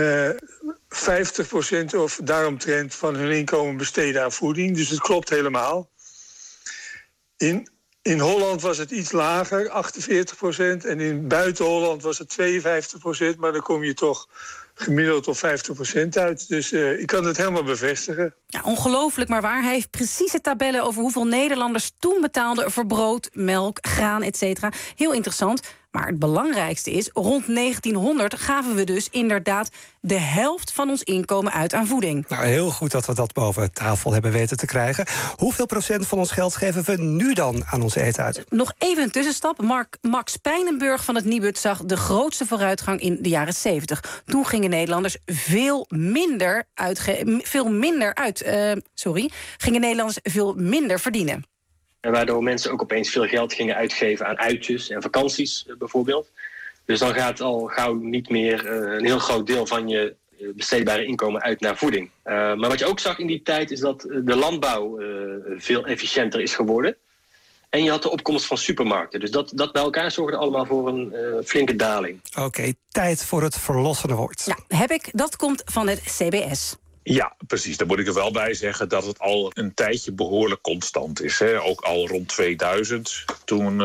50% of daaromtrent van hun inkomen besteden aan voeding. Dus het klopt helemaal. In Holland was het iets lager, 48%. En in buiten Holland was het 52%. Maar dan kom je toch gemiddeld op 50% uit. Dus ik kan het helemaal bevestigen. Ja, ongelooflijk, maar waar. Hij heeft precieze tabellen over hoeveel Nederlanders toen betaalden voor brood, melk, graan, etc. Heel interessant. Maar het belangrijkste is, rond 1900 gaven we dus inderdaad de helft van ons inkomen uit aan voeding. Nou, heel goed dat we dat boven tafel hebben weten te krijgen. Hoeveel procent van ons geld geven we nu dan aan ons eten uit? Nog even een tussenstap. Max Pijnenburg van het Nibud zag de grootste vooruitgang in de jaren 70. Toen gingen Nederlanders veel minder verdienen. En waardoor mensen ook opeens veel geld gingen uitgeven aan uitjes en vakanties bijvoorbeeld. Dus dan gaat al gauw niet meer een heel groot deel van je besteedbare inkomen uit naar voeding. Maar wat je ook zag in die tijd is dat de landbouw veel efficiënter is geworden. En je had de opkomst van supermarkten. Dus dat bij elkaar zorgde allemaal voor een flinke daling. Oké, tijd voor het verlossende woord. Ja, dat komt van het CBS. Ja, precies. Daar moet ik er wel bij zeggen dat het al een tijdje behoorlijk constant is. Hè. Ook al rond 2000, toen,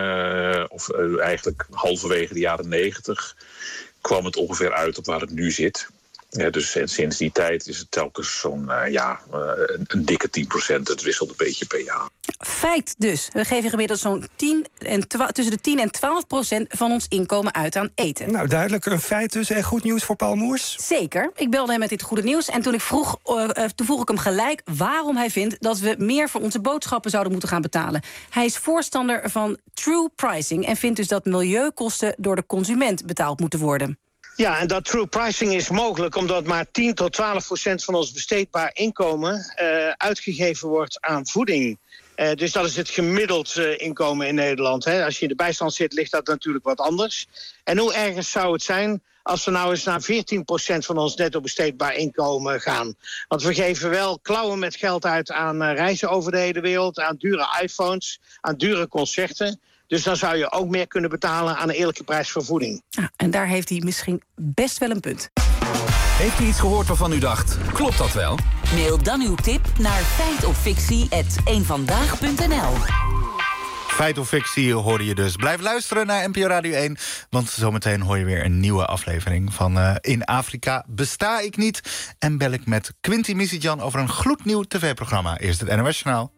eigenlijk halverwege de jaren 90... kwam het ongeveer uit op waar het nu zit. Ja, dus sinds die tijd is het telkens zo'n een dikke 10%. Het wisselt een beetje per jaar. Feit dus. We geven gemiddeld zo'n tussen de 10 en 12% van ons inkomen uit aan eten. Nou, duidelijk een feit dus. En goed nieuws voor Paul Moers? Zeker. Ik belde hem met dit goede nieuws. En toen vroeg ik hem gelijk waarom hij vindt dat we meer voor onze boodschappen zouden moeten gaan betalen. Hij is voorstander van true pricing en vindt dus dat milieukosten door de consument betaald moeten worden. Ja, en dat true pricing is mogelijk omdat maar 10 tot 12% van ons besteedbaar inkomen uitgegeven wordt aan voeding. Dus dat is het gemiddeld inkomen in Nederland. Hè. Als je in de bijstand zit, ligt dat natuurlijk wat anders. En hoe ergens zou het zijn als we nou eens naar 14% van ons netto besteedbaar inkomen gaan? Want we geven wel klauwen met geld uit aan reizen over de hele wereld, aan dure iPhones, aan dure concerten. Dus dan zou je ook meer kunnen betalen aan een eerlijke prijs voor voeding. Ja, en daar heeft hij misschien best wel een punt. Heeft u iets gehoord waarvan u dacht, klopt dat wel? Mail dan uw tip naar feitoffictie@eenvandaag.nl. Feit of fictie hoorde je dus. Blijf luisteren naar NPO Radio 1, want zometeen hoor je weer een nieuwe aflevering van In Afrika besta ik niet. En bel ik met Quinty Misitjan over een gloednieuw tv-programma. Eerst het NOS Journaal.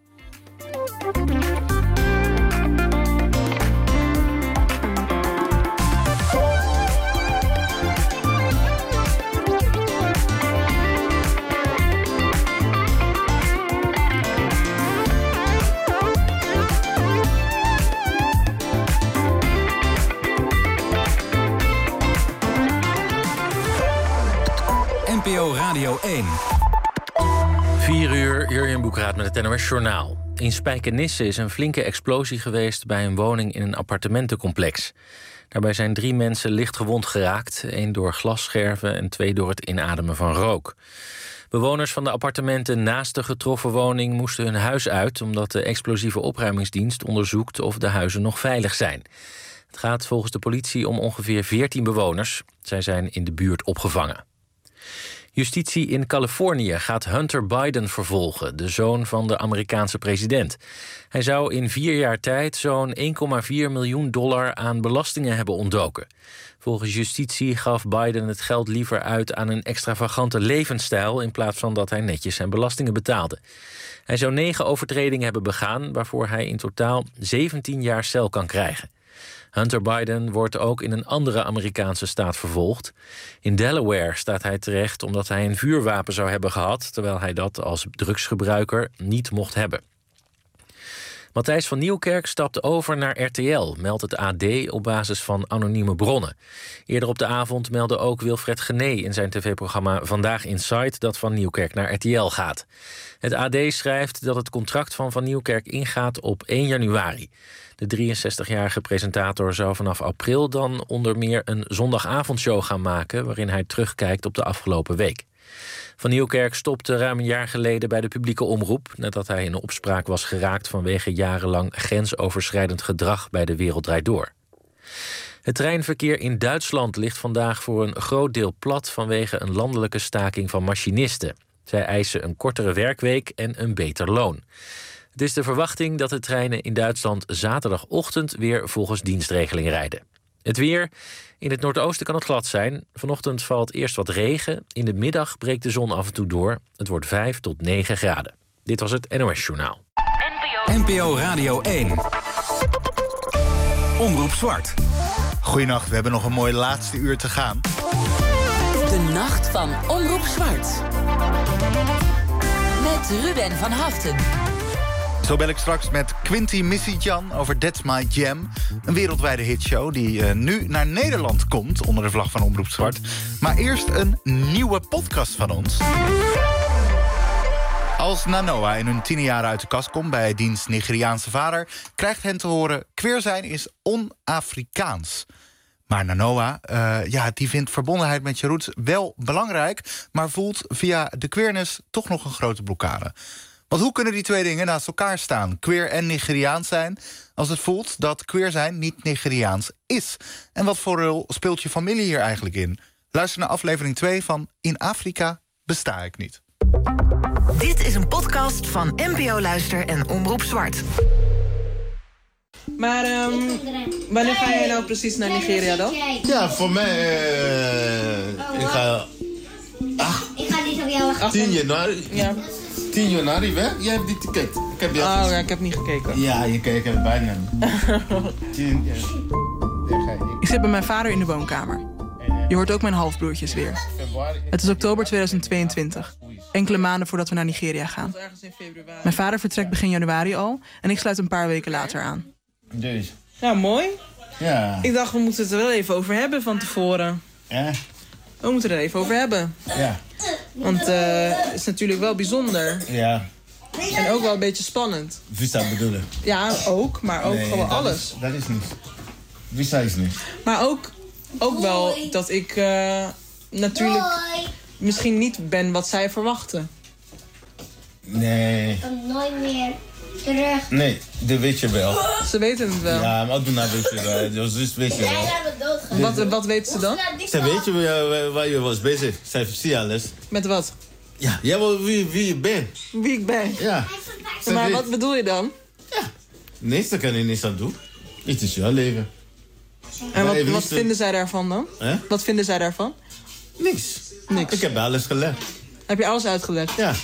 NPO Radio 1. 4 uur, Jurjen Boekraat met het NOS Journaal. In Spijkenisse is een flinke explosie geweest bij een woning in een appartementencomplex. Daarbij zijn 3 mensen licht gewond geraakt. 1 door glasscherven en 2 door het inademen van rook. Bewoners van de appartementen naast de getroffen woning moesten hun huis uit, omdat de explosieve opruimingsdienst onderzoekt of de huizen nog veilig zijn. Het gaat volgens de politie om ongeveer 14 bewoners. Zij zijn in de buurt opgevangen. Justitie in Californië gaat Hunter Biden vervolgen, de zoon van de Amerikaanse president. Hij zou in 4 jaar tijd zo'n $1,4 miljoen aan belastingen hebben ontdoken. Volgens justitie gaf Biden het geld liever uit aan een extravagante levensstijl in plaats van dat hij netjes zijn belastingen betaalde. Hij zou 9 overtredingen hebben begaan, waarvoor hij in totaal 17 jaar cel kan krijgen. Hunter Biden wordt ook in een andere Amerikaanse staat vervolgd. In Delaware staat hij terecht omdat hij een vuurwapen zou hebben gehad, terwijl hij dat als drugsgebruiker niet mocht hebben. Matthijs van Nieuwkerk stapte over naar RTL, meldt het AD op basis van anonieme bronnen. Eerder op de avond meldde ook Wilfred Genee in zijn tv-programma Vandaag Inside dat Van Nieuwkerk naar RTL gaat. Het AD schrijft dat het contract van Van Nieuwkerk ingaat op 1 januari. De 63-jarige presentator zou vanaf april dan onder meer een zondagavondshow gaan maken, waarin hij terugkijkt op de afgelopen week. Van Nieuwkerk stopte ruim een jaar geleden bij de publieke omroep, nadat hij in opspraak was geraakt vanwege jarenlang grensoverschrijdend gedrag bij De Wereld Draait Door. Het treinverkeer in Duitsland ligt vandaag voor een groot deel plat vanwege een landelijke staking van machinisten. Zij eisen een kortere werkweek en een beter loon. Het is de verwachting dat de treinen in Duitsland zaterdagochtend weer volgens dienstregeling rijden. Het weer. In het noordoosten kan het glad zijn. Vanochtend valt eerst wat regen. In de middag breekt de zon af en toe door. Het wordt 5 tot 9 graden. Dit was het NOS Journaal. NPO Radio 1. Omroep Zwart. Goeienacht, we hebben nog een mooi laatste uur te gaan. De nacht van Omroep Zwart. Met Ruben van Haften. Zo bel ik straks met Quinty Missy-Jan over That's My Jam. Een wereldwijde hitshow die nu naar Nederland komt onder de vlag van Omroep Zwart. Maar eerst een nieuwe podcast van ons. Als Nanoa in hun 10e jaar uit de kast komt bij diens Nigeriaanse vader, krijgt hen te horen: queer zijn is on-Afrikaans. Maar Nanoa, die vindt verbondenheid met je roots wel belangrijk, maar voelt via de queerness toch nog een grote blokkade. Want hoe kunnen die twee dingen naast elkaar staan, queer en Nigeriaans zijn, als het voelt dat queer zijn niet Nigeriaans is? En wat voor rol speelt je familie hier eigenlijk in? Luister naar aflevering 2 van In Afrika besta ik niet. Dit is een podcast van NPO Luister en Omroep Zwart. Maar wanneer ga jij nou precies naar Nigeria dan? Ja, voor mij... ik ga... Ik ga niet op jou 10 januari. Ja. 10 januari weg. Jij hebt die ticket. Ik heb niet gekeken. Ja, je kijkt er bijna niet. Ik zit bij mijn vader in de woonkamer. Je hoort ook mijn halfbroertjes weer. Het is oktober 2022. Enkele maanden voordat we naar Nigeria gaan. Mijn vader vertrekt begin januari al en ik sluit een paar weken later aan. Dus. Nou, mooi. Ja. Ik dacht, we moeten het er wel even over hebben van tevoren. Ja? We moeten het er even over hebben. Ja. Want het is natuurlijk wel bijzonder. Ja. En ook wel een beetje spannend. Visa bedoelen? Ja, ook. Maar ook gewoon alles. Dat is niet. Visa is niet. Maar ook wel dat ik natuurlijk misschien niet ben wat zij verwachten. Nee. Kom nooit meer terug. Nee, dat weet je wel. Ze weten het wel. Ja, maar Aduna weet je wel. Dus weet je wel. Wat weten ze dan? Ze weet je waar je was bezig. Zij zie alles. Met wat? Ja, jij wil wie je bent. Wie ik ben? Ja. Maar wat bedoel je dan? Ja. Nee, daar kan je niks aan doen. Het is jouw leven. En wat vinden zij daarvan dan? Wat vinden zij daarvan? Niks. Ik heb alles gelegd. Heb je alles uitgelegd? Ja.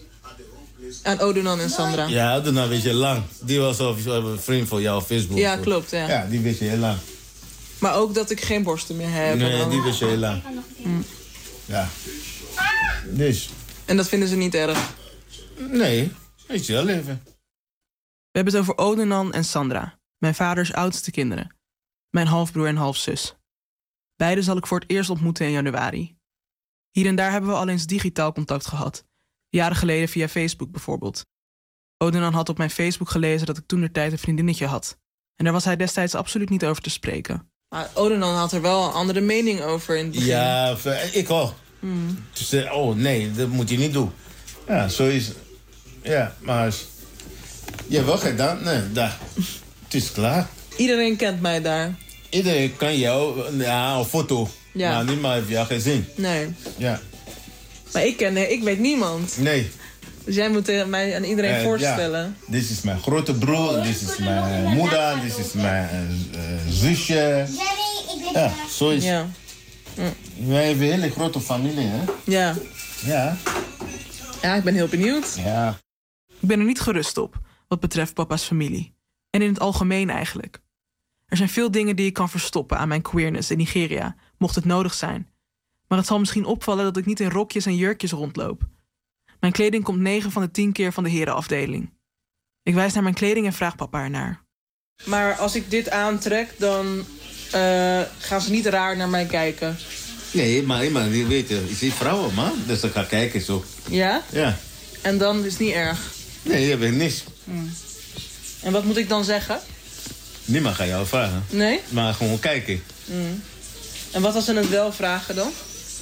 Aan Odunan en Sandra? Ja, Odunan weet je heel lang. Die was al een vriend van jou op Facebook. Ja, klopt. Ja. Ja, die weet je heel lang. Maar ook dat ik geen borsten meer heb. Nee, die weet je heel lang. Ja. Dus. En dat vinden ze niet erg? Nee, weet je wel even. We hebben het over Odunan en Sandra. Mijn vaders oudste kinderen. Mijn halfbroer en halfzus. Beide zal ik voor het eerst ontmoeten in januari. Hier en daar hebben we al eens digitaal contact gehad. Jaren geleden via Facebook bijvoorbeeld. Odunan had op mijn Facebook gelezen dat ik toentertijd een vriendinnetje had. En daar was hij destijds absoluut niet over te spreken. Maar Odunan had er wel een andere mening over in het begin. Ja, ik ook. Dus, nee, dat moet je niet doen. Ja, zo is het. Ja, maar... Je wil gedaan? Nee, daar. Het is klaar. Iedereen kent mij daar. Iedereen kan jou... Ja, een foto. Ja. Maar niemand heeft jou gezien. Nee. Ja. Maar ik weet niemand. Nee. Dus jij moet mij aan iedereen voorstellen. Ja. Dit is mijn grote broer, dit is mijn moeder, dit is mijn zusje. Ja, zo is het. Wij hebben een hele grote familie, hè? Ja. Ja. Ja, ik ben heel benieuwd. Ja. Ik ben er niet gerust op, wat betreft papa's familie. En in het algemeen eigenlijk. Er zijn veel dingen die ik kan verstoppen aan mijn queerness in Nigeria, mocht het nodig zijn. Maar het zal misschien opvallen dat ik niet in rokjes en jurkjes rondloop. Mijn kleding komt 9 van de 10 keer van de herenafdeling. Ik wijs naar mijn kleding en vraag papa ernaar. Maar als ik dit aantrek, dan gaan ze niet raar naar mij kijken. Nee, maar je weet, je ziet vrouwen, man. Dus ze gaan kijken zo. Ja? Ja. En dan is het niet erg? Nee, je weet niks. En wat moet ik dan zeggen? Niemand gaat jou vragen. Nee? Maar gewoon kijken. En wat als ze het wel vragen dan?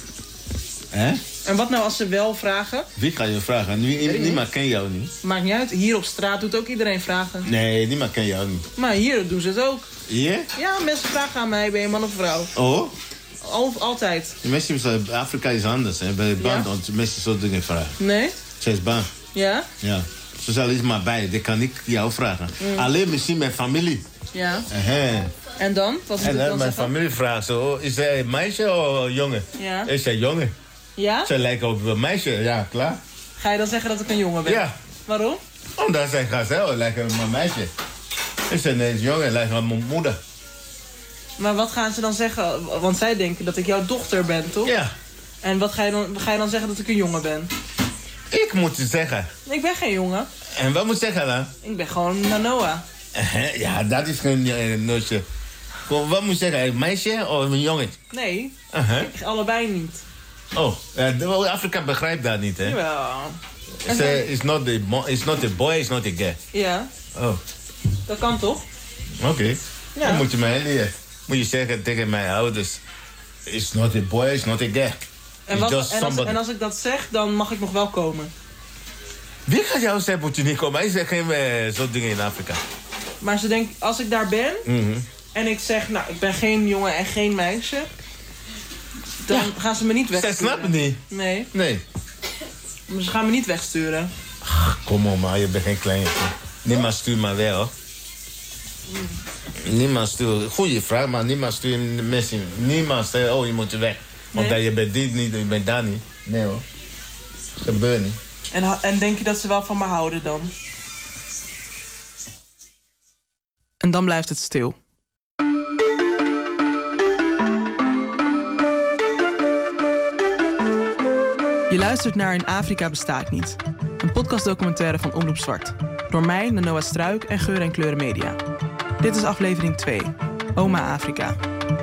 Hè? En wat nou als ze wel vragen? Wie gaat je vragen? Niemand kent jou niet. Maakt niet uit. Hier op straat doet ook iedereen vragen. Nee, niemand kent jou niet. Maar hier doen ze het ook. Hier? Ja, mensen vragen aan mij, ben je man of vrouw? Oh? Altijd. Mensen, Afrika is anders, hè. Bij band, want mensen zo dingen vragen. Nee? Ze is bang. Ja? Ja. Ze zal iets maar bij, dat kan ik jou vragen. Alleen misschien mijn familie. Ja. En dan? Wat moet ik dan mijn zeggen? familie vraagt zo, is hij een meisje of een jongen? Ja. Is hij jongen? Ja? Ze lijken op een meisje, ja, klaar. Ga je dan zeggen dat ik een jongen ben? Ja. Waarom? Omdat zij gaat zeggen, lijkt op een meisje. Is hij een jongen, lijkt op mijn moeder. Maar wat gaan ze dan zeggen? Want zij denken dat ik jouw dochter ben, toch? Ja. En wat ga je dan zeggen dat ik een jongen ben? Ik moet je zeggen. Ik ben geen jongen. En wat moet je zeggen dan? Ik ben gewoon Noah. Ja, dat is geen nutje. Wat moet je zeggen, een meisje of een jongen? Nee, allebei niet. Oh, Afrika begrijpt dat niet, hè? Jawel. It's not the boy, it's not the girl. Ja. Oh. Dat kan toch? Oké. Ja. Dan moet je mij leren. Moet je zeggen tegen mijn ouders. It's not a boy, it's not a girl. En als ik dat zeg, dan mag ik nog wel komen. Wie gaat jou zeggen, moet je niet komen? Hij zegt geen zo'n dingen in Afrika. Maar ze denken, als ik daar ben en ik zeg, nou, ik ben geen jongen en geen meisje, dan gaan ze me niet wegsturen. Ze snappen niet. Nee. Maar ze gaan me niet wegsturen. Kom op, maar je bent geen klein. Niemand stuurt maar weg, hoor. Niemand stuurt. Goeie vraag, maar niemand stuurt mensen. Niemand zegt, oh, je moet weg. Omdat je bent dit niet, je bent daar niet. Nee, hoor. Gebeurt niet. En denk je dat ze wel van me houden dan? En dan blijft het stil. Je luistert naar In Afrika bestaat niet. Een podcastdocumentaire van Omroep Zwart. Door mij, Noah Struik en Geur en Kleuren Media. Dit is aflevering 2. Oma Afrika.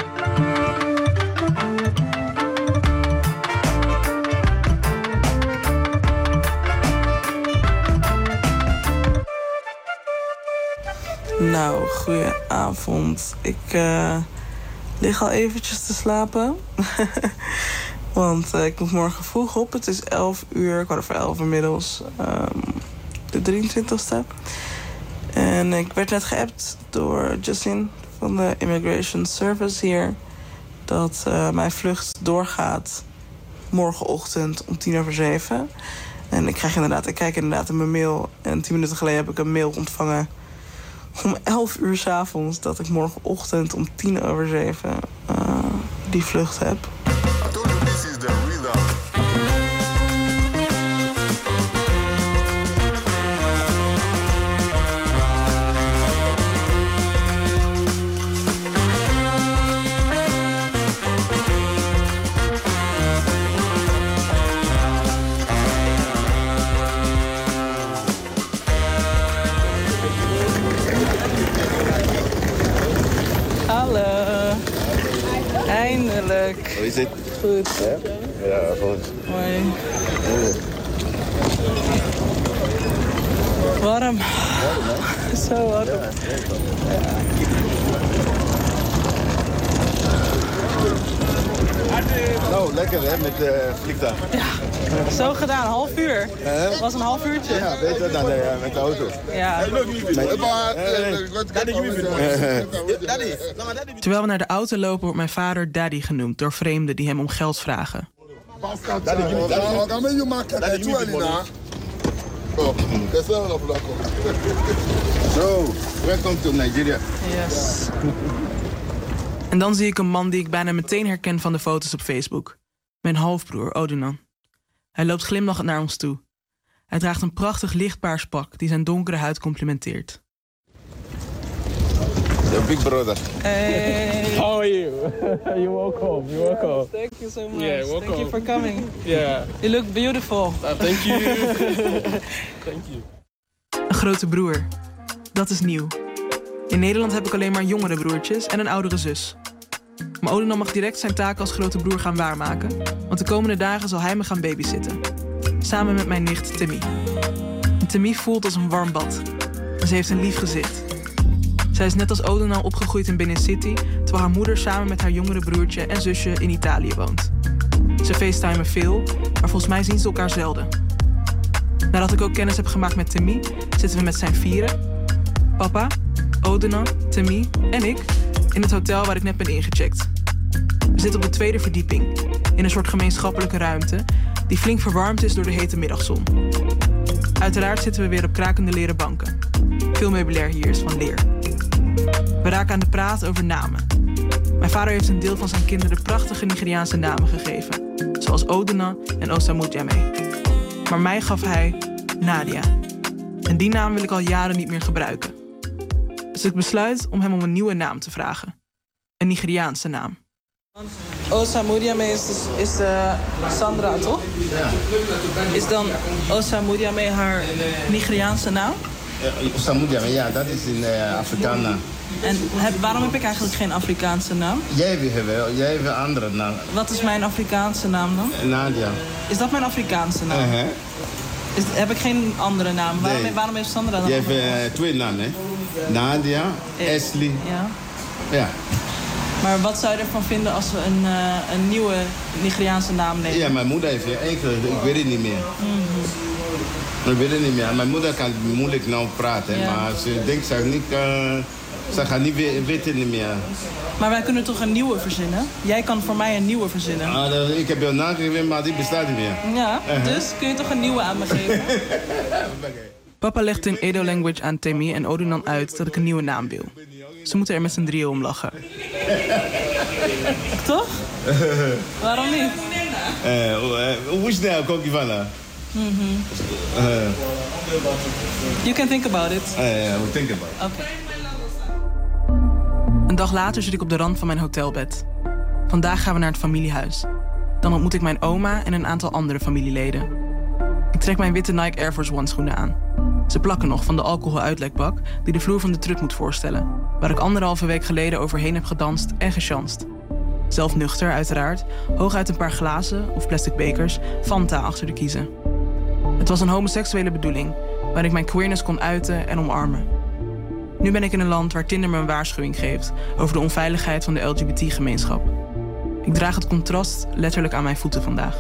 Nou, goedenavond. Ik lig al eventjes te slapen. Want ik moet morgen vroeg op. Het is 11 uur, 11:15 inmiddels. De 23e. En ik werd net geappt door Justin van de Immigration Service hier. Dat mijn vlucht doorgaat morgenochtend om 7:10. En ik kijk inderdaad in mijn mail. En 10 minuten geleden heb ik een mail ontvangen om 11 uur 's avonds dat ik morgenochtend om 7:10 die vlucht heb. Hallo. Eindelijk. Hoe is het? Goed. Ja, goed. Hoi. Warm. Zo warm. Nou, lekker hè, met vliegtuig. Ja, zo gedaan, een half uur. Het was een half uurtje. Ja, beter dan met de auto. Ja. Terwijl we naar de auto lopen, wordt mijn vader Daddy genoemd door vreemden die hem om geld vragen. So, welcome to Nigeria. Yes. En dan zie ik een man die ik bijna meteen herken van de foto's op Facebook. Mijn halfbroer, Odunan. Hij loopt glimlachend naar ons toe. Hij draagt een prachtig lichtpaars pak die zijn donkere huid complimenteert. Your big brother. Hey. How are you? You're welcome. You're welcome. Thank you so much. Yeah, welcome. Thank you for coming. Yeah. You look beautiful. Thank you. Thank you. Een grote broer. Dat is nieuw. In Nederland heb ik alleen maar jongere broertjes en een oudere zus. Maar Odenan mag direct zijn taken als grote broer gaan waarmaken, want de komende dagen zal hij me gaan babysitten. Samen met mijn nicht Timmy. En Timmy voelt als een warm bad. En ze heeft een lief gezicht. Zij is net als Odenan opgegroeid in Benin City, terwijl haar moeder samen met haar jongere broertje en zusje in Italië woont. Ze facetimen veel, maar volgens mij zien ze elkaar zelden. Nadat ik ook kennis heb gemaakt met Timmy, zitten we met zijn vieren, papa, Odenan, Timmy en ik, in het hotel waar ik net ben ingecheckt. We zitten op de 2e verdieping, in een soort gemeenschappelijke ruimte die flink verwarmd is door de hete middagzon. Uiteraard zitten we weer op krakende leren banken. Veel meubilair hier is van leer. We raken aan de praat over namen. Mijn vader heeft een deel van zijn kinderen prachtige Nigeriaanse namen gegeven, zoals Odenan en Osamujame. Maar mij gaf hij Nadia. En die naam wil ik al jaren niet meer gebruiken. Dus ik besluit om hem om een nieuwe naam te vragen. Een Nigeriaanse naam. Osamujame is Sandra, toch? Ja. Is dan Osamujame haar Nigeriaanse naam? Osamujame, ja, dat is in Afrikaans. En waarom heb ik eigenlijk geen Afrikaanse naam? Jij hebt een andere naam. Wat is mijn Afrikaanse naam dan? Nadia. Is dat mijn Afrikaanse naam? Heb ik geen andere naam? Waarom heeft Sandra dan? Je hebt 2 namen, hè? Nadia, Ashley. Ja. Ja. Maar wat zou je ervan vinden als we een nieuwe Nigeriaanse naam nemen? Ja, mijn moeder heeft enkele, ik weet het niet meer. Ik weet het niet meer. Mijn moeder kan moeilijk nou praten, maar ze denkt ze gaat niet weten niet meer. Maar wij kunnen toch een nieuwe verzinnen? Jij kan voor mij een nieuwe verzinnen. Ik heb jouw naam gegeven, maar die bestaat niet meer. Ja, dus kun je toch een nieuwe aan me geven? Papa legt in Edo-language aan Timmy en Odenan uit dat ik een nieuwe naam wil. Ze moeten er met z'n drieën om lachen. Toch? Waarom niet? Hoe snel kom je van haar? You can think about it. We'll think about it. Okay. Een dag later zit ik op de rand van mijn hotelbed. Vandaag gaan we naar het familiehuis. Dan ontmoet ik mijn oma en een aantal andere familieleden. Ik trek mijn witte Nike Air Force One schoenen aan. Ze plakken nog van de alcoholuitlekbak die de vloer van de truck moet voorstellen, waar ik 1,5 week geleden overheen heb gedanst en gechanst. Zelf nuchter, uiteraard, hooguit een paar glazen of plastic bekers, Fanta achter de kiezen. Het was een homoseksuele bedoeling, waarin ik mijn queerness kon uiten en omarmen. Nu ben ik in een land waar Tinder me een waarschuwing geeft over de onveiligheid van de LGBT-gemeenschap. Ik draag het contrast letterlijk aan mijn voeten vandaag.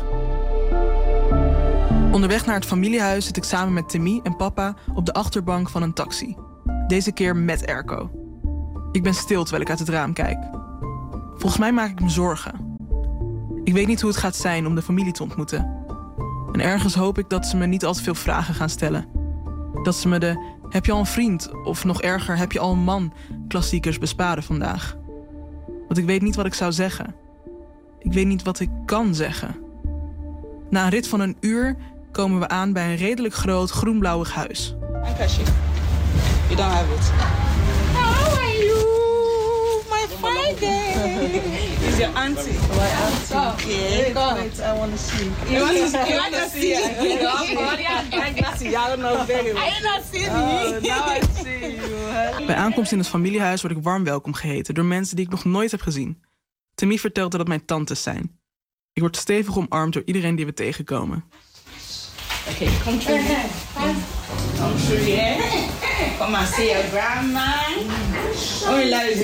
Onderweg naar het familiehuis zit ik samen met Timmy en papa op de achterbank van een taxi. Deze keer met airco. Ik ben stil terwijl ik uit het raam kijk. Volgens mij maak ik me zorgen. Ik weet niet hoe het gaat zijn om de familie te ontmoeten. En ergens hoop ik dat ze me niet al te veel vragen gaan stellen. Dat ze me de "heb je al een vriend?" of nog erger "heb je al een man?" klassiekers besparen vandaag. Want ik weet niet wat ik zou zeggen. Ik weet niet wat ik kan zeggen. Na een rit van 1 uur komen we aan bij een redelijk groot groenblauwig huis. Ankashi, you don't have it. How are you? My Friday. Is your auntie? My auntie. Okay. Wait, I want to see. You want to see? I don't know very well. I not see me. Now I see you. Bij aankomst in het familiehuis word ik warm welkom geheten door mensen die ik nog nooit heb gezien. Timmy vertelt dat het mijn tantes zijn. Ik word stevig omarmd door iedereen die we tegenkomen. Okay, come through here. Come through here. Come and see your grandma. Oh,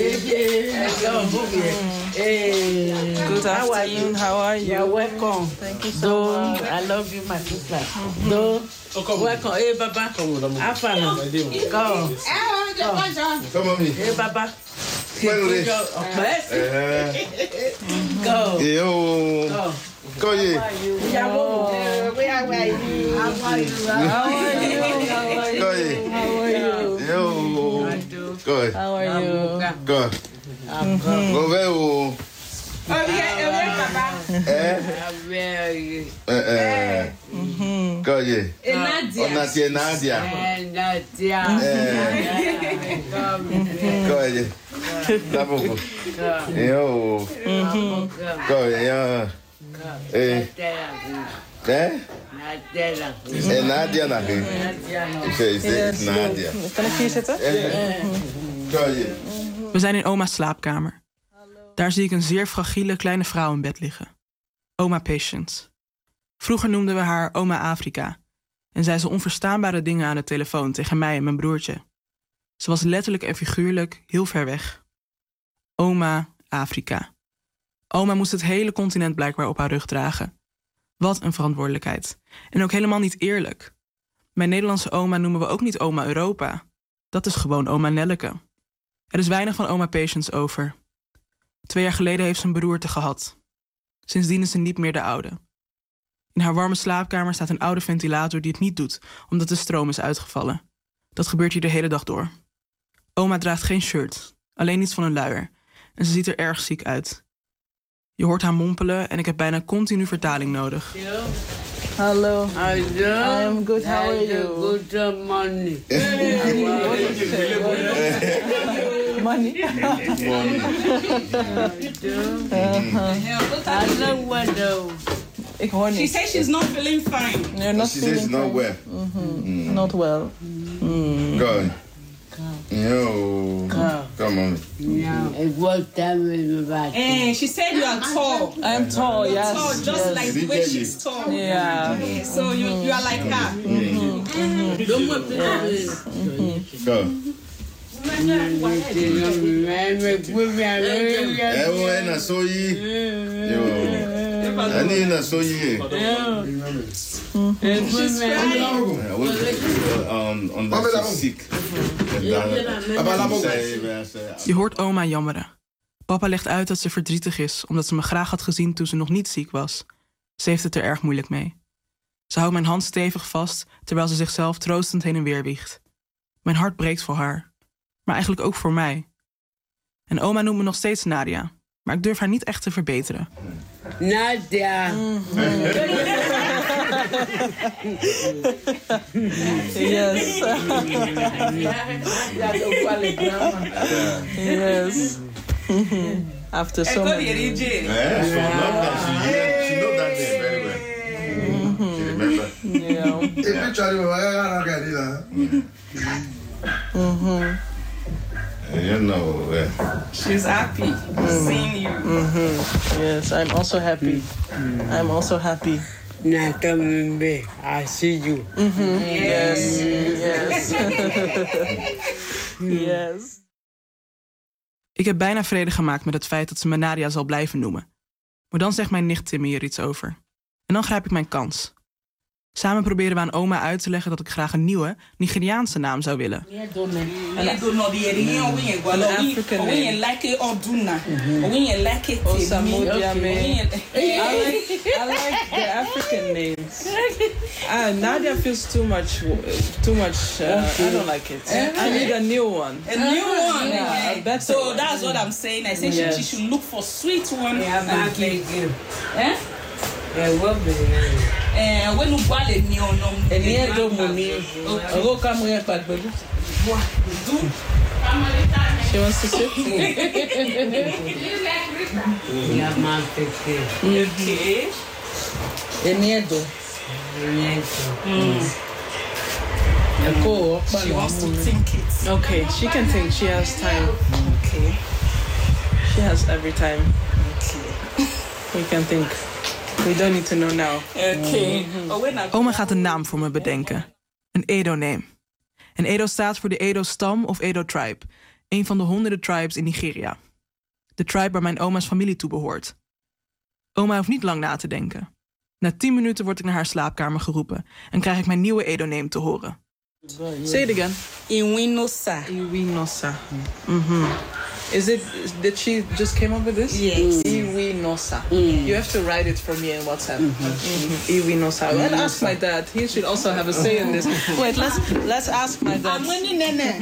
Good afternoon. How are you? You're welcome. Thank you so much. I love you, my sister. Welcome. Hey, Baba. Afana. Go. Come on, me. Hey, Baba. Go. Go. Go ye. Where are you? How are you? Go ye. Yo. Go. How are you? Go. Go where? Go ye. Nadia. Nadia. Go ye. Naboku. Yo. Go ye. Eh. En Nadia nog niet. Ik zei Nadia. Kan ik hier zitten? We zijn in oma's slaapkamer. Daar zie ik een zeer fragiele kleine vrouw in bed liggen. Oma Patience. Vroeger noemden we haar oma Afrika. En zei ze onverstaanbare dingen aan de telefoon tegen mij en mijn broertje. Ze was letterlijk en figuurlijk heel ver weg. Oma Afrika. Oma moest het hele continent blijkbaar op haar rug dragen. Wat een verantwoordelijkheid. En ook helemaal niet eerlijk. Mijn Nederlandse oma noemen we ook niet oma Europa. Dat is gewoon oma Nelleke. Er is weinig van oma Patience over. 2 jaar geleden heeft ze een beroerte gehad. Sindsdien is ze niet meer de oude. In haar warme slaapkamer staat een oude ventilator die het niet doet, omdat de stroom is uitgevallen. Dat gebeurt hier de hele dag door. Oma draagt geen shirt, alleen iets van een luier. En ze ziet er erg ziek uit. Je hoort haar mompelen en ik heb bijna continu vertaling nodig. Hello. I am good. How are you? Good money. Money. I know what though. Ik hoor niet. She says she's not feeling fine. You're not She feeling says not well. Not well. Go. Yo. Come on. No. It was damaged my body. And she said you are tall. I am tall, yes. Tall, just like the way she's tall. Yeah. So you are like her. Go. Je hoort oma jammeren. Papa legt uit dat ze verdrietig is, omdat ze me graag had gezien toen ze nog niet ziek was. Ze heeft het er erg moeilijk mee. Ze houdt mijn hand stevig vast, terwijl ze zichzelf troostend heen en weer wiegt. Mijn hart breekt voor haar. Maar eigenlijk ook voor mij. En oma noemt me nog steeds Nadia. Maar ik durf haar niet echt te verbeteren. Nadia. Yes. Yes. After so many years. She knows that name very well. She remember. You know. She's happy seeing you. Yes, I'm also happy. I'm also happy. Now come back. I see you. Yes. Yes. Yes. Ik heb bijna vrede gemaakt met het feit dat ze me Nadia zal blijven noemen. Maar dan zegt mijn nicht Timmy er iets over. En dan grijp ik mijn kans. Samen proberen we aan oma uit te leggen dat ik graag een nieuwe, Nigeriaanse naam zou willen. An African name. I like the African names. Nadia feels too much. I don't like it. I need a new one. A new one. Yeah, a better so one. that's what I'm saying. I say she should look for sweet one. Yeah, and give. Eh? When you buy a new one, and you don't money. Go come here, but she wants to sit. Okay. Eniedo. She wants to think it. Okay, she can think. She has time. Okay. She has every time. Okay. We can think. We don't need to know now. Okay. Oma gaat een naam voor me bedenken. Een Edo-name. En Edo staat voor de Edo-stam of Edo-tribe. Een van de honderden tribes in Nigeria. De tribe waar mijn oma's familie toe behoort. Oma hoeft niet lang na te denken. Na 10 minuten word ik naar haar slaapkamer geroepen en krijg ik mijn nieuwe Edo-name te horen. Say it again. Iwinosa. Iwinosa. Did she just came up with this? Yes. Iwinosa. You have to write it for me in WhatsApp. Iwinosa. And ask my dad. He should also have a say in this. Wait, let's ask my dad. I'm winning, Nene.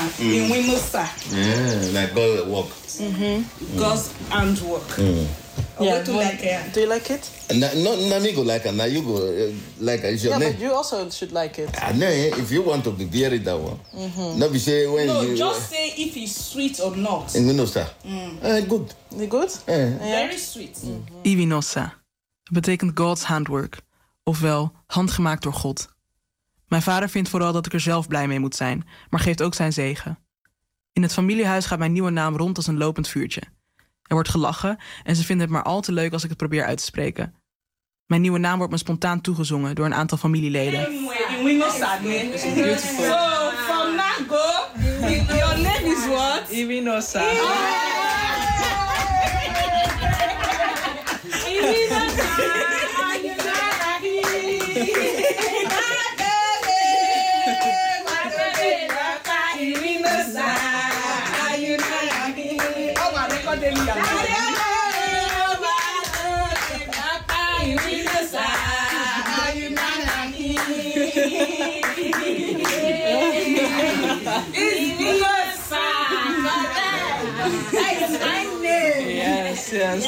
Like go work. God's handwork. Yeah, do you like it? No, me go like it. Now you go like it. It's your name. But you also should like it. Nee, if you want to be very that one. No, be say when you. Just say if it's sweet or not. Invinosa. Good. Good? Very sweet. Invinosa. Dat betekent God's handwork. Ofwel, handgemaakt door God. Mijn vader vindt vooral dat ik er zelf blij mee moet zijn, maar geeft ook zijn zegen. In het familiehuis gaat mijn nieuwe naam rond als een lopend vuurtje. Er wordt gelachen en ze vinden het maar al te leuk als ik het probeer uit te spreken. Mijn nieuwe naam wordt me spontaan toegezongen door een aantal familieleden. Beautiful. So, from now go, your name is what? Invinosa. Yes, yes.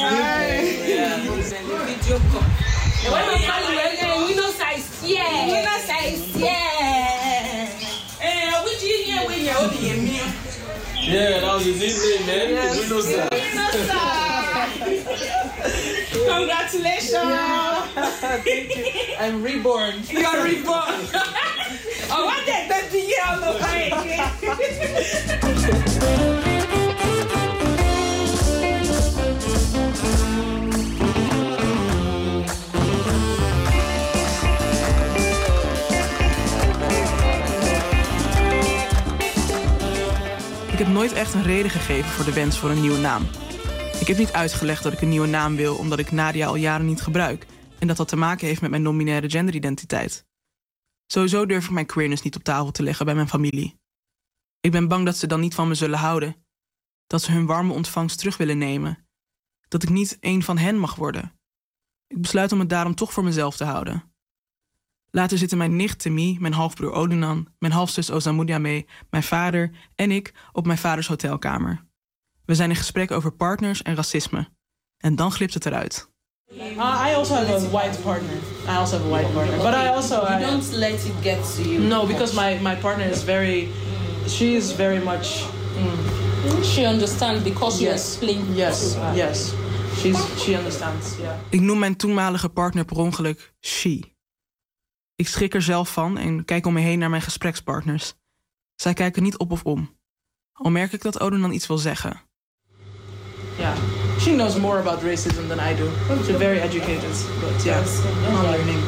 Yeah, that was his nickname, man. Yes. Congratulations. Thank you. I'm reborn. You are reborn. Oh, what did that be on the Ik heb nooit echt een reden gegeven voor de wens voor een nieuwe naam. Ik heb niet uitgelegd dat ik een nieuwe naam wil omdat ik Nadia al jaren niet gebruik en dat dat te maken heeft met mijn non-binaire genderidentiteit. Sowieso durf ik mijn queerness niet op tafel te leggen bij mijn familie. Ik ben bang dat ze dan niet van me zullen houden. Dat ze hun warme ontvangst terug willen nemen. Dat ik niet één van hen mag worden. Ik besluit om het daarom toch voor mezelf te houden. Later zitten mijn nicht Temi, mijn halfbroer Odenan, mijn halfzus Osamudia mee, mijn vader en ik op mijn vaders hotelkamer. We zijn in gesprek over partners en racisme. En dan glipt het eruit. I also have a white partner. But I also... You don't let it get to you. No, because my partner is she is very much... She understands because you explain. Yes. She understands, yeah. Ik noem mijn toenmalige partner per ongeluk she. Ik schrik er zelf van en kijk om me heen naar mijn gesprekspartners. Zij kijken niet op of om. Al merk ik dat Odenan iets wil zeggen. Yeah, she knows more about racism than I do. She's very educated, but yeah, I'm learning.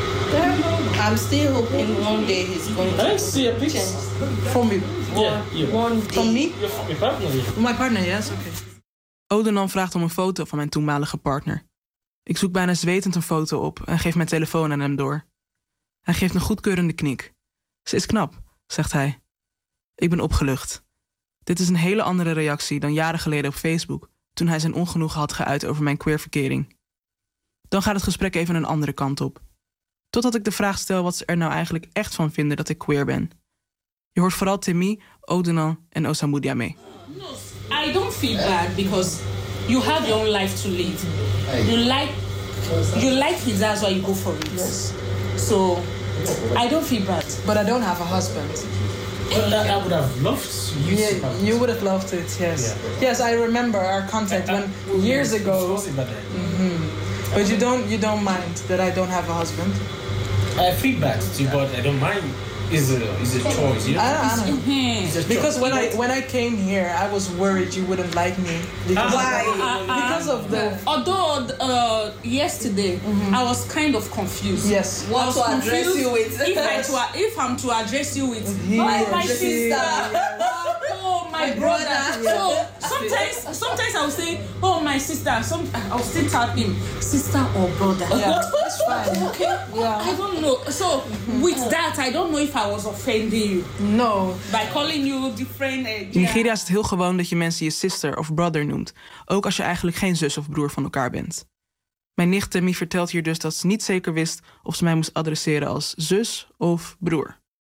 I'm still hoping one day he's going to change. From me? Yeah. One day. From me? Your partner. My partner, yes, okay. Odenan vraagt om een foto van mijn toenmalige partner. Ik zoek bijna zwetend een foto op en geef mijn telefoon aan hem door. Hij geeft een goedkeurende knik. Ze is knap, zegt hij. Ik ben opgelucht. Dit is een hele andere reactie dan jaren geleden op Facebook, toen hij zijn ongenoegen had geuit over mijn queerverkering. Dan gaat het gesprek even een andere kant op. Totdat ik de vraag stel wat ze er nou eigenlijk echt van vinden dat ik queer ben. Je hoort vooral Temi, Odenan en Osamudia mee. I don't feel bad because you have your own life to live. You like it, that's why you go for it. Yes. So I don't feel bad. But I don't have a husband. I would have loved you. Yeah, you would have loved it, yes. Yeah. Yes, I remember our contact when years ago. But you don't mind that I don't have a husband? I feel bad too, but I don't mind. Is a choice, you know? I don't know. Because when I came here, I was worried you wouldn't like me. Why? Because of the... Although yesterday I was kind of confused. Yes. What to address you with? If I'm to address you with my sister. Oh, my brother. So sometimes I'll say, oh, my sister. I'll still tell him, sister or brother. Yeah, that's fine. Okay. Yeah. I don't know. So with that, I don't know if I was offending you. No. By calling you different... In Nigeria is het heel gewoon dat je mensen je sister of brother noemt. Ook als je eigenlijk geen zus of broer van elkaar bent. Mijn nicht Temi vertelt hier dus dat ze niet zeker wist of ze mij moest adresseren als zus of broer.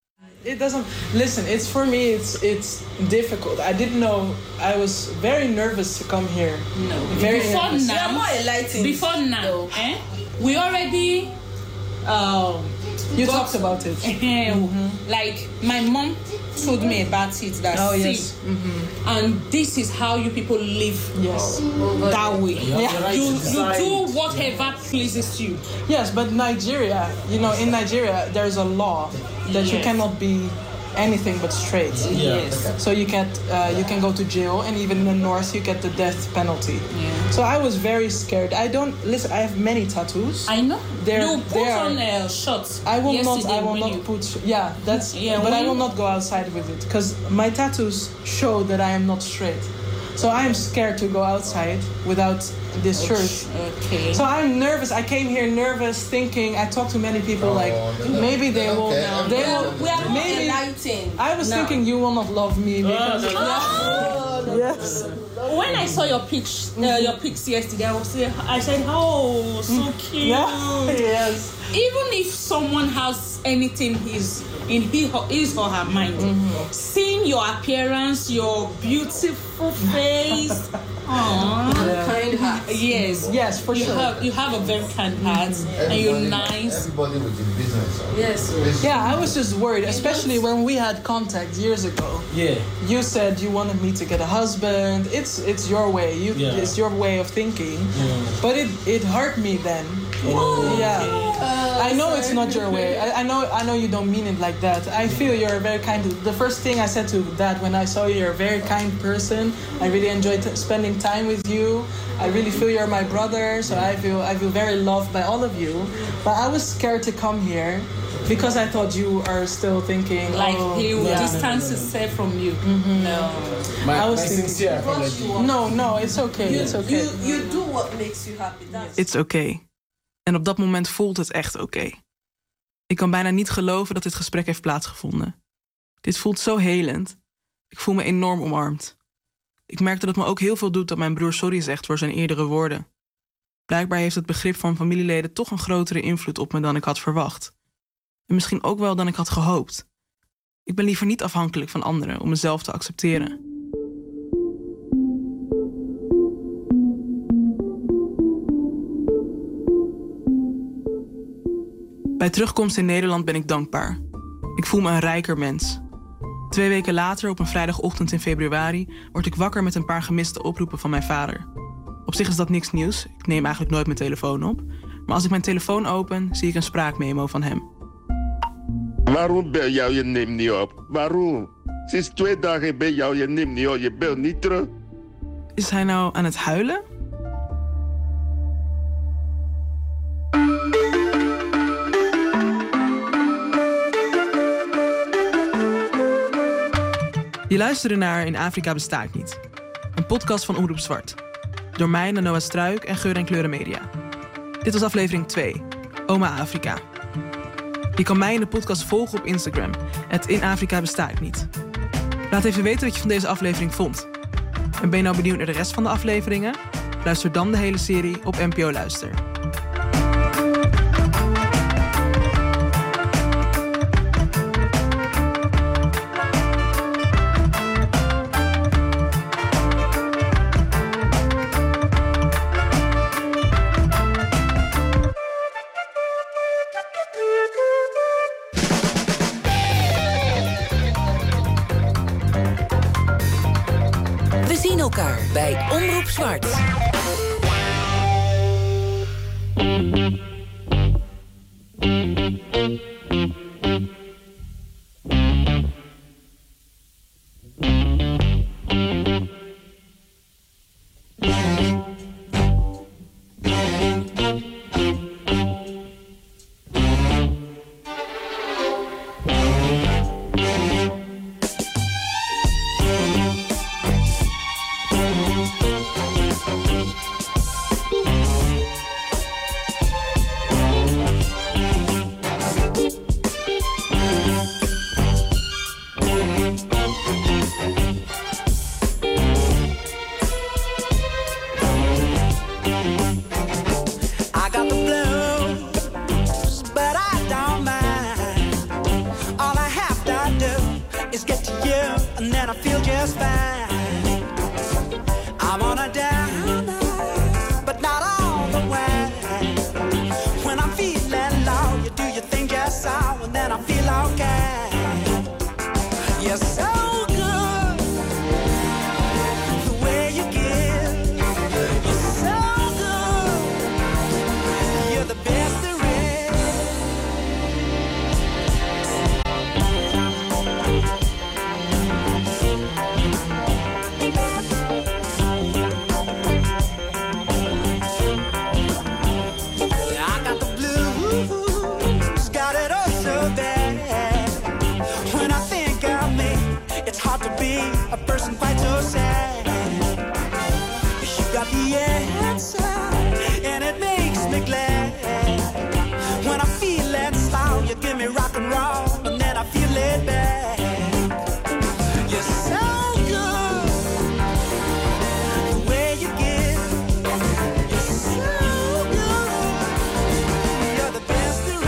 It doesn't. Listen, it's for me. It's difficult. I didn't know. I was very nervous to come here. No. Very Before nervous. now. more enlightened. Before now, we already. You talked about it. Like my mom told me about it. That and this is how you people live. Yes. That way. Yeah. You do whatever pleases you. Yes, but Nigeria, in Nigeria, there's a law that you cannot be anything but straight. Yes. So you can go to jail, and even in the north you get the death penalty. Yeah. So I was very scared. I have many tattoos. I know. You put on shots. I will not put. Yeah, that's. Yeah, but I will not go outside with it because my tattoos show that I am not straight. So I am scared to go outside without this shirt. Okay. So I'm nervous. I came here nervous, thinking. I talked to many people. Maybe they will. They will. We are maybe. enlightened. I was thinking you will not love me because. Yes. When I saw your pics yesterday, I said, "Oh, so cute." Yeah. Yes. Even if someone has anything in his or her mind, seeing your appearance, your beautiful face, kind heart. Yes, for sure. You have a very kind heart, and you're nice. Everybody with the business. Yes. Yeah, I was just worried, especially when we had contact years ago. Yeah. You said you wanted me to get a husband. It's your way. It's your way of thinking. But it hurt me then. I know it's not your way. I know you don't mean it like that. I feel you're a very kind. The first thing I said to Dad when I saw you're a very kind person. I really enjoyed spending time with you. I really feel you're my brother. So I feel very loved by all of you. But I was scared to come here because I thought you are still thinking he will distance himself from you. No, I was sincere apology. No, it's okay. It's okay. You do what makes you happy. It's okay. En op dat moment voelt het echt oké. Ik kan bijna niet geloven dat dit gesprek heeft plaatsgevonden. Dit voelt zo helend. Ik voel me enorm omarmd. Ik merk dat het me ook heel veel doet dat mijn broer sorry zegt voor zijn eerdere woorden. Blijkbaar heeft het begrip van familieleden toch een grotere invloed op me dan ik had verwacht. En misschien ook wel dan ik had gehoopt. Ik ben liever niet afhankelijk van anderen om mezelf te accepteren. Bij terugkomst in Nederland ben ik dankbaar. Ik voel me een rijker mens. 2 weken later, op een vrijdagochtend in februari, word ik wakker met een paar gemiste oproepen van mijn vader. Op zich is dat niks nieuws. Ik neem eigenlijk nooit mijn telefoon op. Maar als ik mijn telefoon open, zie ik een spraakmemo van hem. Waarom bel jou je neemt niet op? Waarom? Sinds 2 dagen ben jou je neemt niet op. Je belt niet terug. Is hij nou aan het huilen? Je luisterde naar In Afrika bestaat niet. Een podcast van Omroep Zwart. Door mij, Noah Struik en Geur en Kleuren Media. Dit was aflevering 2, Oma Afrika. Je kan mij in de podcast volgen op Instagram, @In Afrika bestaat niet. Laat even weten wat je van deze aflevering vond. En ben je nou benieuwd naar de rest van de afleveringen? Luister dan de hele serie op NPO Luister. We zien elkaar bij Omroep Zwart. a person quite so sad. You got the answer, and it makes me glad. When I feel that style, you give me rock and roll, and then I feel laid back. You're so good, the way you give. You're so good, you're the best there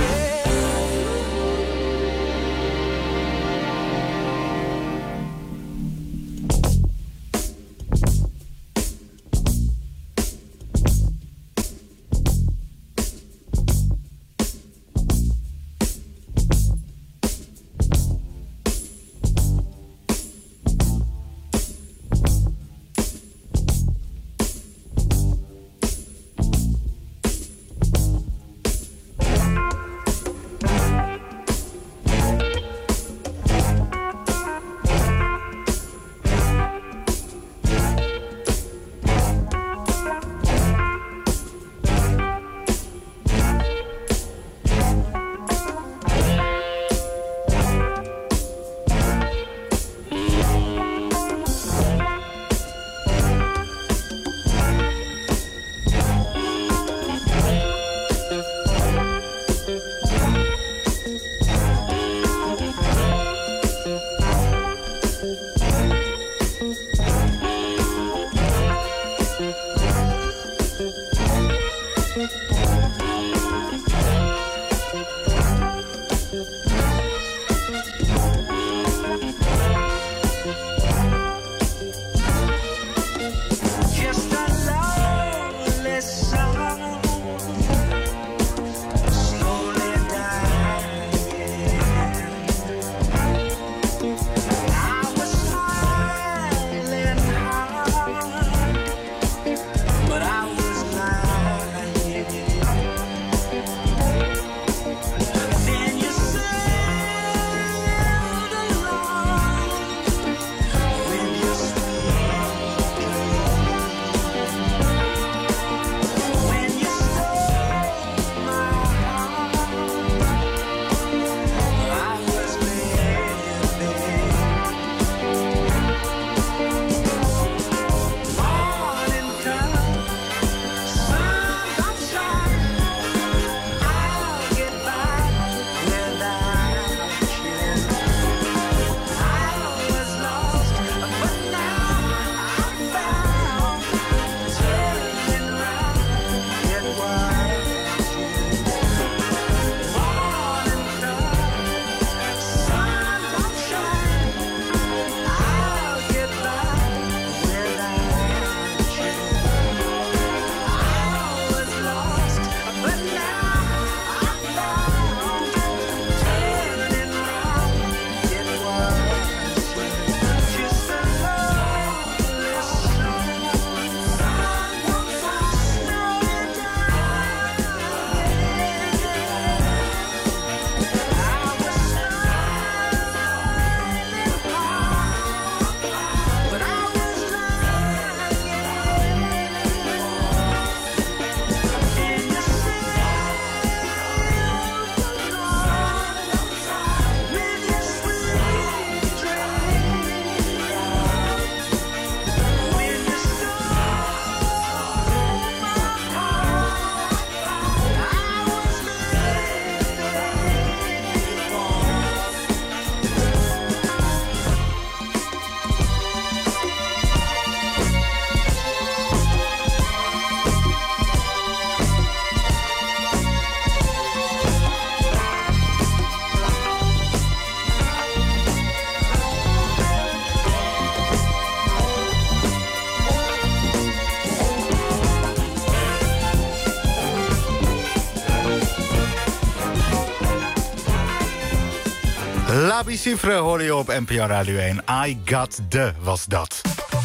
La Bicifre hoorde je op NPO Radio 1. I Got The was dat.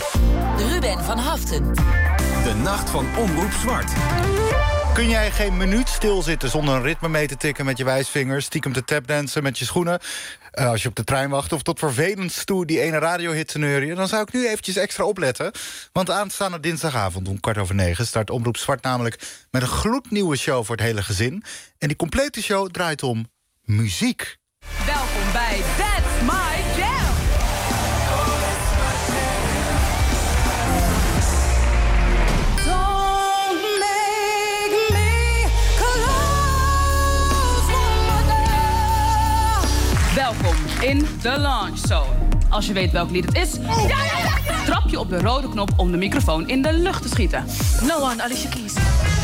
Ruben van Haften. De nacht van Omroep Zwart. Kun jij geen minuut stilzitten zonder een ritme mee te tikken met je wijsvinger, stiekem te tapdansen met je schoenen, als je op de trein wacht, of tot vervelend toe die ene radiohit te neurien, dan zou ik nu eventjes extra opletten. Want aanstaande dinsdagavond om 9:15 start Omroep Zwart namelijk met een gloednieuwe show voor het hele gezin. En die complete show draait om muziek. Welkom bij That's My Jam. Welkom in de Launch Zone. Als je weet welk lied het is, trap je op de rode knop om de microfoon in de lucht te schieten. No one, Alicia Keys.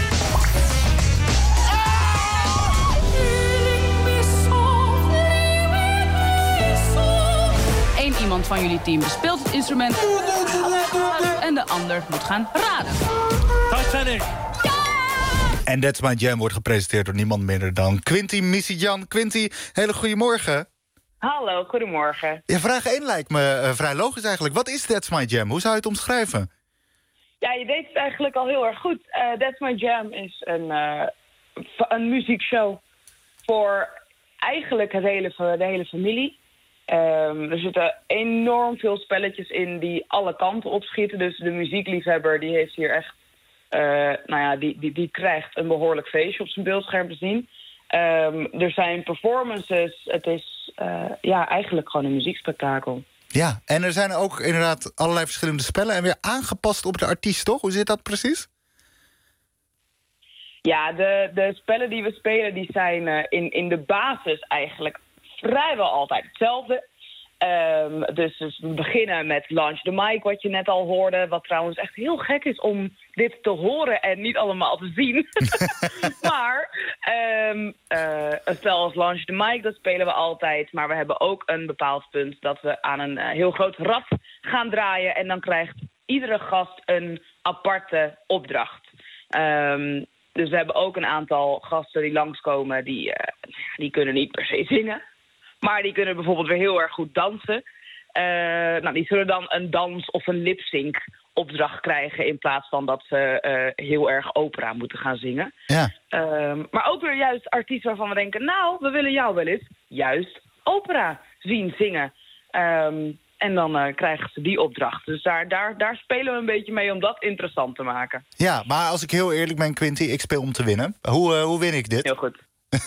Eén iemand van jullie team bespeelt het instrument en de ander moet gaan raden. Titanic. En That's My Jam wordt gepresenteerd door niemand minder dan Quinty Misijan. Quinty, hele goedemorgen. Hallo, goedemorgen. Ja, vraag 1 lijkt me vrij logisch eigenlijk. Wat is That's My Jam? Hoe zou je het omschrijven? Ja, je deed het eigenlijk al heel erg goed. That's My Jam is een muziekshow voor eigenlijk de hele familie. Er zitten enorm veel spelletjes in die alle kanten opschieten. Dus de muziekliefhebber die heeft hier echt... die krijgt een behoorlijk feestje op zijn beeldscherm te zien. Er zijn performances. Het is eigenlijk gewoon een muziekspektakel. Ja, en er zijn ook inderdaad allerlei verschillende spellen... en weer aangepast op de artiest, toch? Hoe zit dat precies? Ja, de spellen die we spelen... die zijn in de basis eigenlijk vrijwel altijd hetzelfde. Dus we beginnen met Launch the Mic, wat je net al hoorde. Wat trouwens echt heel gek is om dit te horen en niet allemaal te zien. Maar een spel als Launch the Mic, dat spelen we altijd. Maar we hebben ook een bepaald punt dat we aan een heel groot rad gaan draaien. En dan krijgt iedere gast een aparte opdracht. Dus we hebben ook een aantal gasten die langskomen. Die kunnen niet per se zingen. Maar die kunnen bijvoorbeeld weer heel erg goed dansen. Die zullen dan een dans- of een lip-sync opdracht krijgen... in plaats van dat ze heel erg opera moeten gaan zingen. Ja. Maar ook weer juist artiesten waarvan we denken... nou, we willen jou wel eens juist opera zien zingen. En dan krijgen ze die opdracht. Dus daar spelen we een beetje mee om dat interessant te maken. Ja, maar als ik heel eerlijk ben, Quinty, ik speel om te winnen. Hoe win ik dit? Heel goed.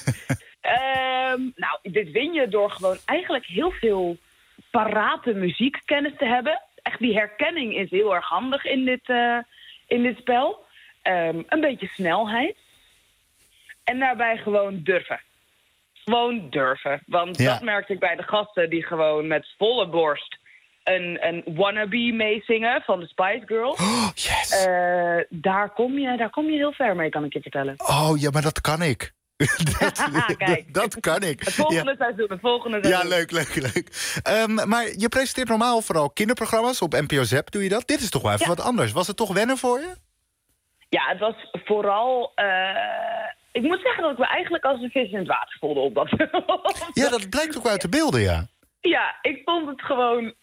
Dit win je door gewoon eigenlijk heel veel parate muziekkennis te hebben. Echt, die herkenning is heel erg handig in dit spel. Een beetje snelheid. En daarbij gewoon durven. Gewoon durven. Want dat merkte ik bij de gasten die gewoon met volle borst een wannabe meezingen van de Spice Girls. Oh, yes. Daar kom je heel ver mee, kan ik je vertellen. Oh ja, maar dat kan ik. Kijk. Dat kan ik. Het volgende seizoen. Ja, leuk. Maar je presenteert normaal vooral kinderprogramma's op NPO ZEP. Doe je dat? Dit is toch wel even wat anders. Was het toch wennen voor je? Ja, het was vooral... ik moet zeggen dat ik me eigenlijk als een vis in het water voelde op dat. Ja, dat blijkt ook uit de beelden, ja. Ja, ik vond het gewoon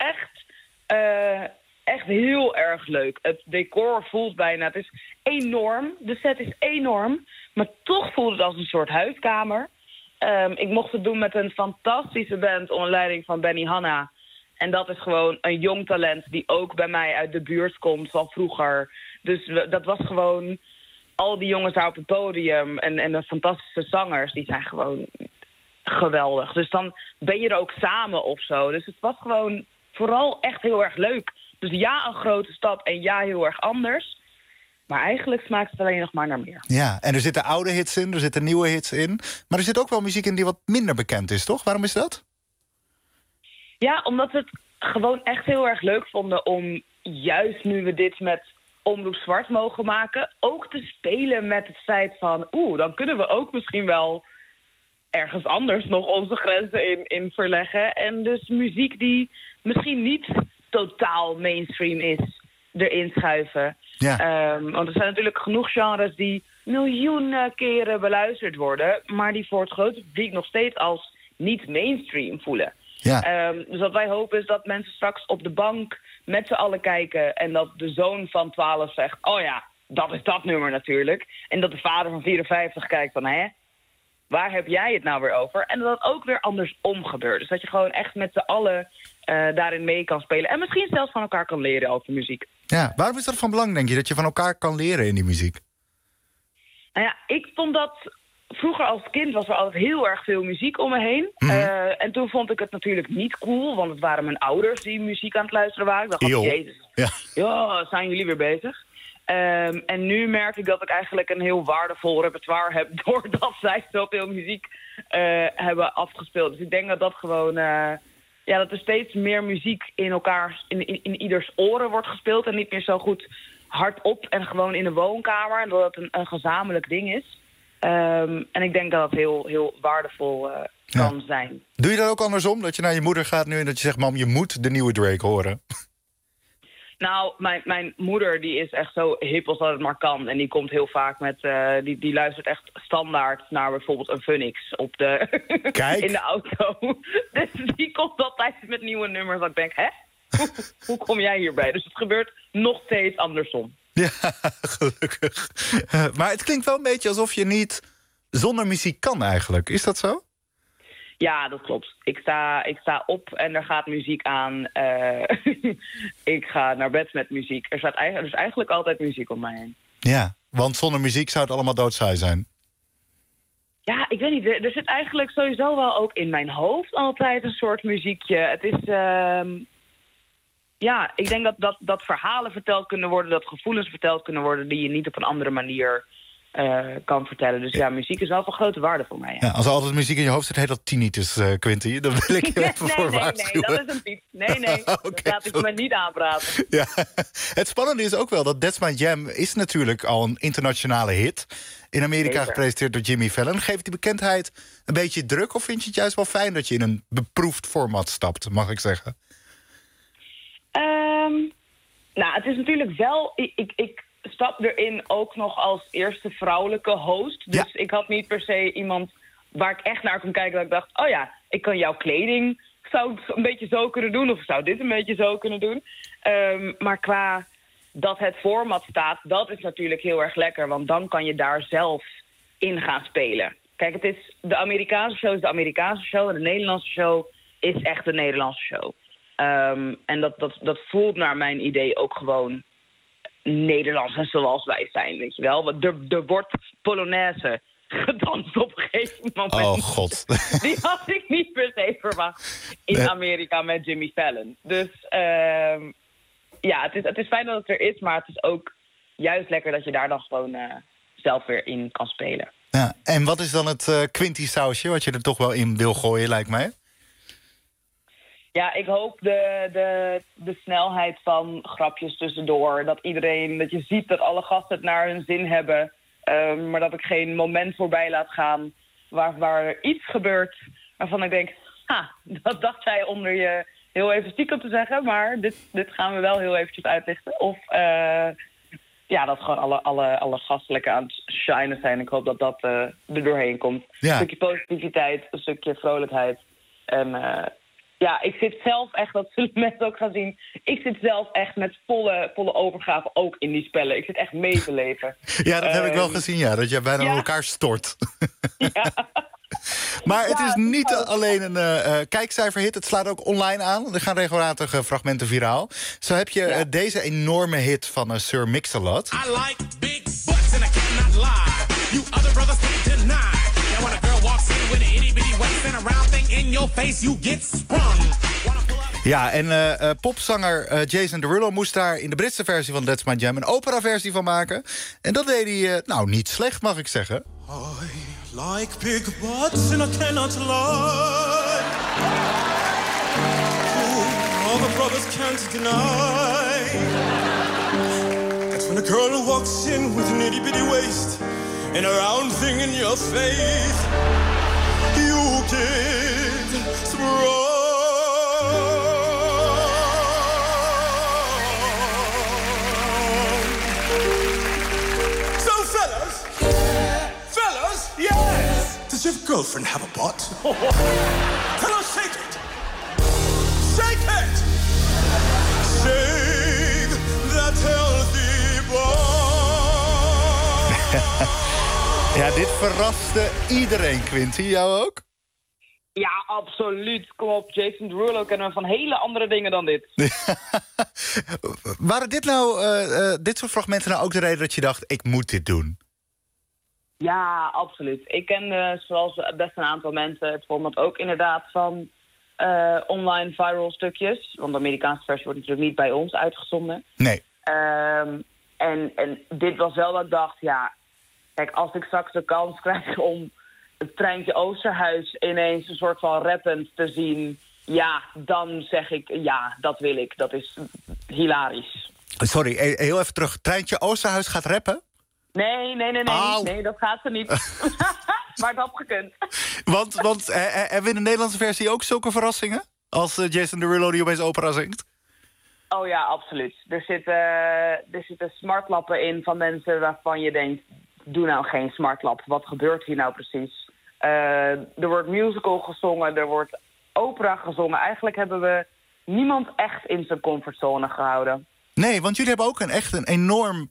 echt heel erg leuk. Het decor voelt bijna... Het is enorm. De set is enorm. Maar toch voelde het als een soort huiskamer. Ik mocht het doen met een fantastische band onder leiding van Benny Hanna. En dat is gewoon een jong talent die ook bij mij uit de buurt komt van vroeger. Dus dat was gewoon... Al die jongens daar op het podium en de fantastische zangers, die zijn gewoon geweldig. Dus dan ben je er ook samen of zo. Dus het was gewoon vooral echt heel erg leuk. Dus ja, een grote stap en ja, heel erg anders. Maar eigenlijk smaakt het alleen nog maar naar meer. Ja, en er zitten oude hits in, er zitten nieuwe hits in. Maar er zit ook wel muziek in die wat minder bekend is, toch? Waarom is dat? Ja, omdat we het gewoon echt heel erg leuk vonden om juist nu we dit met Omroep Zwart mogen maken, ook te spelen met het feit van dan kunnen we ook misschien wel ergens anders nog onze grenzen in verleggen. En dus muziek die misschien niet totaal mainstream is, erin schuiven. Ja. Want er zijn natuurlijk genoeg genres die miljoenen keren beluisterd worden, maar die voor het grote publiek nog steeds als niet mainstream voelen. Ja. Dus wat wij hopen is dat mensen straks op de bank met z'n allen kijken en dat de zoon van 12 zegt, oh ja, dat is dat nummer natuurlijk. En dat de vader van 54 kijkt van, waar heb jij het nou weer over? En dat het ook weer andersom gebeurt. Dus dat je gewoon echt met z'n allen daarin mee kan spelen. En misschien zelfs van elkaar kan leren over muziek. Ja, waarom is dat van belang, denk je, dat je van elkaar kan leren in die muziek? Nou ja, ik vond dat... Vroeger als kind was er altijd heel erg veel muziek om me heen. En toen vond ik het natuurlijk niet cool, want het waren mijn ouders die muziek aan het luisteren waren. Ik dacht, jezus, ja, zijn jullie weer bezig? En nu merk ik dat ik eigenlijk een heel waardevol repertoire heb... doordat zij zoveel muziek hebben afgespeeld. Dus ik denk dat dat gewoon... dat er steeds meer muziek in ieders oren wordt gespeeld... en niet meer zo goed hardop en gewoon in de woonkamer. En dat het een gezamenlijk ding is. En ik denk dat het heel, heel waardevol kan zijn. Doe je dat ook andersom? Dat je naar je moeder gaat nu en dat je zegt... mam, je moet de nieuwe Drake horen. Nou, mijn moeder die is echt zo hip als dat het maar kan. En die komt heel vaak met... die luistert echt standaard naar bijvoorbeeld een Phoenix op in de auto. Dus die komt altijd met nieuwe nummers. Dat ik denk, hè? Hoe kom jij hierbij? Dus het gebeurt nog steeds andersom. Ja, gelukkig. Maar het klinkt wel een beetje alsof je niet zonder muziek kan eigenlijk. Is dat zo? Ja, dat klopt. Ik sta op en er gaat muziek aan. Ik ga naar bed met muziek. Er is eigenlijk altijd muziek om mij heen. Ja, want zonder muziek zou het allemaal doodsaai zijn. Ja, ik weet niet. Er zit eigenlijk sowieso wel ook in mijn hoofd altijd een soort muziekje. Het is... ik denk dat verhalen verteld kunnen worden... dat gevoelens verteld kunnen worden... die je niet op een andere manier... kan vertellen. Dus ja, muziek is wel van grote waarde voor mij. Ja, als er altijd muziek in je hoofd zit, heet dat tinnitus, Quinty. Dan wil ik je even voor waarschuwen. Nee, dat is een piep. Nee, dat laat ik me niet aanpraten. Ja. Het spannende is ook wel dat That's My Jam is natuurlijk al een internationale hit. In Amerika gepresenteerd door Jimmy Fallon. Geeft die bekendheid een beetje druk? Of vind je het juist wel fijn dat je in een beproefd format stapt, mag ik zeggen? Het is natuurlijk wel... Ik stap erin ook nog als eerste vrouwelijke host. Dus ik had niet per se iemand waar ik echt naar kon kijken... dat ik dacht, oh ja, ik kan jouw kleding... zou het een beetje zo kunnen doen... of zou dit een beetje zo kunnen doen. Maar qua dat het format staat... dat is natuurlijk heel erg lekker... want dan kan je daar zelf in gaan spelen. Kijk, het is de Amerikaanse show is de Amerikaanse show... en de Nederlandse show is echt de Nederlandse show. En dat voelt naar mijn idee ook gewoon... Nederlands en zoals wij zijn, weet je wel. Want er wordt Polonaise gedanst op een gegeven moment. Oh, god. Die had ik niet per se verwacht in Amerika met Jimmy Fallon. Dus het is fijn dat het er is, maar het is ook juist lekker dat je daar dan gewoon zelf weer in kan spelen. Ja, en wat is dan het Quinty-sausje wat je er toch wel in wil gooien, lijkt mij? Ja, ik hoop de snelheid van grapjes tussendoor. Dat je ziet dat alle gasten het naar hun zin hebben. Maar dat ik geen moment voorbij laat gaan waar er iets gebeurt waarvan ik denk... dat dacht jij onder je heel even stiekem te zeggen, maar dit gaan we wel heel eventjes uitlichten. Of dat gewoon alle gasten lekker aan het shinen zijn. Ik hoop dat dat er doorheen komt. Ja. Een stukje positiviteit, een stukje vrolijkheid en... ik zit zelf echt, dat zullen mensen ook gaan zien... ik zit zelf echt met volle overgave ook in die spellen. Ik zit echt mee te leven. Ja, dat heb ik wel gezien, dat je bijna aan elkaar stort. Ja. Maar het is niet alleen een kijkcijferhit, het slaat ook online aan. Er gaan regelmatig fragmenten viraal. Zo heb je deze enorme hit van Sir Mix-a-Lot. I like big butts and I cannot lie. You other brothers can't deny. And when a girl walks in with an itty-bitty waist and a round thing in your face, you get sprung. Ja, en popzanger Jason Derulo moest daar in de Britse versie van That's My Jam een opera-versie van maken. En dat deed hij, niet slecht, mag ik zeggen. I like big butts and I cannot lie. All the brothers can't deny. That's when a girl walks in with an itty-bitty waist and a round thing in your face, you get sprung. So fellas, yes! Does your girlfriend have a butt? Tell her shake it! Shake it! Shake that healthy butt! Ja, dit verraste iedereen, Quinty. Jou ook? Ja, absoluut. Kom op, Jason Derulo kennen we van hele andere dingen dan dit. Waren dit soort fragmenten nou ook de reden dat je dacht... ik moet dit doen? Ja, absoluut. Ik ken zoals best een aantal mensen het format ook inderdaad van online viral stukjes. Want de Amerikaanse versie wordt natuurlijk niet bij ons uitgezonden. Nee. En dit was wel dat ik dacht, ja... Kijk, als ik straks de kans krijg om het Treintje Oosterhuis ineens een soort van rappend te zien... Ja, dan zeg ik, ja, dat wil ik. Dat is hilarisch. Sorry, heel even terug. Treintje Oosterhuis gaat rappen? Nee. Nee, dat gaat ze niet. Maar het had gekund. Want hebben we in de Nederlandse versie ook zulke verrassingen? Als Jason Derulo die opeens opera zingt? Oh ja, absoluut. Er zitten smartlappen in van mensen waarvan je denkt... Doe nou geen smartlap. Wat gebeurt hier nou precies? Er wordt musical gezongen, er wordt opera gezongen. Eigenlijk hebben we niemand echt in zijn comfortzone gehouden. Nee, want jullie hebben ook een enorm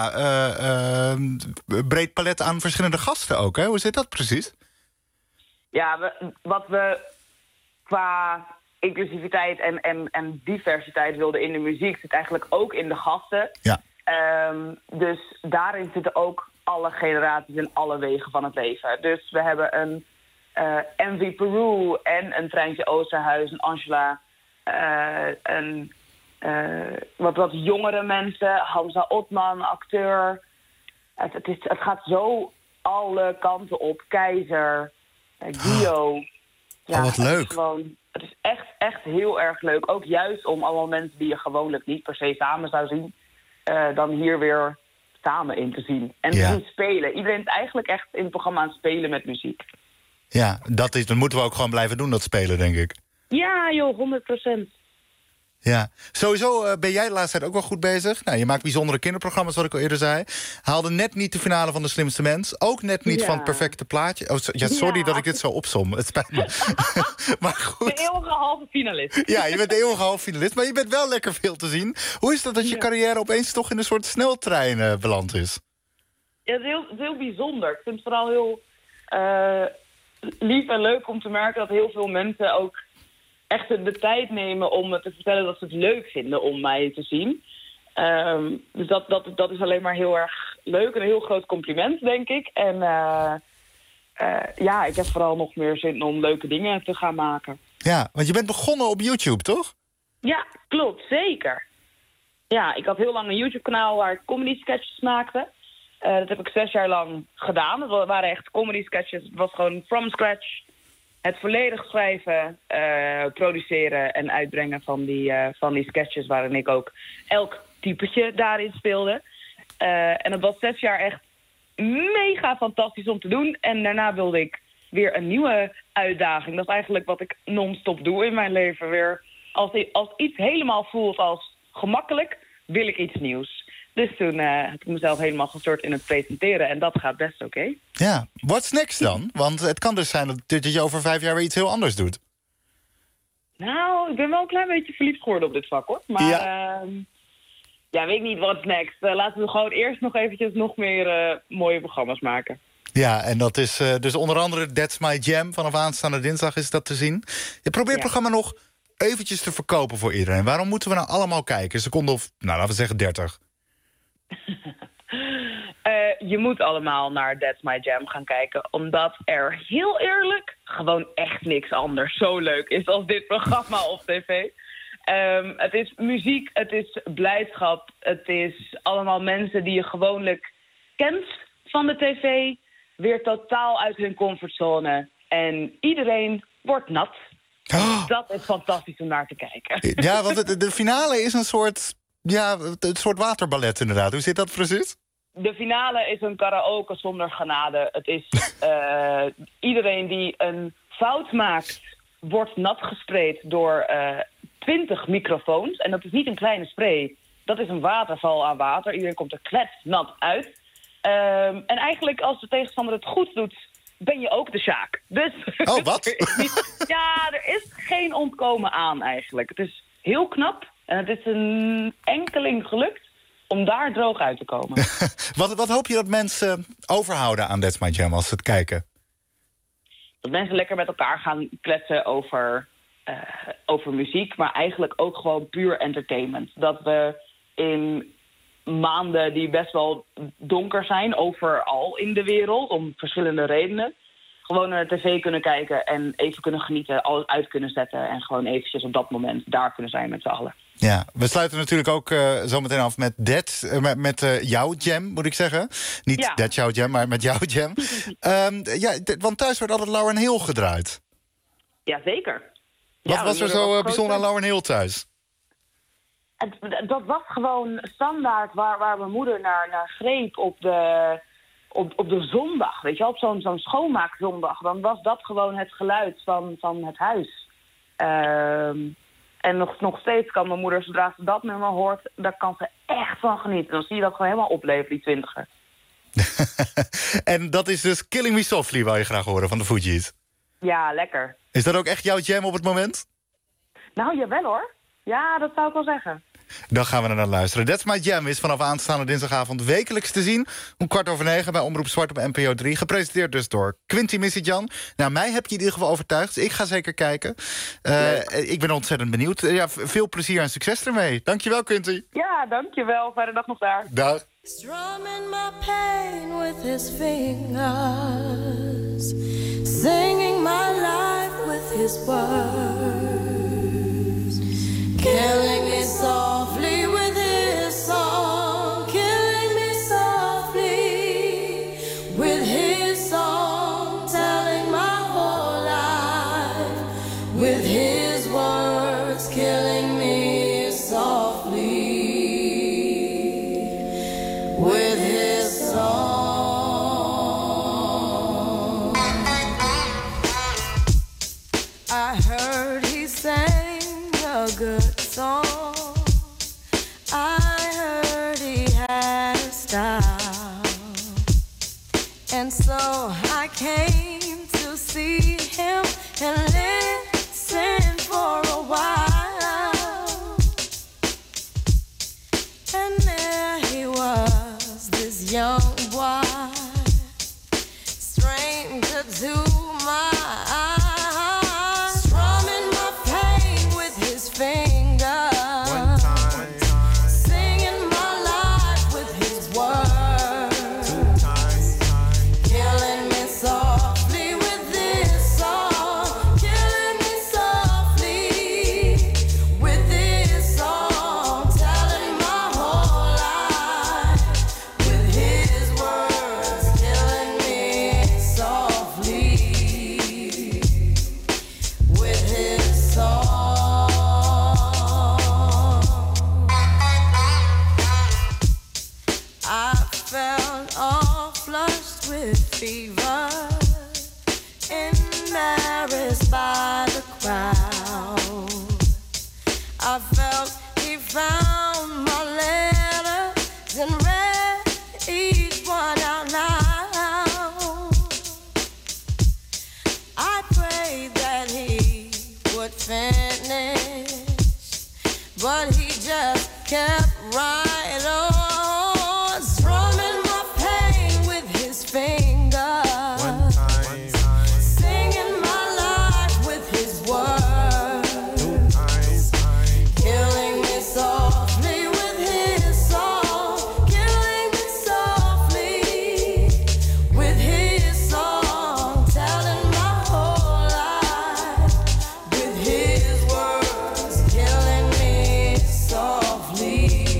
breed palet aan verschillende gasten ook, hè? Hoe zit dat precies? Ja, wat we qua inclusiviteit en diversiteit wilden in de muziek... zit eigenlijk ook in de gasten. Ja. Dus daarin zitten ook alle generaties en alle wegen van het leven. Dus we hebben een Envy Peru en een Treintje Oosterhuis, een Angela... wat jongere mensen, Hamza Otman, acteur. Het gaat zo alle kanten op. Keizer, Gio. Ja, wat leuk. Het is echt heel erg leuk. Ook juist om allemaal mensen die je gewoonlijk niet per se samen zou zien... dan hier weer samen in te zien. En te zien spelen. Iedereen is eigenlijk echt in het programma aan het spelen met muziek. Ja, dat moeten we ook gewoon blijven doen, dat spelen, denk ik. Ja, joh, 100%. Ja, sowieso ben jij de laatste tijd ook wel goed bezig. Nou, je maakt bijzondere kinderprogramma's, wat ik al eerder zei. Haalde net niet de finale van De Slimste Mens. Ook net niet van Het Perfecte Plaatje. Oh, sorry dat ik dit zo opsom. Het spijt me. Maar goed. De eeuwige halve finalist. Ja, je bent de eeuwige halve finalist. Maar je bent wel lekker veel te zien. Hoe is dat je carrière opeens toch in een soort sneltrein beland is? Ja, het is heel bijzonder. Ik vind het vooral heel lief en leuk om te merken... dat heel veel mensen ook echt de tijd nemen om me te vertellen dat ze het leuk vinden om mij te zien. Dus dat is alleen maar heel erg leuk. Een heel groot compliment, denk ik. En ik heb vooral nog meer zin om leuke dingen te gaan maken. Ja, want je bent begonnen op YouTube, toch? Ja, klopt. Zeker. Ja, ik had heel lang een YouTube-kanaal waar ik comedy-sketches maakte. Dat heb ik 6 jaar lang gedaan. Dat waren echt comedy-sketches. Het was gewoon from scratch. Het volledig schrijven, produceren en uitbrengen van die sketches... waarin ik ook elk typetje daarin speelde. En dat was 6 jaar echt mega fantastisch om te doen. En daarna wilde ik weer een nieuwe uitdaging. Dat is eigenlijk wat ik non-stop doe in mijn leven. Weer als iets helemaal voelt als gemakkelijk, wil ik iets nieuws. Dus toen heb ik mezelf helemaal gestort in het presenteren. En dat gaat best oké. Ja, what's next dan? Want het kan dus zijn dat je over 5 jaar weer iets heel anders doet. Nou, ik ben wel een klein beetje verliefd geworden op dit vak, hoor. Maar weet ik niet, what's next. Laten we gewoon eerst nog eventjes nog meer mooie programma's maken. Ja, en dat is dus onder andere That's My Jam. Vanaf aanstaande dinsdag is dat te zien. Je probeert het programma nog eventjes te verkopen voor iedereen. Waarom moeten we nou allemaal kijken? Een seconde of, laten we zeggen 30. Je moet allemaal naar That's My Jam gaan kijken. Omdat er heel eerlijk gewoon echt niks anders zo leuk is als dit programma op tv. Het is muziek, het is blijdschap. Het is allemaal mensen die je gewoonlijk kent van de tv. Weer totaal uit hun comfortzone. En iedereen wordt nat. Oh. Dat is fantastisch om naar te kijken. Ja, want de finale is een soort waterballet inderdaad. Hoe zit dat precies? De finale is een karaoke zonder genade. Het is iedereen die een fout maakt, wordt nat gespreid door 20 microfoons. En dat is niet een kleine spray. Dat is een waterval aan water. Iedereen komt er kletsnat uit. En eigenlijk als de tegenstander het goed doet, ben je ook de Sjaak. Dus, oh, wat? er is geen ontkomen aan eigenlijk. Het is heel knap en het is een enkeling gelukt om daar droog uit te komen. Wat hoop je dat mensen overhouden aan That's My Jam als ze het kijken? Dat mensen lekker met elkaar gaan kletsen over muziek, maar eigenlijk ook gewoon puur entertainment. Dat we in maanden die best wel donker zijn, overal in de wereld, om verschillende redenen, gewoon naar de tv kunnen kijken en even kunnen genieten, alles uit kunnen zetten en gewoon eventjes op dat moment daar kunnen zijn met z'n allen. Ja, we sluiten natuurlijk ook zo meteen af met jouw jam, moet ik zeggen. Niet Dead jouw jam, maar met jouw jam. Want thuis werd altijd Lauryn Hill gedraaid. Ja, zeker. Wat was er zo bijzonder aan Lauryn Hill thuis? Dat was gewoon standaard waar mijn moeder naar greep op de zondag. Weet je wel, op zo'n schoonmaakzondag. Dan was dat gewoon het geluid van het huis. En nog steeds kan mijn moeder, zodra ze dat nummer hoort, daar kan ze echt van genieten. Dan zie je dat gewoon helemaal opleven, die 20er. En dat is dus Killing Me Softly, wou je graag horen, van de Fugees. Ja, lekker. Is dat ook echt jouw jam op het moment? Nou, jawel hoor. Ja, dat zou ik wel zeggen. Dan gaan we er naar luisteren. That's My Jam is vanaf aanstaande dinsdagavond wekelijks te zien. Om 9:15 bij Omroep Zwart op NPO 3. Gepresenteerd dus door Quinty Missy-Jan. Nou, mij heb je in ieder geval overtuigd. Ik ga zeker kijken. Ik ben ontzettend benieuwd. Veel plezier en succes ermee. Dankjewel, Quinty. Ja, dankjewel. Fijne dag nog daar. Dag. Strumming my pain with his fingers, singing my life with his words, killing me softly with his song, killing me softly with his song, telling my whole life with his words, killing me softly with his song. I heard he sang a good song. I heard he had a style, and so I came to see him and listen for a while. And there he was, this young boy, stranger to my eyes, strumming my pain with his fingers, singing my life with his words, killing me softly with this song, killing me softly with this song, telling my whole life with his words, killing me softly with his song. I felt all flushed with fever, embarrassed by the crowd. I felt he found my letters and read each one out loud. I prayed that he would finish, but he just kept right on, strumming my pain with his fingers, singing my life with his words, killing me softly with his song, killing me softly with his song, telling my whole life with his words, killing me softly.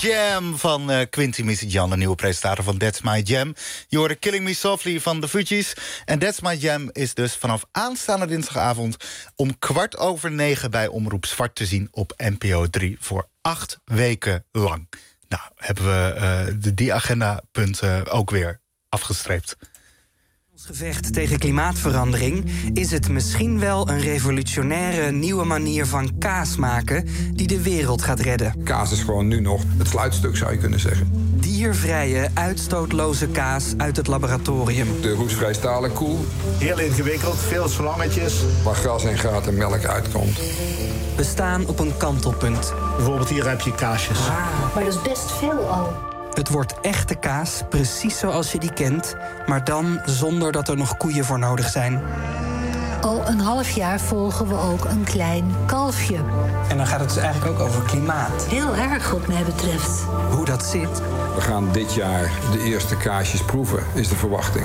Jam van Quincy Misijan, de nieuwe presentator van That's My Jam. Je hoorde Killing Me Softly van de Fugees. En That's My Jam is dus vanaf aanstaande dinsdagavond om 9:15 bij Omroep Zwart te zien op NPO 3 voor 8 weken lang. Nou, hebben we die agendapunten ook weer afgestreept. Ons gevecht tegen klimaatverandering is het misschien wel een revolutionaire nieuwe manier van kaas maken die de wereld gaat redden. Kaas is gewoon nu nog het sluitstuk, zou je kunnen zeggen. Diervrije, uitstootloze kaas uit het laboratorium. De roestvrij stalenkoel. Heel ingewikkeld, veel slangetjes. Waar gras en gaten melk uitkomt. We staan op een kantelpunt. Bijvoorbeeld hier heb je kaasjes. Maar dat is best veel al. Het wordt echte kaas, precies zoals je die kent, maar dan zonder dat er nog koeien voor nodig zijn. Al een half jaar volgen we ook een klein kalfje. En dan gaat het dus eigenlijk ook over klimaat. Heel erg wat mij betreft. Hoe dat zit. We gaan dit jaar de eerste kaasjes proeven, is de verwachting.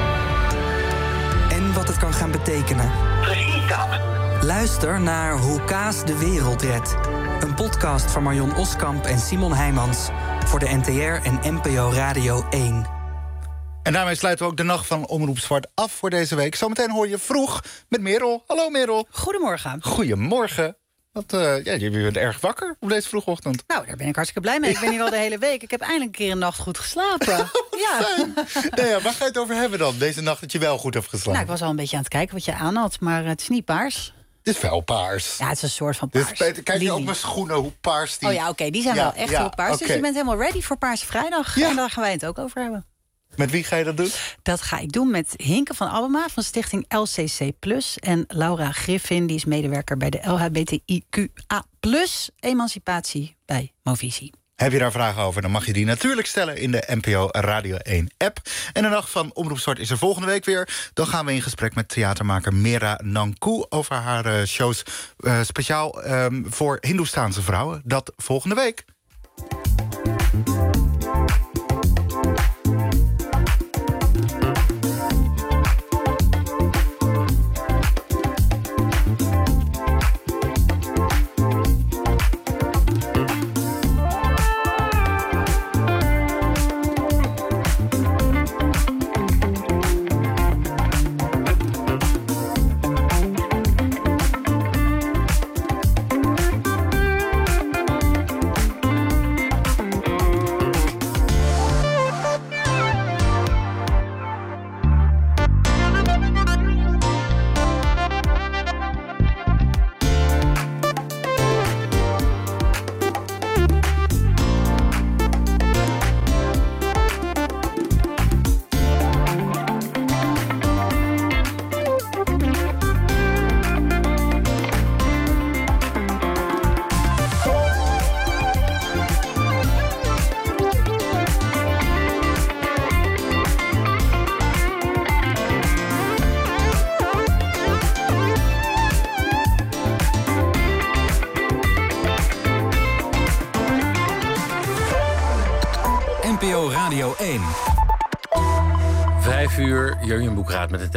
En wat het kan gaan betekenen. Precies dat. Luister naar Hoe kaas de wereld redt. Een podcast van Marion Oskamp en Simon Heijmans voor de NTR en NPO Radio 1. En daarmee sluiten we ook de nacht van Omroep Zwart af voor deze week. Zometeen hoor je vroeg met Merel. Hallo Merel. Goedemorgen. Goedemorgen. Je bent erg wakker op deze vroege ochtend. Nou, daar ben ik hartstikke blij mee. Ik ben hier al de hele week. Ik heb eindelijk een keer een nacht goed geslapen. Waar ga je het over hebben dan? Deze nacht dat je wel goed hebt geslapen. Nou, ik was al een beetje aan het kijken wat je aan had, maar het is niet paars. Het is wel paars. Ja, het is een soort van paars. Kijk je op mijn schoenen, hoe paars die... Oh ja, oké, die zijn wel echt heel paars. Okay. Dus je bent helemaal ready voor Paarse Vrijdag. Ja. En daar gaan wij het ook over hebben. Met wie ga je dat doen? Dat ga ik doen met Hinke van Abema van stichting LCC+. En Laura Griffin, die is medewerker bij de LHBTIQA+ emancipatie bij Movisie. Heb je daar vragen over, dan mag je die natuurlijk stellen in de NPO Radio 1-app. En de nacht van Omroep Zwart is er volgende week weer. Dan gaan we in gesprek met theatermaker Mera Nanku over haar shows speciaal voor Hindoestaanse vrouwen. Dat volgende week. NPO Radio 1. 5 uur, Jurjen Boekraat met het